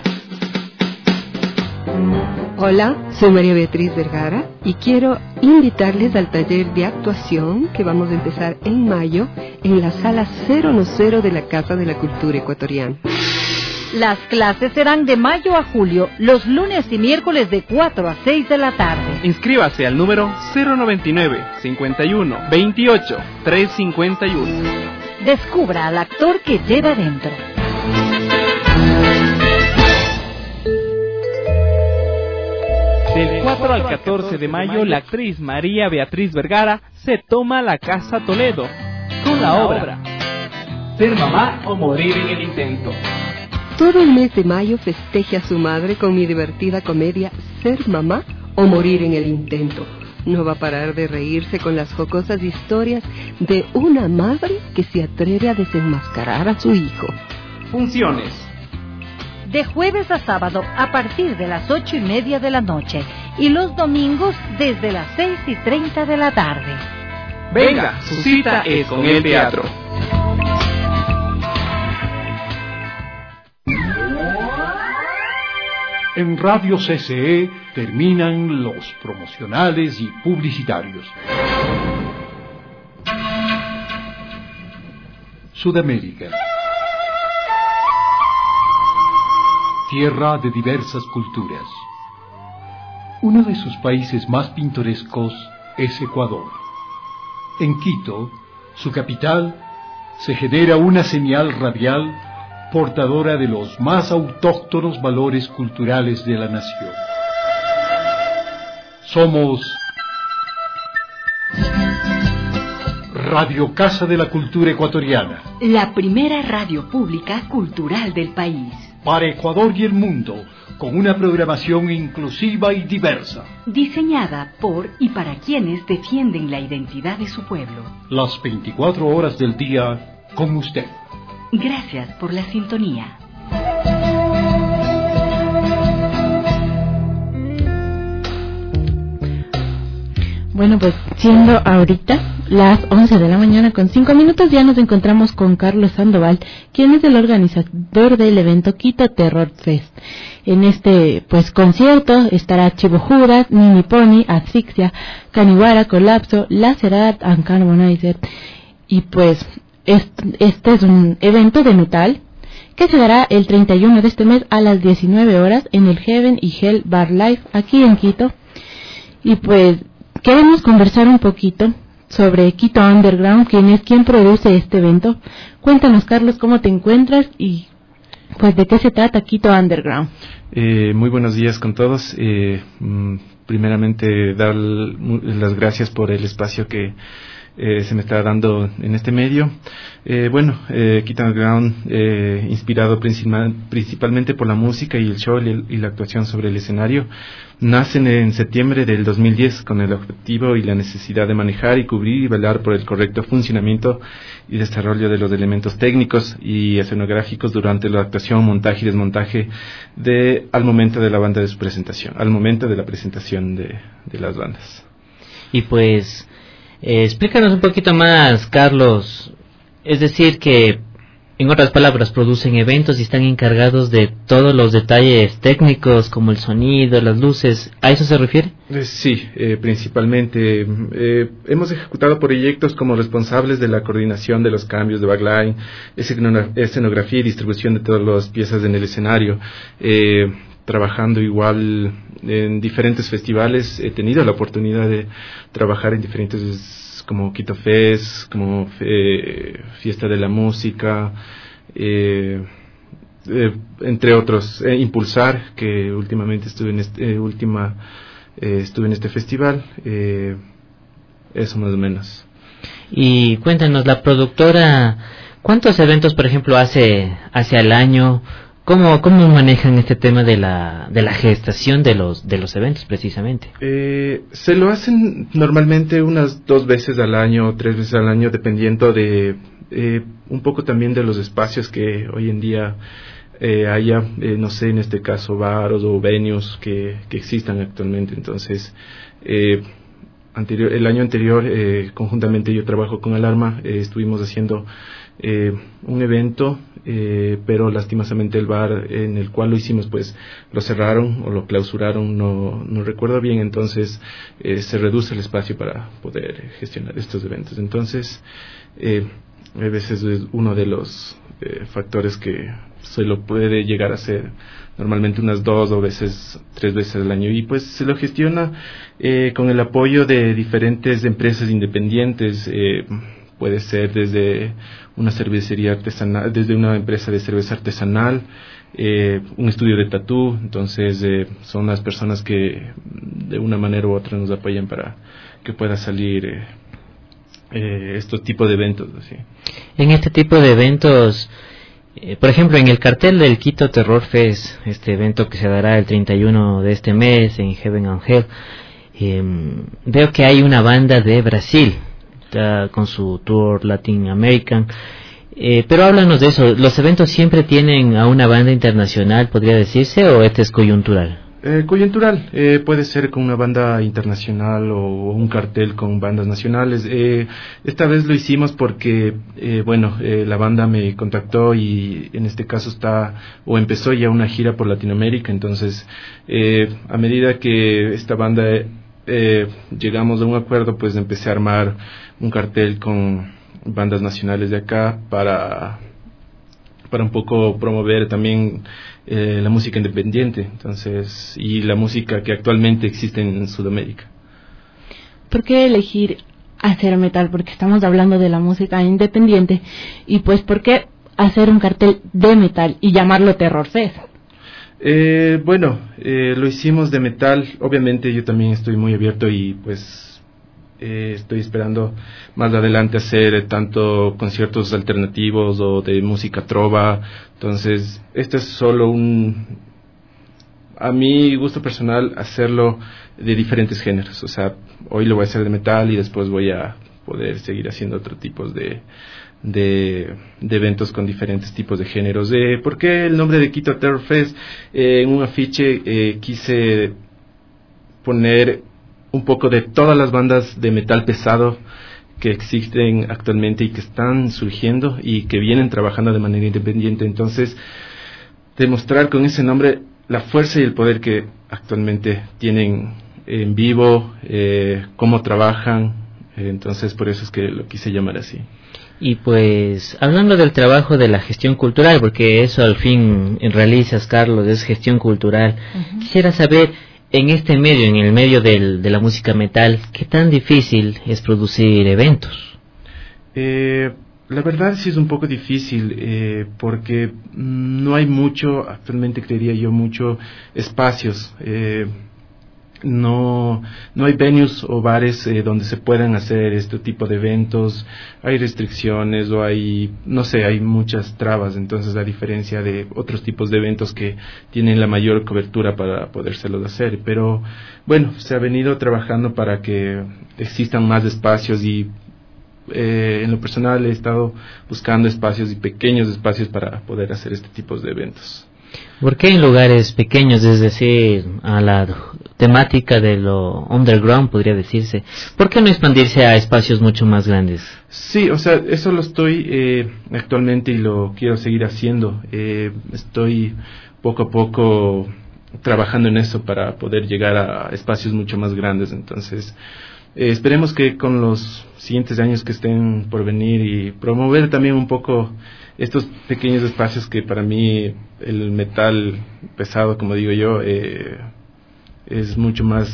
L: Hola, soy María Beatriz Vergara y quiero invitarles al taller de actuación que vamos a empezar en mayo en la sala cero cero de la Casa de la Cultura Ecuatoriana.
M: Las clases serán de mayo a julio, los lunes y miércoles de cuatro a seis de la tarde.
F: Inscríbase al número cero noventa y nueve, cincuenta y uno, veintiocho, trescientos cincuenta y uno.
M: Descubra al actor que lleva dentro.
F: Del cuatro al catorce de mayo, la actriz María Beatriz Vergara se toma la Casa Toledo con la obra
G: Ser mamá o morir en el intento.
L: Todo el mes de mayo festeje a su madre con mi divertida comedia Ser mamá o morir en el intento. No va a parar de reírse con las jocosas historias de una madre que se atreve a desenmascarar a su hijo.
G: Funciones.
M: De jueves a sábado a partir de las ocho y media de la noche y los domingos desde las seis y treinta de la tarde.
G: Venga, su cita es con el teatro.
A: En Radio C C E terminan los promocionales y publicitarios. Sudamérica. Tierra de diversas culturas. Uno de sus países más pintorescos es Ecuador. En Quito, su capital, se genera una señal radial portadora de los más autóctonos valores culturales de la nación. Somos Radio Casa de la Cultura Ecuatoriana,
W: la primera radio pública cultural del país.
A: Para Ecuador y el mundo, con una programación inclusiva y diversa.
W: Diseñada por y para quienes defienden la identidad de su pueblo.
A: Las veinticuatro horas del día con usted.
W: Gracias por la sintonía.
E: Bueno, pues siendo ahorita las once de la mañana con cinco minutos, ya nos encontramos con Carlos Sandoval, quien es el organizador del evento Quito Terror Fest. En este pues concierto estará Chivo Judas, Nini Pony, Asfixia, Caniwara, Colapso, Lacerat, and Carbonizer. Y pues este, este es un evento de metal que se dará el treinta y uno de este mes a las diecinueve horas en el Heaven y Hell Bar Live aquí en Quito. Y pues queremos conversar un poquito sobre Quito Underground, quien es quien produce este evento. Cuéntanos, Carlos, cómo te encuentras y pues de qué se trata Quito Underground.
I: Eh, muy buenos días con todos. Eh, primeramente dar las gracias por el espacio que Eh, se me está dando en este medio. Eh, bueno, eh, Quito Underground, eh, inspirado principal, principalmente por la música y el show y, y la actuación sobre el escenario, nacen en septiembre del dos mil diez con el objetivo y la necesidad de manejar y cubrir y velar por el correcto funcionamiento y desarrollo de los elementos técnicos y escenográficos durante la actuación, montaje y desmontaje de al momento de la banda de su presentación, al momento de la presentación de, de las bandas.
R: Y pues Eh, explícanos un poquito más, Carlos. Es decir, que, en otras palabras, producen eventos y están encargados de todos los detalles técnicos, como el sonido, las luces. ¿A eso se refiere?
I: Eh, sí, eh, principalmente. Eh, hemos ejecutado proyectos como responsables de la coordinación de los cambios de backline, escenografía y distribución de todas las piezas en el escenario. Eh, trabajando igual en diferentes festivales. He tenido la oportunidad de trabajar en diferentes, como Quito Fest, como eh, Fiesta de la Música, eh, eh, entre otros. Eh, Impulsar, que últimamente estuve en este, eh, última, eh, estuve en este festival. Eh, eso más o menos.
R: Y cuéntanos, la productora, ¿cuántos eventos, por ejemplo, hace, hace al año? ¿Cómo, cómo manejan este tema de la, de la gestación de los, de los eventos precisamente?
I: Eh, se lo hacen normalmente unas dos veces al año o tres veces al año, dependiendo de eh, un poco también de los espacios que hoy en día eh, haya, eh, no sé, en este caso bares o venues que, que existan actualmente. Entonces, eh, anterior, el año anterior, eh, conjuntamente yo trabajo con Alarma, eh, estuvimos haciendo eh, un evento, eh, pero lastimosamente el bar en el cual lo hicimos pues lo cerraron o lo clausuraron, no, no recuerdo bien. Entonces eh, se reduce el espacio para poder gestionar estos eventos. Entonces eh, a veces es uno de los eh, factores que se lo puede llegar a hacer normalmente unas dos o veces tres veces al año, y pues se lo gestiona eh, con el apoyo de diferentes empresas independientes. eh, puede ser desde una cervecería artesanal, desde una empresa de cerveza artesanal, eh, un estudio de tatú. Entonces eh, son las personas que de una manera u otra nos apoyan para que pueda salir eh, eh, estos tipos de eventos, así.
R: En este tipo de eventos, eh, por ejemplo, en el cartel del Quito Terror Fest, este evento que se dará el treinta y uno de este mes en Heaven and Hell, eh, veo que hay una banda de Brasil con su tour Latin American, eh, pero háblanos de eso. ¿Los eventos siempre tienen a una banda internacional, podría decirse, o este es coyuntural?
I: Eh, coyuntural, eh, puede ser con una banda internacional o un cartel con bandas nacionales. Eh, esta vez lo hicimos porque, eh, bueno, eh, la banda me contactó y en este caso está, o empezó ya una gira por Latinoamérica. Entonces, eh, a medida que esta banda eh, llegamos a un acuerdo, pues empecé a armar un cartel con bandas nacionales de acá para para un poco promover también eh, la música independiente, entonces, y la música que actualmente existe en Sudamérica.
E: ¿Por qué elegir hacer metal? Porque estamos hablando de la música independiente, y pues ¿por qué hacer un cartel de metal y llamarlo Terror Fest?
I: Eh, bueno, eh, lo hicimos de metal. Obviamente yo también estoy muy abierto y pues eh, estoy esperando más adelante hacer tanto conciertos alternativos o de música trova. Entonces este es solo un, a mi gusto personal, hacerlo de diferentes géneros. O sea, hoy lo voy a hacer de metal y después voy a poder seguir haciendo otro tipo de De, de eventos con diferentes tipos de géneros. Eh, ¿Por qué el nombre de Quito Terror Fest? Eh, en un afiche eh, quise poner un poco de todas las bandas de metal pesado que existen actualmente y que están surgiendo y que vienen trabajando de manera independiente. Entonces, demostrar con ese nombre la fuerza y el poder que actualmente tienen en vivo, eh, cómo trabajan. Eh, entonces, por eso es que lo quise llamar así.
R: Y pues, hablando del trabajo de la gestión cultural, porque eso al fin realizas, Carlos, es gestión cultural, uh-huh. Quisiera saber, en este medio, en el medio del, de la música metal, ¿qué tan difícil es producir eventos?
I: Eh, la verdad sí es un poco difícil, eh, porque no hay mucho, actualmente creería yo, mucho espacios. Eh, No, no hay venues o bares eh, donde se puedan hacer este tipo de eventos. Hay restricciones o hay, no sé, hay muchas trabas. Entonces, a diferencia de otros tipos de eventos que tienen la mayor cobertura para podérselos hacer. Pero bueno, se ha venido trabajando para que existan más espacios y eh, en lo personal he estado buscando espacios y pequeños espacios para poder hacer este tipo de eventos.
R: ¿Por qué en lugares pequeños, es decir, a la temática de lo underground, podría decirse? ¿Por qué no expandirse a espacios mucho más grandes?
I: Sí, o sea, eso lo estoy eh, actualmente y lo quiero seguir haciendo. Eh, estoy poco a poco trabajando en eso para poder llegar a espacios mucho más grandes. Entonces, eh, esperemos que con los siguientes años que estén por venir y promover también un poco estos pequeños espacios que para mí el metal pesado, como digo yo, eh, es mucho más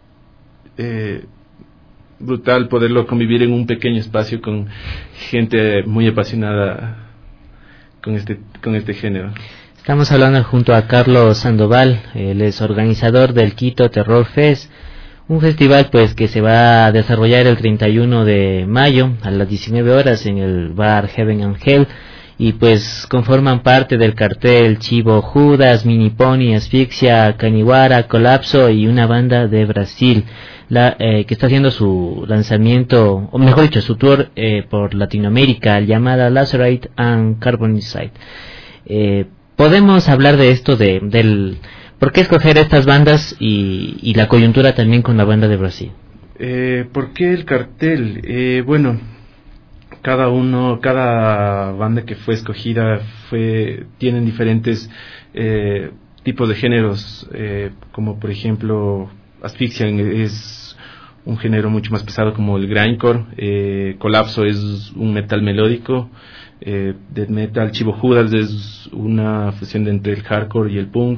I: eh, brutal poderlo convivir en un pequeño espacio con gente muy apasionada con este con este género.
R: Estamos hablando junto a Carlos Sandoval, él es organizador del Quito Terror Fest, un festival pues que se va a desarrollar el treinta y uno de mayo a las diecinueve horas en el bar Heaven and Hell. y pues conforman parte del cartel Chivo Judas, Mini Pony, Asfixia, Caniwara, Colapso y una banda de Brasil, la, eh, que está haciendo su lanzamiento, o mejor dicho, su tour eh, por Latinoamérica, llamada Lacerate and Carbonizide. Eh, podemos hablar de esto, de del por qué escoger estas bandas y, y la coyuntura también con la banda de Brasil.
I: Eh, ¿Por qué el cartel? Eh, bueno, cada uno, cada banda que fue escogida fue, tienen diferentes eh, tipos de géneros, eh, como por ejemplo Asfixia es un género mucho más pesado como el grindcore, eh, Colapso es un metal melódico, eh, death metal, Chivo Judas es una fusión de entre el hardcore y el punk,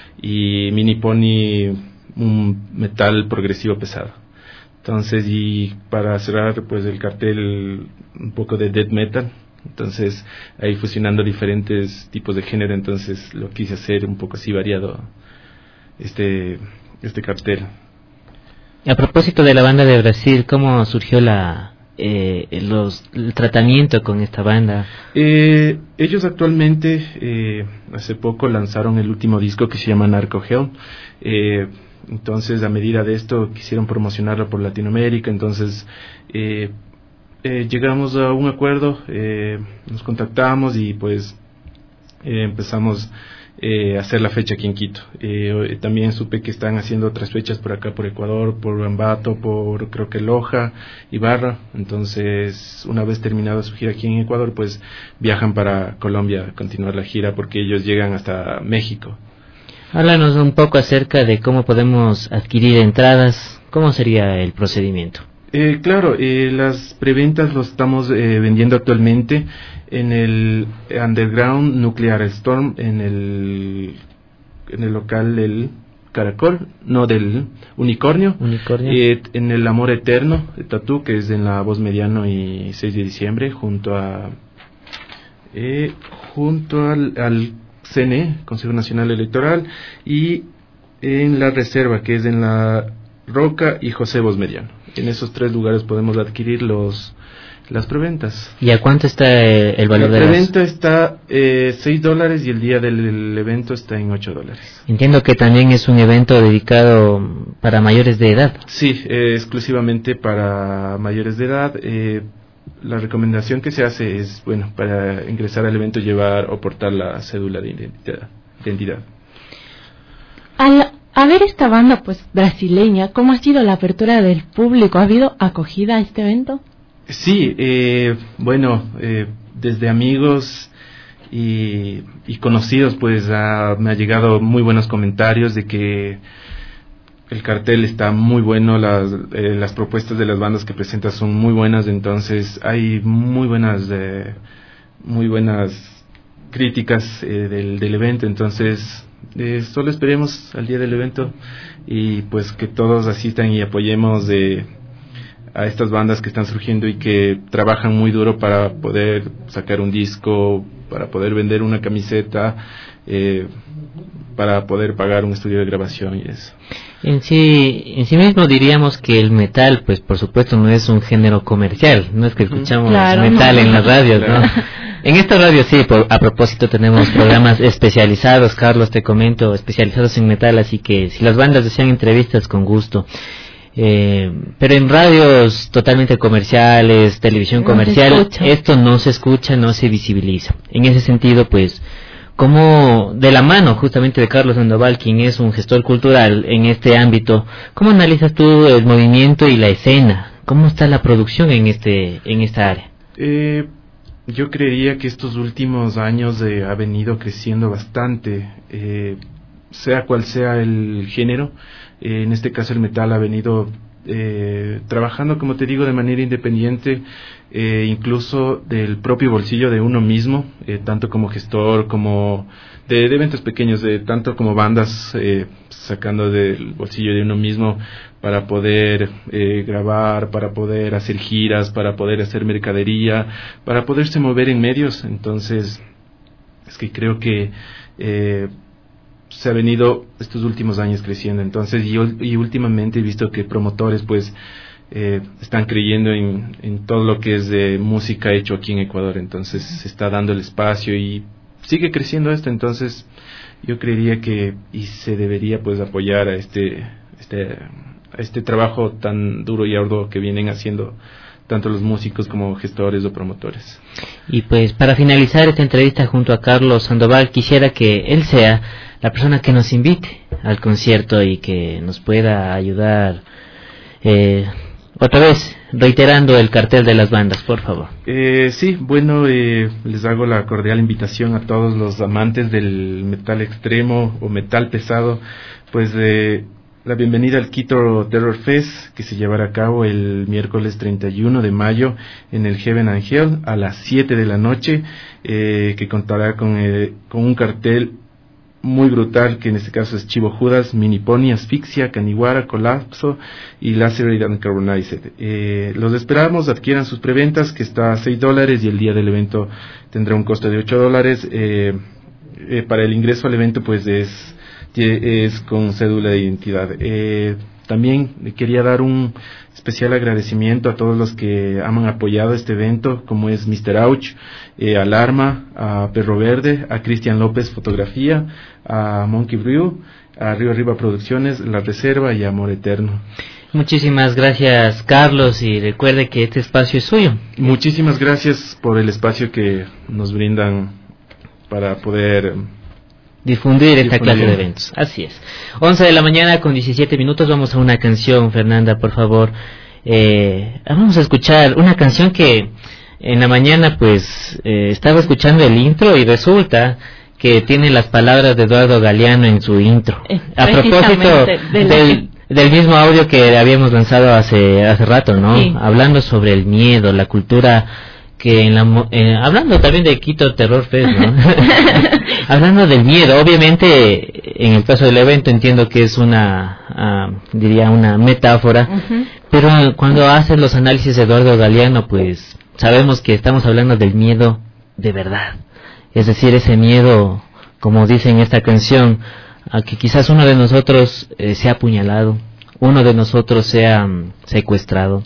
I: y Mini Pony un metal progresivo pesado. Entonces, y para cerrar pues el cartel un poco de death metal, entonces ahí fusionando diferentes tipos de género, entonces lo quise hacer un poco así variado este este cartel.
R: A propósito de la banda de Brasil, ¿cómo surgió la eh, los, el tratamiento con esta banda?
I: Eh, ellos actualmente eh, hace poco lanzaron el último disco que se llama Narco Hell. Eh, entonces a medida de esto quisieron promocionarlo por Latinoamérica, entonces eh, eh, llegamos a un acuerdo, eh, nos contactamos y pues eh, empezamos Eh, hacer la fecha aquí en Quito. Eh, también supe que están haciendo otras fechas por acá, por Ecuador, por Ambato, por creo que Loja, Ibarra. Entonces, una vez terminada su gira aquí en Ecuador, pues viajan para Colombia a continuar la gira porque ellos llegan hasta México.
R: Háblanos un poco acerca de cómo podemos adquirir entradas, cómo sería el procedimiento.
I: Eh, claro, eh, las preventas los estamos eh, vendiendo actualmente en el Underground Nuclear Storm, en el en el local del Caracol, no del Unicornio,
R: Unicornio.
I: Eh, en el Amor Eterno de Tatú, que es en la Voz Mediano y seis de diciembre, junto a eh, junto al, al C N E, Consejo Nacional Electoral, y en la Reserva, que es en la Roca y José Voz Mediano. En esos tres lugares podemos adquirir los las preventas.
R: ¿Y a cuánto está eh, el valor de
I: la
R: las?
I: preventa? Está eh, seis dólares y el día del evento está en ocho dólares.
R: Entiendo que también es un evento dedicado para mayores de edad.
I: Sí, eh, exclusivamente para mayores de edad. Eh, la recomendación que se hace es, bueno, para ingresar al evento llevar o portar la cédula de identidad. De identidad.
B: Al a ver esta banda pues brasileña, ¿cómo ha sido la apertura del público? ¿Ha habido acogida a este evento?
I: Sí, eh, bueno, eh, desde amigos y, y conocidos pues ha, me ha llegado muy buenos comentarios de que el cartel está muy bueno, las, eh, las propuestas de las bandas que presenta son muy buenas, entonces hay muy buenas eh, muy buenas críticas eh, del, del evento, entonces eh, solo esperemos al día del evento y pues que todos asistan y apoyemos de a estas bandas que están surgiendo y que trabajan muy duro para poder sacar un disco, para poder vender una camiseta, eh, para poder pagar un estudio de grabación y eso.
R: En sí, en sí mismo diríamos que el metal, pues por supuesto no es un género comercial, no es que escuchamos claro, metal no. en las radios, claro. ¿no? En esta radio sí, por, a propósito tenemos programas especializados, Carlos, te comento, especializados en metal, así que si las bandas desean entrevistas, con gusto. Eh, pero en radios totalmente comerciales, televisión no comercial, esto no se escucha, no se visibiliza. En ese sentido, pues, como de la mano justamente de Carlos Sandoval, quien es un gestor cultural en este ámbito, ¿cómo analizas tú el movimiento y la escena? ¿Cómo está la producción en este en esta área?
I: Eh, yo creería que estos últimos años eh, ha venido creciendo bastante, eh, sea cual sea el género. Eh, en este caso el metal ha venido eh, trabajando, como te digo, de manera independiente, eh, incluso del propio bolsillo de uno mismo, eh, tanto como gestor, como de, de eventos pequeños, de tanto como bandas, eh, sacando del bolsillo de uno mismo para poder eh, grabar, para poder hacer giras, para poder hacer mercadería, para poderse mover en medios. Entonces, es que creo que eh, se ha venido estos últimos años creciendo, entonces y, y últimamente he visto que promotores pues eh, están creyendo en, en todo lo que es de música hecho aquí en Ecuador. Entonces se está dando el espacio y sigue creciendo esto. Entonces yo creería que y se debería pues apoyar a este este a este trabajo tan duro y arduo que vienen haciendo tanto los músicos como gestores o promotores.
R: Y pues para finalizar esta entrevista junto a Carlos Sandoval, quisiera que él sea la persona que nos invite al concierto y que nos pueda ayudar, eh, otra vez reiterando el cartel de las bandas, por favor.
I: Eh, sí, bueno, eh, les hago la cordial invitación a todos los amantes del metal extremo o metal pesado, pues eh, la bienvenida al Quito Terror Fest, que se llevará a cabo el miércoles treinta y uno de mayo en el Heaven and Hell a las siete de la noche, eh, que contará con, eh, con un cartel muy brutal, que en este caso es Chivo Judas, Mini Pony, Asfixia, Caniwara, Colapso y Lacerate and Carbonized. Eh, los esperamos, adquieran sus preventas, que está a seis dólares, y el día del evento tendrá un costo de ocho dólares. Eh, eh, para el ingreso al evento pues es es con cédula de identidad. Eh, también quería dar un especial agradecimiento a todos los que han apoyado este evento, como es mister Ouch, eh, Alarma, a Perro Verde, a Cristian López Fotografía, a Monkey Brew, a Río Arriba Producciones, La Reserva y Amor Eterno.
R: Muchísimas gracias, Carlos, y recuerde que este espacio es suyo.
I: Muchísimas gracias por el espacio que nos brindan para poder
R: difundir esta clase de eventos. Así es. once de la mañana con diecisiete minutos. Vamos a una canción, Fernanda, por favor. Eh, vamos a escuchar una canción que en la mañana pues eh, estaba escuchando el intro y resulta que tiene las palabras de Eduardo Galeano en su intro. Eh, a propósito del, del mismo audio que habíamos lanzado hace hace rato, ¿no? Sí. Hablando sobre el miedo, la cultura que en la eh, hablando también de Quito Terror Fest, ¿no? Hablando del miedo, obviamente en el caso del evento entiendo que es una uh, diría una metáfora, uh-huh. Pero cuando hacen los análisis de Eduardo Galeano, pues sabemos que estamos hablando del miedo de verdad, es decir, ese miedo, como dice en esta canción, a que quizás uno de nosotros eh, sea apuñalado, uno de nosotros sea um, secuestrado,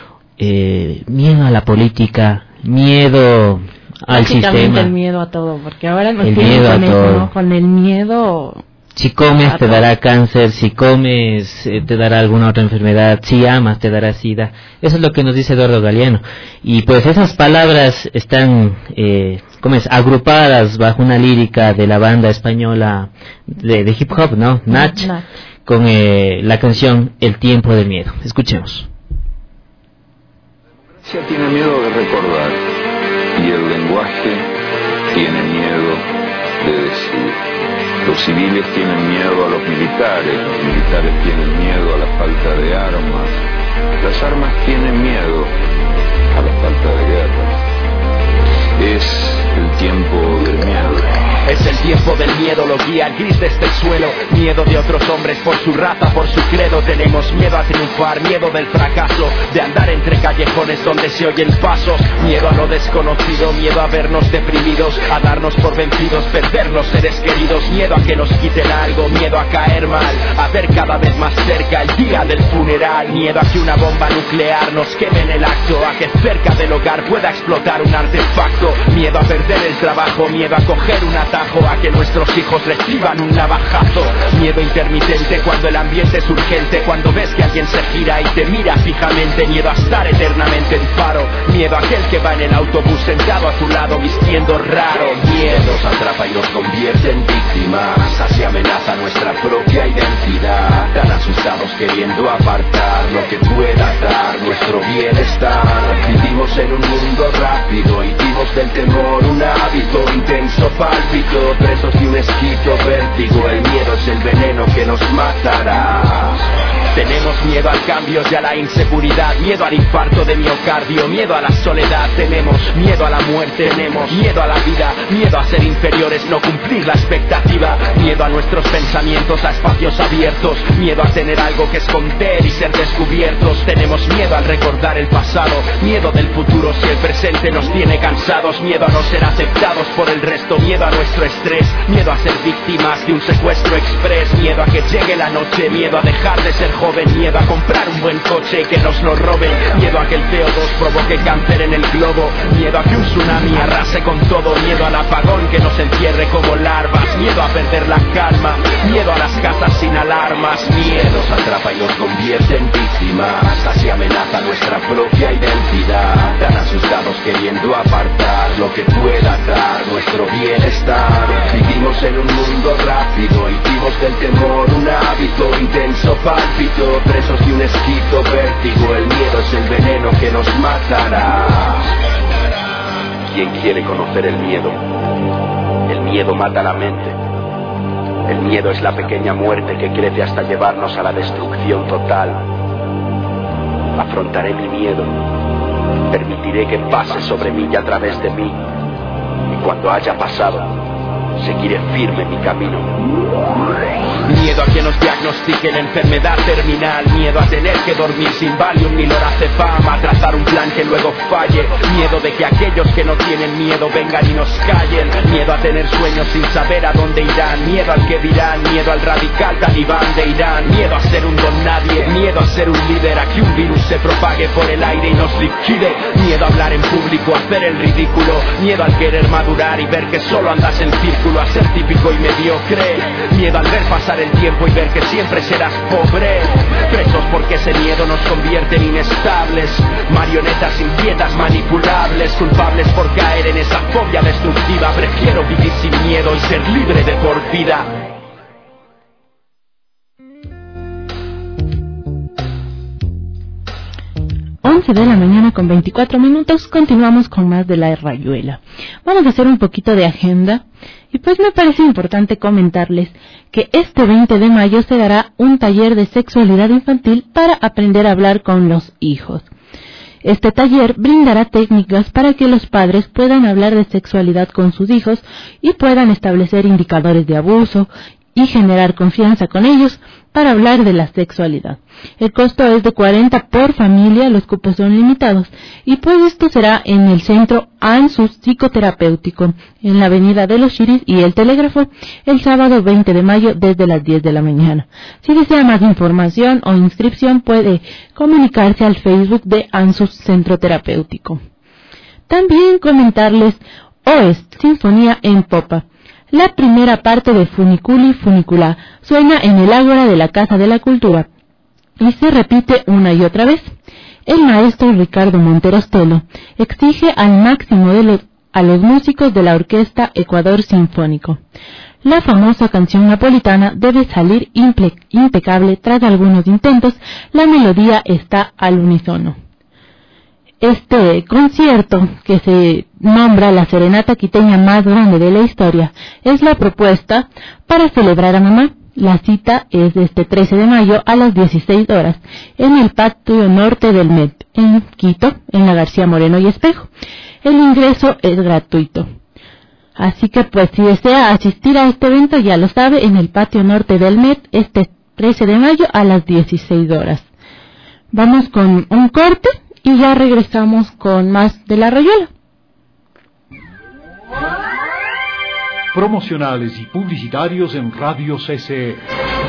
R: eh, miedo a la política, miedo al sistema,
B: el miedo a todo, porque ahora nos
R: el miedo
B: con,
R: a
B: eso,
R: todo.
B: ¿no? Con el miedo.
R: Si comes te dará cáncer, si comes eh, te dará alguna otra enfermedad, si amas te dará sida. Eso es lo que nos dice Eduardo Galeano. Y pues esas palabras están eh, ¿cómo es? agrupadas bajo una lírica de la banda española de, de hip hop, ¿no? Nach, Nach. Con eh, la canción El tiempo del miedo. Escuchemos.
O: La democracia tiene miedo de recordar y el lenguaje tiene miedo de decir. Los civiles tienen miedo a los militares, los militares tienen miedo a la falta de armas, las armas tienen miedo a la falta de guerra. Es el tiempo del miedo.
V: Es el tiempo del miedo, lo guía el gris de este suelo. Miedo de otros hombres por su raza, por su credo. Tenemos miedo a triunfar, miedo del fracaso, de andar entre callejones donde se oyen pasos. Miedo a lo desconocido, miedo a vernos deprimidos, a darnos por vencidos, perdernos seres queridos. Miedo a que nos quiten algo, miedo a caer mal, a ver cada vez más cerca el día del funeral. Miedo a que una bomba nuclear nos queme en el acto, a que cerca del hogar pueda explotar un artefacto. Miedo a perder el trabajo, miedo a coger un ataque, a que nuestros hijos reciban un navajazo. Miedo intermitente cuando el ambiente es urgente, cuando ves que alguien se gira y te mira fijamente. Miedo a estar eternamente en paro, miedo a aquel que va en el autobús sentado a tu lado vistiendo raro. Miedo nos atrapa y nos convierte en víctimas, así amenaza nuestra propia identidad. Tan asustados queriendo apartar lo que pueda dar nuestro bienestar. Vivimos en un mundo rápido, hicimos del temor un hábito intenso, pálpito, presos de un esquito vértigo. El miedo es el veneno que nos matará. Tenemos miedo al cambio y a la inseguridad, miedo al infarto de miocardio, miedo a la soledad. Tenemos miedo a la muerte, tenemos miedo a la vida, miedo a ser inferiores, no cumplir la expectativa. Miedo a nuestros pensamientos, a espacios abiertos, miedo a tener algo que esconder y ser descubiertos. Tenemos miedo al recordar el pasado, miedo del futuro si el presente nos tiene cansados. Miedo a no ser aceptados por el resto, miedo a nuestro estrés, miedo a ser víctimas de un secuestro express, miedo a que llegue la noche, miedo a dejar de ser joven, miedo a comprar un buen coche y que nos lo roben, miedo a que el C O dos provoque cáncer en el globo, miedo a que un tsunami arrase con todo, miedo al apagón que nos encierre como larvas, miedo a perder la calma, miedo a las casas sin alarmas, miedo nos atrapa y nos convierte en víctimas, así amenaza nuestra propia identidad, tan asustados queriendo apartar lo que pueda dar nuestro bienestar. Vivimos en un mundo rápido, hicimos del temor un hábito, intenso pálpito, presos de un esquizo vértigo, el miedo es el veneno que nos matará. ¿Quién quiere conocer el miedo? El miedo mata la mente. El miedo es la pequeña muerte que crece hasta llevarnos a la destrucción total. Afrontaré mi miedo. Permitiré que pase sobre mí y a través de mí. Y cuando haya pasado, seguiré firme en mi camino. Miedo a que nos diagnostiquen enfermedad terminal, miedo a tener que dormir sin Valium ni lorazepam, a trazar un plan que luego falle, miedo de que aquellos que no tienen miedo vengan y nos callen, miedo a tener sueños sin saber a dónde irán, miedo al que dirán, miedo al radical talibán de Irán, miedo a ser un don nadie, miedo a ser un líder, a que un virus se propague por el aire y nos liquide, miedo a hablar en público, a hacer el ridículo, miedo al querer madurar y ver que solo andas en círculo, a ser típico y mediocre, miedo al ver pasar el tiempo y ver que siempre serás pobre, presos porque ese miedo nos convierte en inestables, marionetas inquietas manipulables, culpables por caer en esa fobia destructiva. Prefiero vivir sin miedo y ser libre de por vida.
B: once de la mañana con veinticuatro minutos, continuamos con más de La Rayuela. Vamos a hacer un poquito de agenda y pues me parece importante comentarles que este veinte de mayo se dará un taller de sexualidad infantil para aprender a hablar con los hijos. Este taller brindará técnicas para que los padres puedan hablar de sexualidad con sus hijos y puedan establecer indicadores de abuso y generar confianza con ellos para hablar de la sexualidad. El costo es de cuarenta por familia, los cupos son limitados, y pues esto será en el centro ANSUS Psicoterapéutico, en la avenida de los Chiris y el Telégrafo, el sábado veinte de mayo desde las diez de la mañana. Si desea más información o inscripción puede comunicarse al Facebook de ANSUS Centro Terapéutico. También comentarles Oest, Sinfonía en Popa. La primera parte de Funiculi Funicula suena en el ágora de la Casa de la Cultura y se repite una y otra vez. El maestro Ricardo Monteros Telo exige al máximo de los, a los músicos de la Orquesta Ecuador Sinfónico. La famosa canción napolitana debe salir impe, impecable. Tras algunos intentos, la melodía está al unísono. Este concierto, que se nombra la serenata quiteña más grande de la historia, es la propuesta para celebrar a mamá. La cita es de este trece de mayo a las dieciséis horas en el patio norte del M E T, en Quito, en la García Moreno y Espejo. El ingreso es gratuito. Así que pues si desea asistir a este evento, ya lo sabe, en el patio norte del M E T, este trece de mayo a las dieciséis horas. Vamos con un corte y ya regresamos con más de La Rayuela.
A: Promocionales y publicitarios en Radio C C E.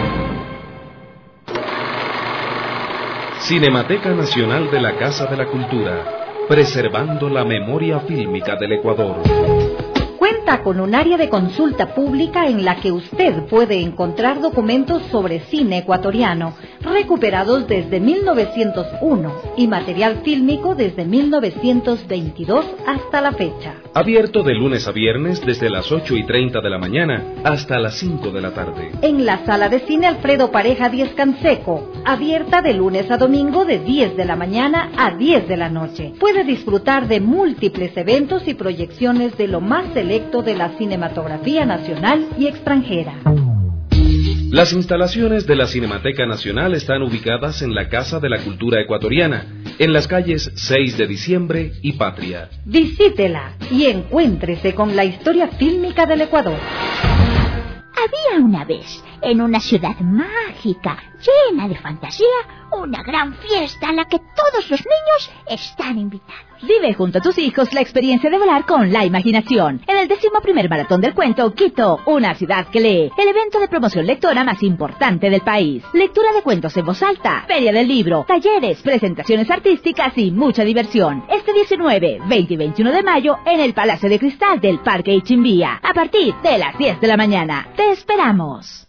N: Cinemateca Nacional de la Casa de la Cultura, preservando la memoria fílmica del Ecuador.
M: Cuenta con un área de consulta pública en la que usted puede encontrar documentos sobre cine ecuatoriano recuperados desde mil novecientos uno y material fílmico desde mil novecientos veintidós hasta la fecha.
N: Abierto de lunes a viernes desde las ocho y treinta de la mañana hasta las cinco de la tarde.
M: En la sala de cine Alfredo Pareja Díez Canseco, abierta de lunes a domingo de diez de la mañana a diez de la noche. Puede disfrutar de múltiples eventos y proyecciones de lo más selecto de la cinematografía nacional y extranjera.
N: Las instalaciones de la Cinemateca Nacional están ubicadas en la Casa de la Cultura Ecuatoriana, en las calles seis de diciembre y Patria.
M: Visítela y encuéntrese con la historia fílmica del Ecuador.
H: Había una vez
K: en una ciudad mágica, llena de fantasía, una gran fiesta a la que todos los niños están invitados.
H: Vive junto a tus hijos la experiencia de volar con la imaginación en el décimo primer Maratón del Cuento Quito, una ciudad que lee, el evento de promoción lectora más importante del país. Lectura de cuentos en voz alta, feria del libro, talleres, presentaciones artísticas y mucha diversión. Este diecinueve, veinte y veintiuno de mayo en el Palacio de Cristal del Parque Ichimbía, a partir de las diez de la mañana. ¡Te esperamos!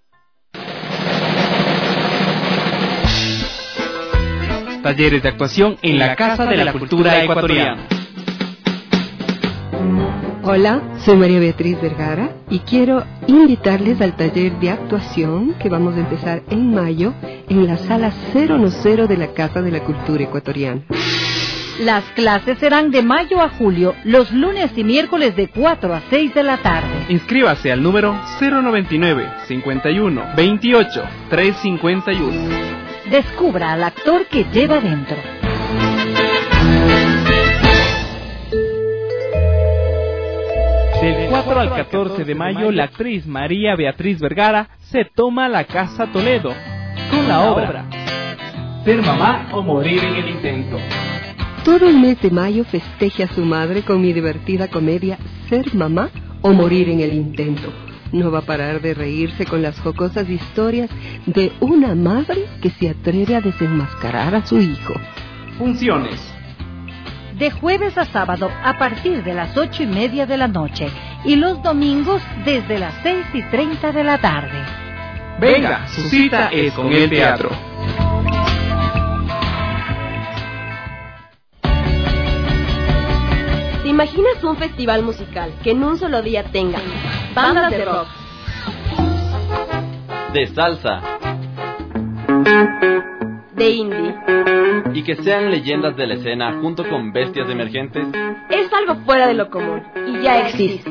F: Talleres de actuación en la Casa de la Cultura Ecuatoriana.
L: Hola, soy María Beatriz Vergara y quiero invitarles al taller de actuación que vamos a empezar en mayo en la sala cero cero de la Casa de la Cultura Ecuatoriana.
M: Las clases serán de mayo a julio, los lunes y miércoles de cuatro a seis de la tarde.
F: Inscríbase al número cero noventa y nueve, cincuenta y uno, veintiocho, trescientos cincuenta y uno.
M: Descubra al actor que lleva dentro.
F: Del cuatro al catorce de mayo, la actriz María Beatriz Vergara se toma la Casa Toledo con la obra
G: Ser mamá o morir en el intento.
L: Todo el mes de mayo festeje a su madre con mi divertida comedia Ser mamá o morir en el intento. No va a parar de reírse con las jocosas historias de una madre que se atreve a desenmascarar a su hijo.
G: Funciones.
M: De jueves a sábado a partir de las ocho y media de la noche y los domingos desde las seis y treinta de la tarde.
G: Venga, su cita es con el teatro.
U: ¿Te imaginas un festival musical que en un solo día tenga bandas de rock,
S: de salsa,
U: de indie
S: y que sean leyendas de la escena junto con bestias emergentes?
U: Es algo fuera de lo común y ya existe.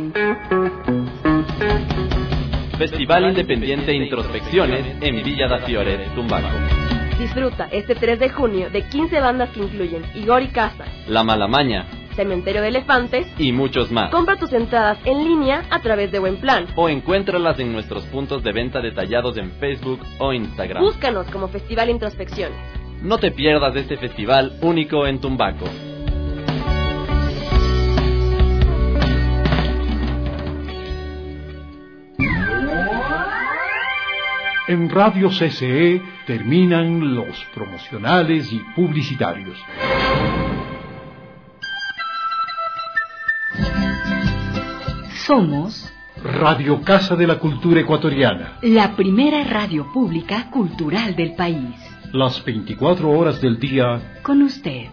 S: Festival Independiente Introspecciones en Villa da Fiore, Tumbaco.
U: Disfruta este tres de junio de quince bandas que incluyen Igor y Casa,
S: La Malamaña,
U: Cementerio de Elefantes
S: y muchos más.
U: Compra tus entradas en línea a través de Buenplan
S: o encuéntralas en nuestros puntos de venta detallados en Facebook o Instagram.
U: Búscanos como Festival Introspecciones.
S: No te pierdas de este festival único en Tumbaco.
A: En Radio C C E terminan los promocionales y publicitarios.
W: Somos
A: Radio Casa de la Cultura Ecuatoriana,
W: la primera radio pública cultural del país.
A: Las veinticuatro horas del día
W: con usted.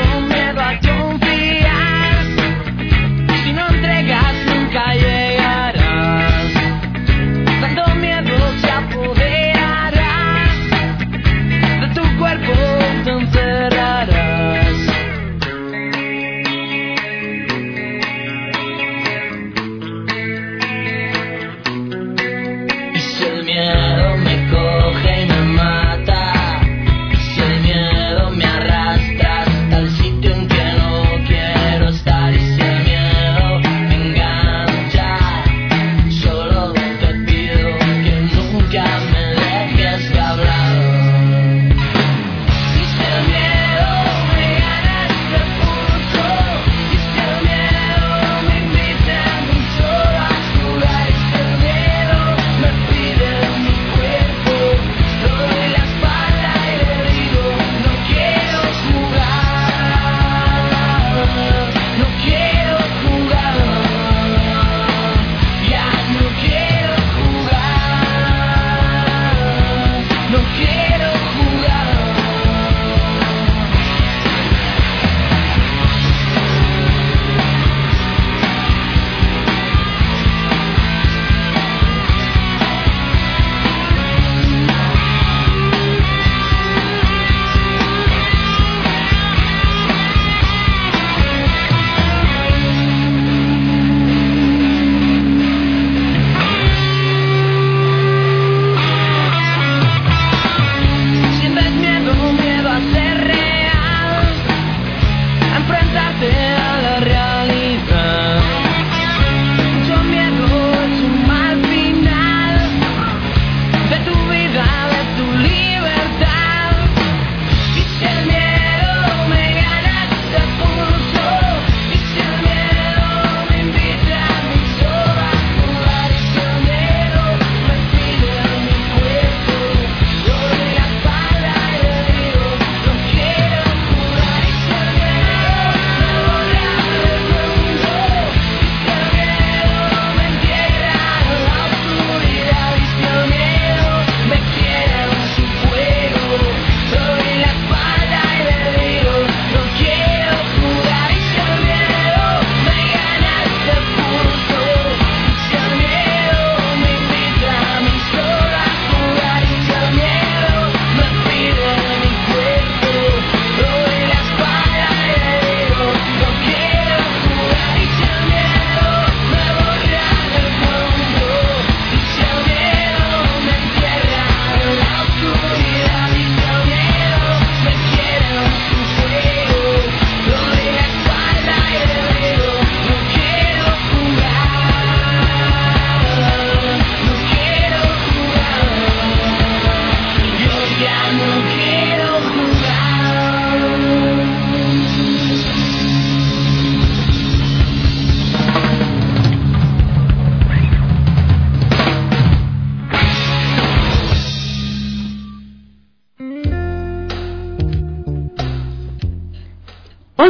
T: Nunca llega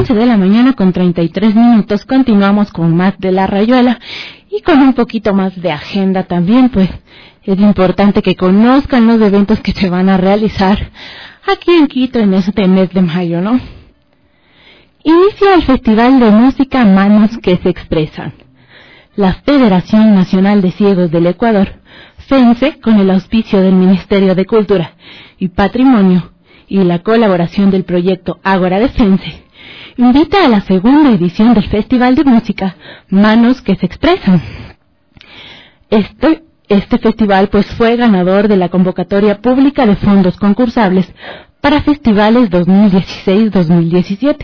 B: once de la mañana con treinta y tres minutos continuamos con más de La Rayuela y con un poquito más de agenda también, pues es importante que conozcan los eventos que se van a realizar aquí en Quito en este mes de mayo, ¿no? Inicia el Festival de Música Manos que se Expresan. La Federación Nacional de Ciegos del Ecuador, FENSE, con el auspicio del Ministerio de Cultura y Patrimonio y la colaboración del proyecto Ágora de FENSE, invita a la segunda edición del Festival de Música Manos que se Expresan. Este, este festival pues fue ganador de la convocatoria pública de fondos concursables para festivales dos mil dieciséis dos mil diecisiete.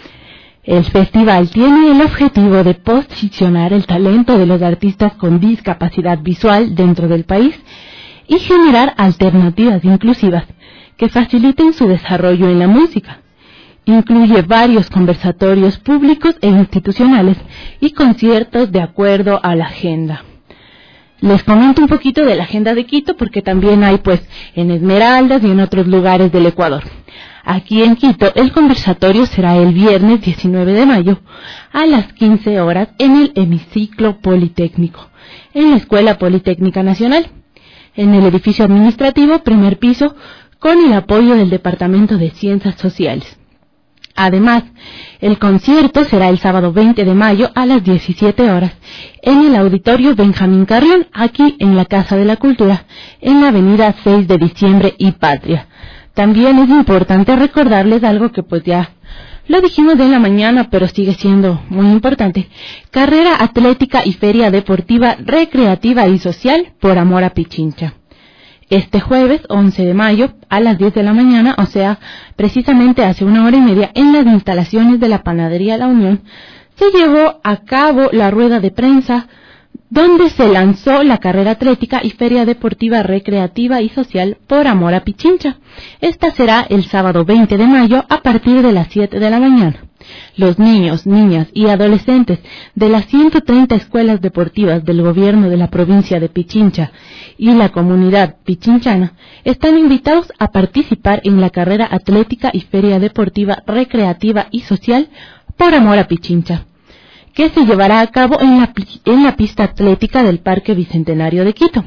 B: El festival tiene el objetivo de posicionar el talento de los artistas con discapacidad visual dentro del país y generar alternativas inclusivas que faciliten su desarrollo en la música. Incluye varios conversatorios públicos e institucionales y conciertos de acuerdo a la agenda. Les comento un poquito de la agenda de Quito porque también hay pues en Esmeraldas y en otros lugares del Ecuador. Aquí en Quito el conversatorio será el viernes diecinueve de mayo a las quince horas en el Hemiciclo Politécnico, en la Escuela Politécnica Nacional, en el edificio administrativo, primer piso, con el apoyo del Departamento de Ciencias Sociales. Además, el concierto será el sábado veinte de mayo a las diecisiete horas en el Auditorio Benjamín Carrión, aquí en la Casa de la Cultura, en la avenida seis de diciembre y Patria. También es importante recordarles algo que pues ya lo dijimos de la mañana, pero sigue siendo muy importante. Carrera atlética y feria deportiva, recreativa y social por amor a Pichincha. Este jueves once de mayo a las diez de la mañana, o sea, precisamente hace una hora y media, en las instalaciones de la Panadería La Unión, se llevó a cabo la rueda de prensa donde se lanzó la carrera atlética y feria deportiva, recreativa y social por amor a Pichincha. Esta será el sábado veinte de mayo a partir de las siete de la mañana. Los niños, niñas y adolescentes de las ciento treinta escuelas deportivas del gobierno de la provincia de Pichincha y la comunidad pichinchana están invitados a participar en la carrera atlética y feria deportiva, recreativa y social por amor a Pichincha, que se llevará a cabo en la, en la pista atlética del Parque Bicentenario de Quito.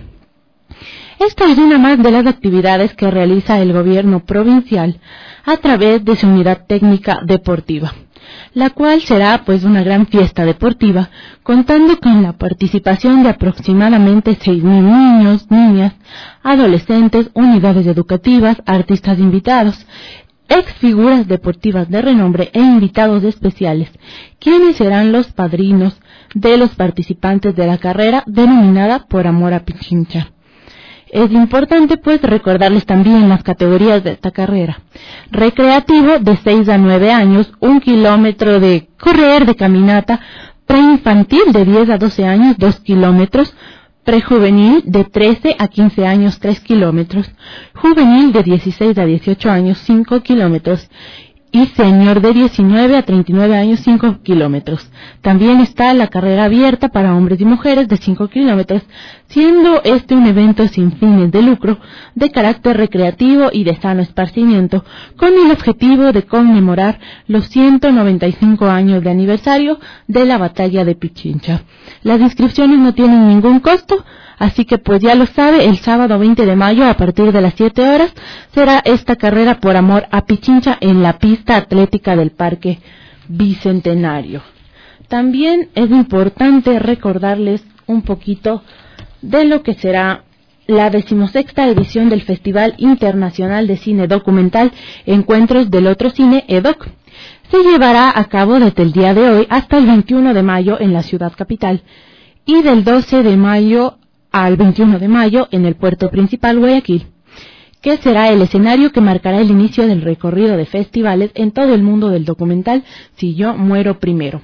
B: Esta es una más de las actividades que realiza el gobierno provincial a través de su unidad técnica deportiva, la cual será pues una gran fiesta deportiva, contando con la participación de aproximadamente seis mil niños, niñas, adolescentes, unidades educativas, artistas invitados, ex figuras deportivas de renombre e invitados especiales, quienes serán los padrinos de los participantes de la carrera denominada por amor a Pichincha. Es importante pues recordarles también las categorías de esta carrera. Recreativo de seis a nueve años, un kilómetro de correr de caminata. Preinfantil de diez a doce años, dos kilómetros. Prejuvenil de trece a quince años, tres kilómetros. Juvenil de dieciséis a dieciocho años, cinco kilómetros. Y senior de diecinueve a treinta y nueve años, cinco kilómetros. También está la carrera abierta para hombres y mujeres de cinco kilómetros, siendo este un evento sin fines de lucro, de carácter recreativo y de sano esparcimiento, con el objetivo de conmemorar los ciento noventa y cinco años de aniversario de la batalla de Pichincha. Las inscripciones no tienen ningún costo, así que pues ya lo sabe, el sábado veinte de mayo a partir de las siete horas será esta carrera por amor a Pichincha en la pista atlética del Parque Bicentenario. También es importante recordarles un poquito de lo que será la decimosexta edición del Festival Internacional de Cine Documental Encuentros del Otro Cine, E D O C. Se llevará a cabo desde el día de hoy hasta el veintiuno de mayo en la ciudad capital y del doce de mayo al veintiuno de mayo en el puerto principal Guayaquil, que será el escenario que marcará el inicio del recorrido de festivales en todo el mundo del documental Si yo muero primero.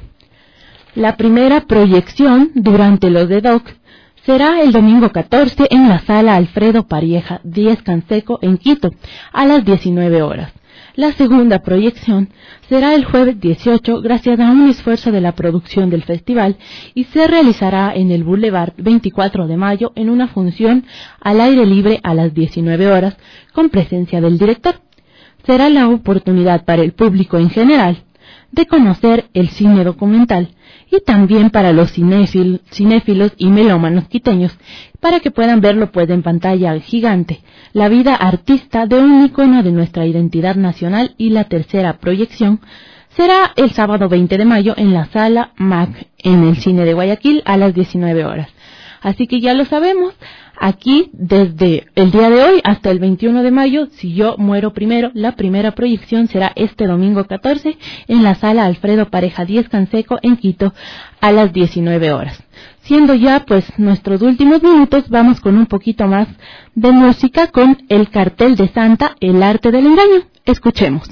B: La primera proyección durante los E D O C será el domingo catorce en la sala Alfredo Parieja Díez Canseco en Quito a las diecinueve horas. La segunda proyección será el jueves dieciocho gracias a un esfuerzo de la producción del festival y se realizará en el Boulevard veinticuatro de mayo en una función al aire libre a las diecinueve horas con presencia del director. Será la oportunidad para el público en general de conocer el cine documental y también para los cinéfil, cinéfilos y melómanos quiteños, para que puedan verlo pues en pantalla gigante, la vida artista de un ícono de nuestra identidad nacional, y la tercera proyección será el sábado veinte de mayo en la Sala Mac, en el Cine de Guayaquil, a las diecinueve horas. Así que ya lo sabemos, aquí desde el día de hoy hasta el veintiuno de mayo, Si yo muero primero, la primera proyección será este domingo catorce en la Sala Alfredo Pareja Díez Canseco en Quito a las diecinueve horas. Siendo ya pues nuestros últimos minutos, vamos con un poquito más de música con El Cartel de Santa, el arte del engaño. Escuchemos.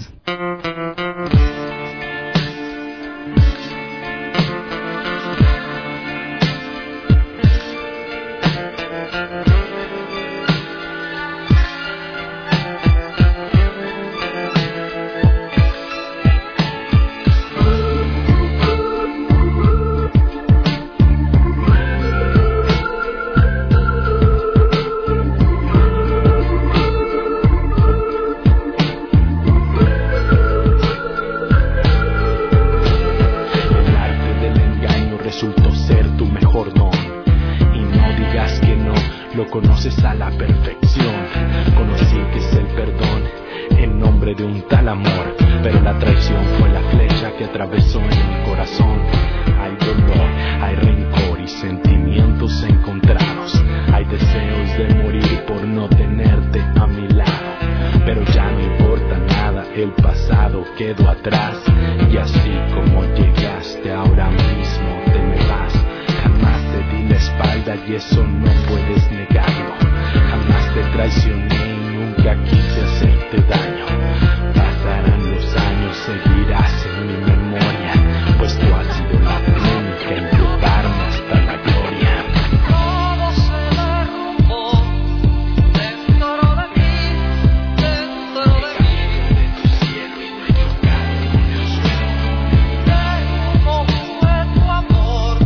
V: Conoces a la perfección, conocí que es el perdón en nombre de un tal amor, pero la traición fue la flecha que atravesó en el corazón. Hay dolor, hay rencor y sentimientos encontrados, hay deseos de morir por no tenerte a mi lado, pero ya no importa nada, el pasado quedó atrás, y así como llegaste ahora mismo te me vas. Jamás te di la espalda y eso no puedes negarlo. Jamás te traicioné y nunca quise hacerte daño. Pasarán los años, seguirás en mi memoria, pues tú has sido la única en llevarme hasta la gloria.
D: Todo se derrumbó dentro de mí, dentro de mí, de tu cielo y no he tocado con el suelo. De humo fue tu amor.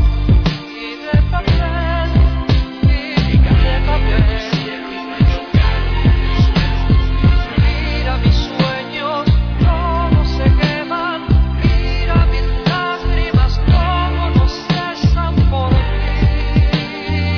D: Mira mis sueños, cómo se queman, mira mis lágrimas, cómo no cesan por ti.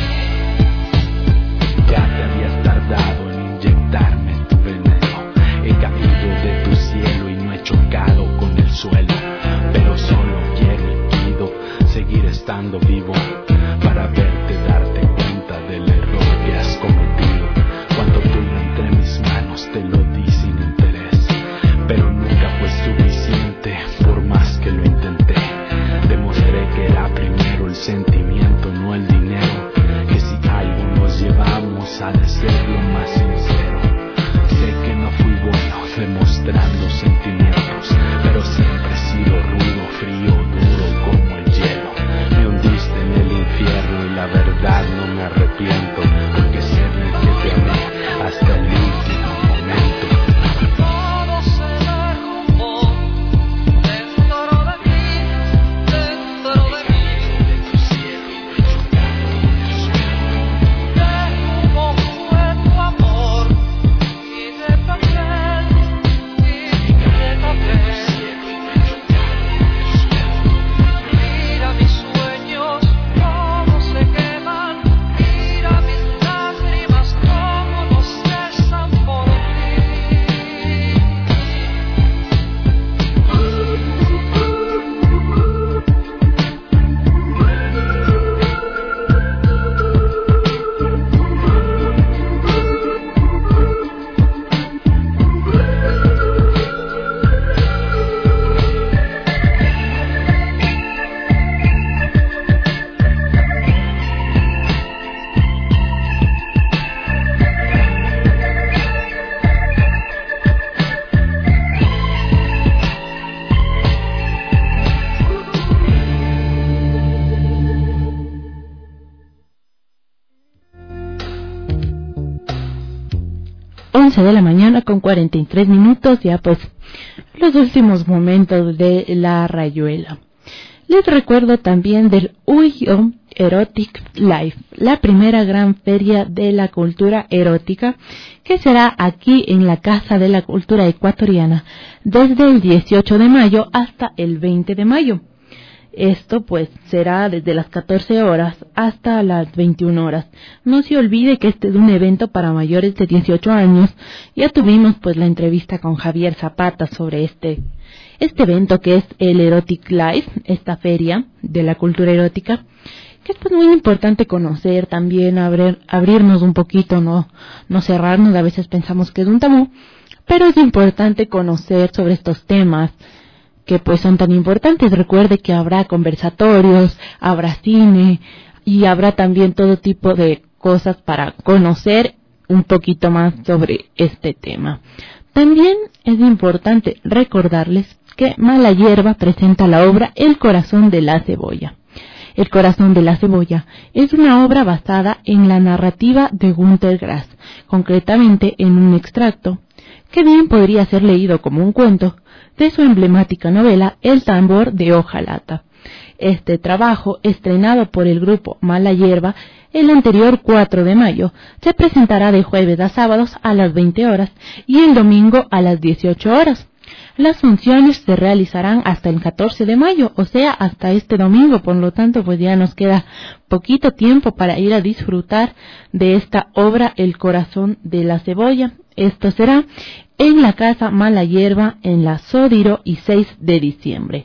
V: Ya te habías tardado en inyectarme tu veneno. He caído de tu cielo y no he chocado con el suelo, pero solo quiero y pido seguir estando vivo para verte, darte cuenta del error que has cometido. Cuando tuve entre mis manos te lo di sin interés, pero nunca fue suficiente por más que lo intenté. Demostré que era primero el sentimiento, no el dinero, que si algo nos llevamos ha de ser lo más sincero. Sé que no fui bueno demostrando sentimientos, pero siempre he sido rudo, frío, duro como el hielo. Me hundiste en el infierno y la verdad no me arrepiento, porque sé bien que te amé hasta el último momento.
D: Todo se derrumbó dentro de mí, dentro de mí, de tu cielo y no he tocado con el suelo. De humo fue tu amor y de papel, y de papel. Mira mis sueños, cómo se queman, mira mis lágrimas, cómo no cesan por ti.
B: once de la mañana con cuarenta y tres minutos, ya pues los últimos momentos de la rayuela. Les recuerdo también del Uyo Erotic Life, la primera gran feria de la cultura erótica que será aquí en la Casa de la Cultura Ecuatoriana desde el dieciocho de mayo hasta el veinte de mayo. Esto pues será desde las catorce horas hasta las veintiuna horas. No se olvide que este es un evento para mayores de dieciocho años. Ya tuvimos pues la entrevista con Javier Zapata sobre este este evento que es el Erotic Life, esta feria de la cultura erótica, que es pues muy importante conocer también, abrir, abrirnos un poquito, no, no cerrarnos. A veces pensamos que es un tabú, pero es importante conocer sobre estos temas que pues son tan importantes. Recuerde que habrá conversatorios, habrá cine y habrá también todo tipo de cosas para conocer un poquito más sobre este tema. También es importante recordarles que Mala Hierba presenta la obra El corazón de la cebolla. El corazón de la cebolla es una obra basada en la narrativa de Günter Grass, concretamente en un extracto que bien podría ser leído como un cuento de su emblemática novela El tambor de hojalata. Este trabajo, estrenado por el grupo Mala Hierba el anterior cuatro de mayo, se presentará de jueves a sábados a las veinte horas y el domingo a las dieciocho horas. Las funciones se realizarán hasta el catorce de mayo, o sea, hasta este domingo. Por lo tanto, pues ya nos queda poquito tiempo para ir a disfrutar de esta obra El corazón de la cebolla. Esto será en la Casa Mala Hierba, en la Sodiro y seis de diciembre.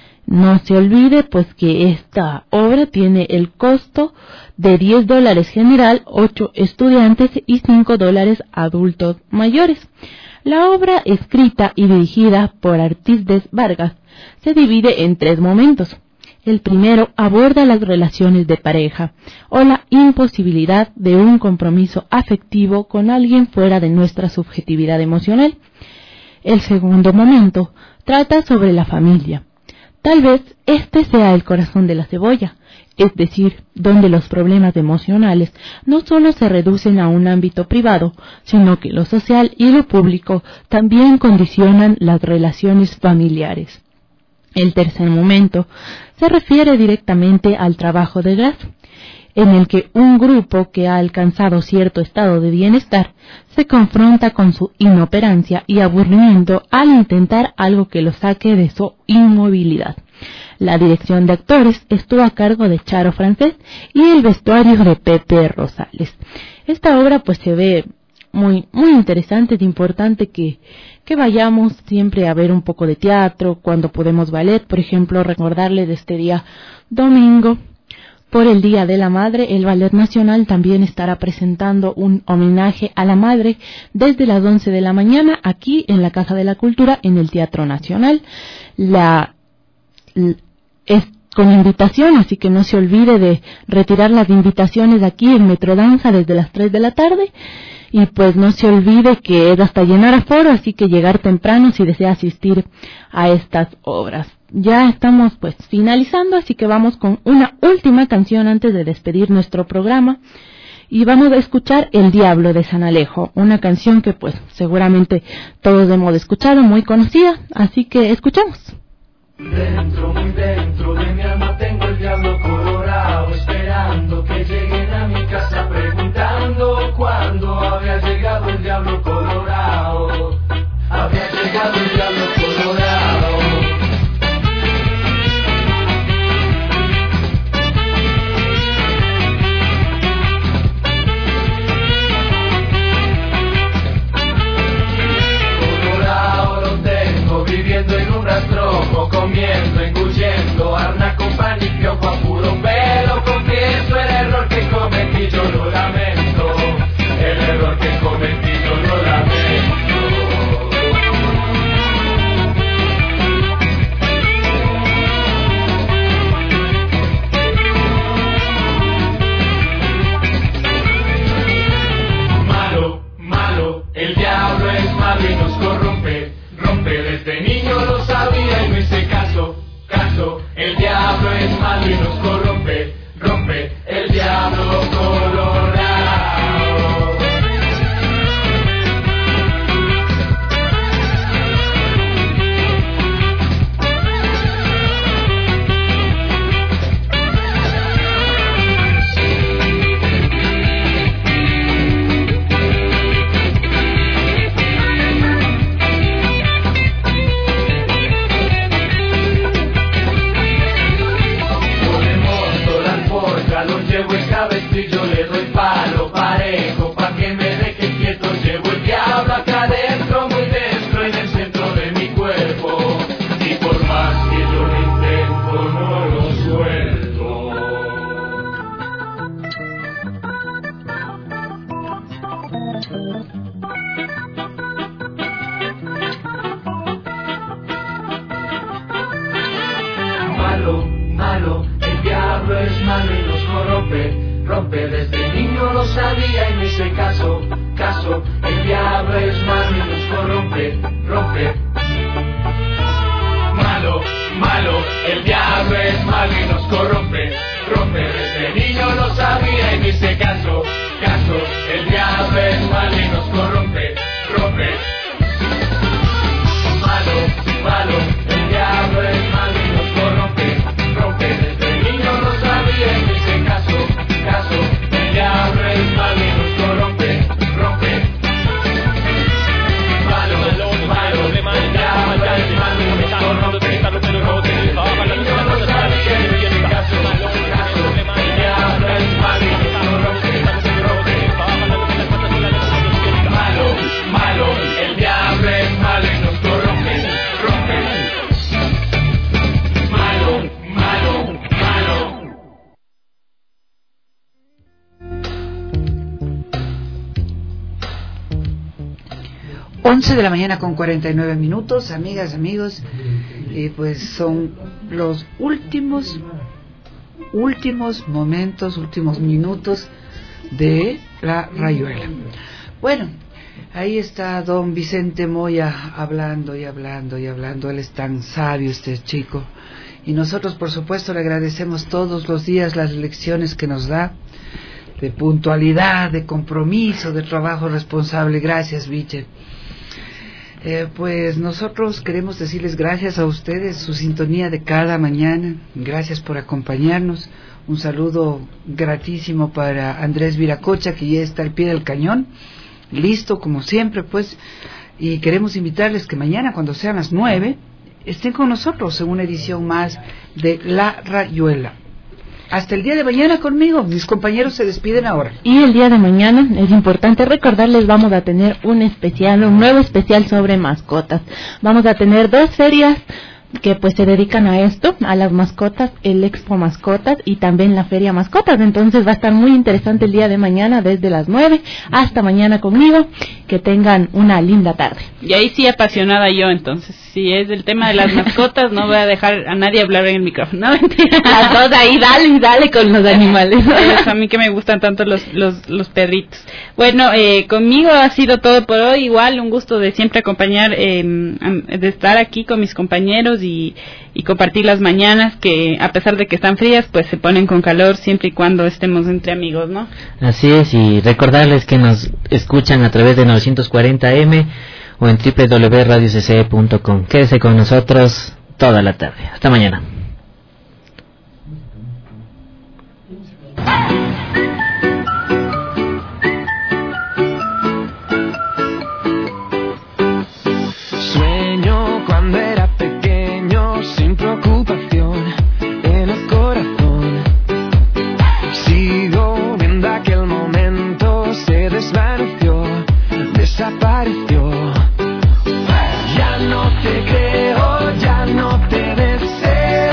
B: No se olvide pues que esta obra tiene el costo de diez dólares general, ocho estudiantes y cinco dólares adultos mayores. La obra, escrita y dirigida por Artistes Vargas, se divide en tres momentos. El primero aborda las relaciones de pareja o la imposibilidad de un compromiso afectivo con alguien fuera de nuestra subjetividad emocional. El segundo momento trata sobre la familia. Tal vez este sea el corazón de la cebolla, es decir, donde los problemas emocionales no solo se reducen a un ámbito privado, sino que lo social y lo público también condicionan las relaciones familiares. El tercer momento se refiere directamente al trabajo de Grass, en el que un grupo que ha alcanzado cierto estado de bienestar se confronta con su inoperancia y aburrimiento al intentar algo que lo saque de su inmovilidad. La dirección de actores estuvo a cargo de Charo Francés y el vestuario de Pepe Rosales. Esta obra pues se ve muy muy interesante. Es importante que, que vayamos siempre a ver un poco de teatro, cuando podemos ballet. Por ejemplo, recordarles de este día domingo, por el Día de la Madre, el Ballet Nacional también estará presentando un homenaje a la madre desde las once de la mañana aquí en la Casa de la Cultura, en el Teatro Nacional. La, es con invitación, así que no se olvide de retirar las invitaciones aquí en Metrodanza desde las tres de la tarde. Y pues no se olvide que es hasta llenar aforo, así que llegar temprano si desea asistir a estas obras. Ya estamos pues finalizando, así que vamos con una última canción antes de despedir nuestro programa. Y vamos a escuchar El Diablo de San Alejo, una canción que pues seguramente todos hemos escuchado, muy conocida, así que escuchamos.
D: Dentro, muy dentro de mi alma tengo el diablo colorado, esperando que lleguen a mi casa preguntando cuándo había llegado el diablo colorado. Había llegado el diablo colorado. Colorado lo tengo viviendo en un rastrojo, comiendo, engullendo, arna con pan y piojo a puro pelo. Confieso el error que cometí, yo lo lamento. El error que cometí, yo lo lamento. Malo, malo, el diablo es malo y nos corrompe. Rompe, desde niño lo sabía y no hice caso, caso. El diablo es malo y nos corrompe, rompe, el diablo colorado. rompe. Desde niño lo sabía y me hice caso, caso. El diablo es malo y nos corrompe, rompe. Malo, malo, el diablo es malo y nos corrompe, rompe. Desde niño lo sabía y me hice caso, caso. El diablo es malo y nos corrompe, rompe. Malo, malo, el diablo es malo y nos corrompe, rompe. Desde niño lo sabía y me hice caso, caso. El diablo es malo y nos corrompe, rompe. Malo, malo, malo, el diablo es malo y nos corrompe.
J: once de la mañana con cuarenta y nueve minutos, amigas, amigos, y pues son los últimos, últimos momentos, últimos minutos de la rayuela. Bueno, ahí está don Vicente Moya hablando y hablando y hablando, él es tan sabio este chico, y nosotros por supuesto le agradecemos todos los días las lecciones que nos da, de puntualidad, de compromiso, de trabajo responsable. Gracias, Vicente. Eh, pues nosotros queremos decirles gracias a ustedes, su sintonía de cada mañana, gracias por acompañarnos. Un saludo gratísimo para Andrés Viracocha, que ya está al pie del cañón, listo como siempre, pues, y queremos invitarles que mañana, cuando sean las nueve, estén con nosotros en una edición más de La Rayuela. Hasta el día de mañana conmigo, mis compañeros se despiden ahora.
B: Y el día de mañana es importante recordarles, vamos a tener un especial, un nuevo especial sobre mascotas. Vamos a tener dos ferias que pues se dedican a esto, a las mascotas, el Expo Mascotas y también la Feria Mascotas. Entonces va a estar muy interesante el día de mañana desde las nueve hasta mañana conmigo. Que tengan una linda tarde.
E: Y ahí sí apasionada yo, entonces, si es el tema de las mascotas, no voy a dejar a nadie hablar en el micrófono. No, mentira.
B: Las dos ahí, dale y dale con los animales.
E: Es a mí que me gustan tanto los los, los perritos. Bueno, eh, conmigo ha sido todo por hoy. Igual un gusto de siempre acompañar, eh, de estar aquí con mis compañeros y, y compartir las mañanas que a pesar de que están frías, pues se ponen con calor siempre y cuando estemos entre amigos, ¿no?
R: Así es, y recordarles que nos escuchan a través de novecientos cuarenta eme o en doble u doble u doble u punto radio c c e punto com. Quédese con nosotros toda la tarde. Hasta mañana.
D: Sueño cuando era pequeño, sin preocupación en el corazón. Sigo viendo aquel momento, se desvaneció, desapareció. Ya no te creo, ya no te deseo.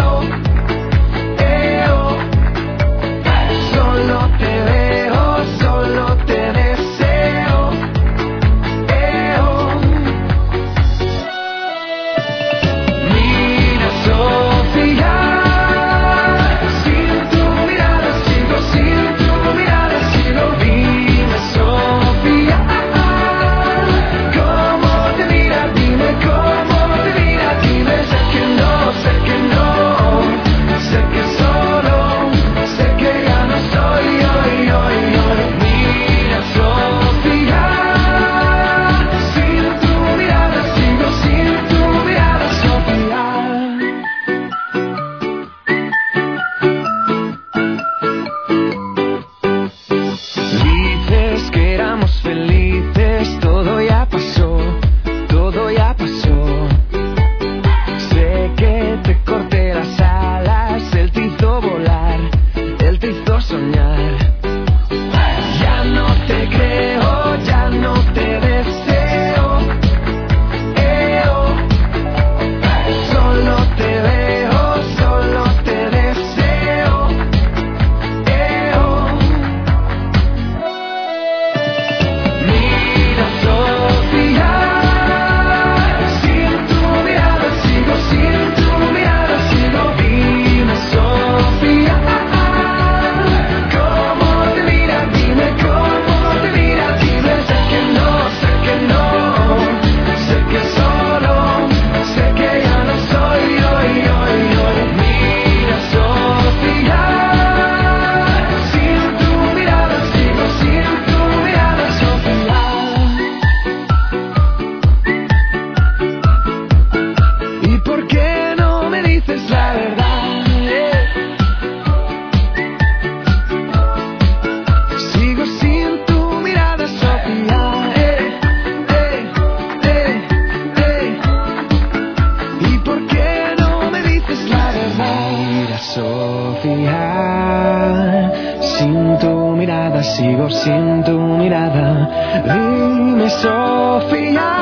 P: Sofía, sin tu mirada sigo sin tu mirada. Dime, Sofía,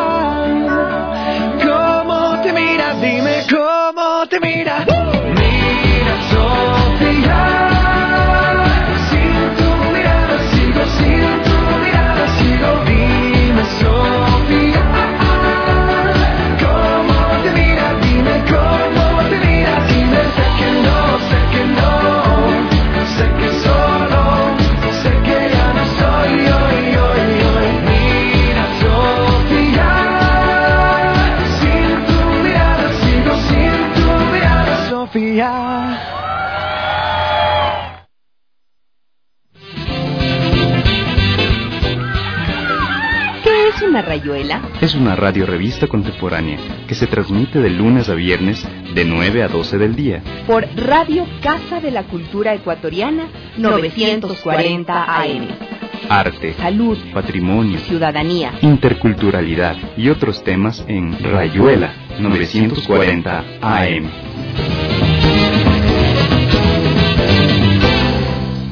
P: ¿cómo te miras? Dime cómo te miras. Mira, Sofía, sin tu mirada sigo, sin tu mirada sigo. Dime, Sofía, ¿cómo te miras? Dime cómo te miras. Dime, sé que no, sé que no, sé que solo, sé que ya no soy hoy, hoy, hoy. Mira, Sofía, sin tu mirada sigo, sin tu mirada, Sofía.
W: ¿Qué es una rayuela?
Q: Es una radiorevista contemporánea que se transmite de lunes a viernes de nueve a doce del día.
W: Por Radio Casa de la Cultura Ecuatoriana novecientos cuarenta A M.
Q: Arte,
W: salud,
Q: patrimonio,
W: ciudadanía,
Q: interculturalidad y otros temas en Rayuela novecientos cuarenta A M.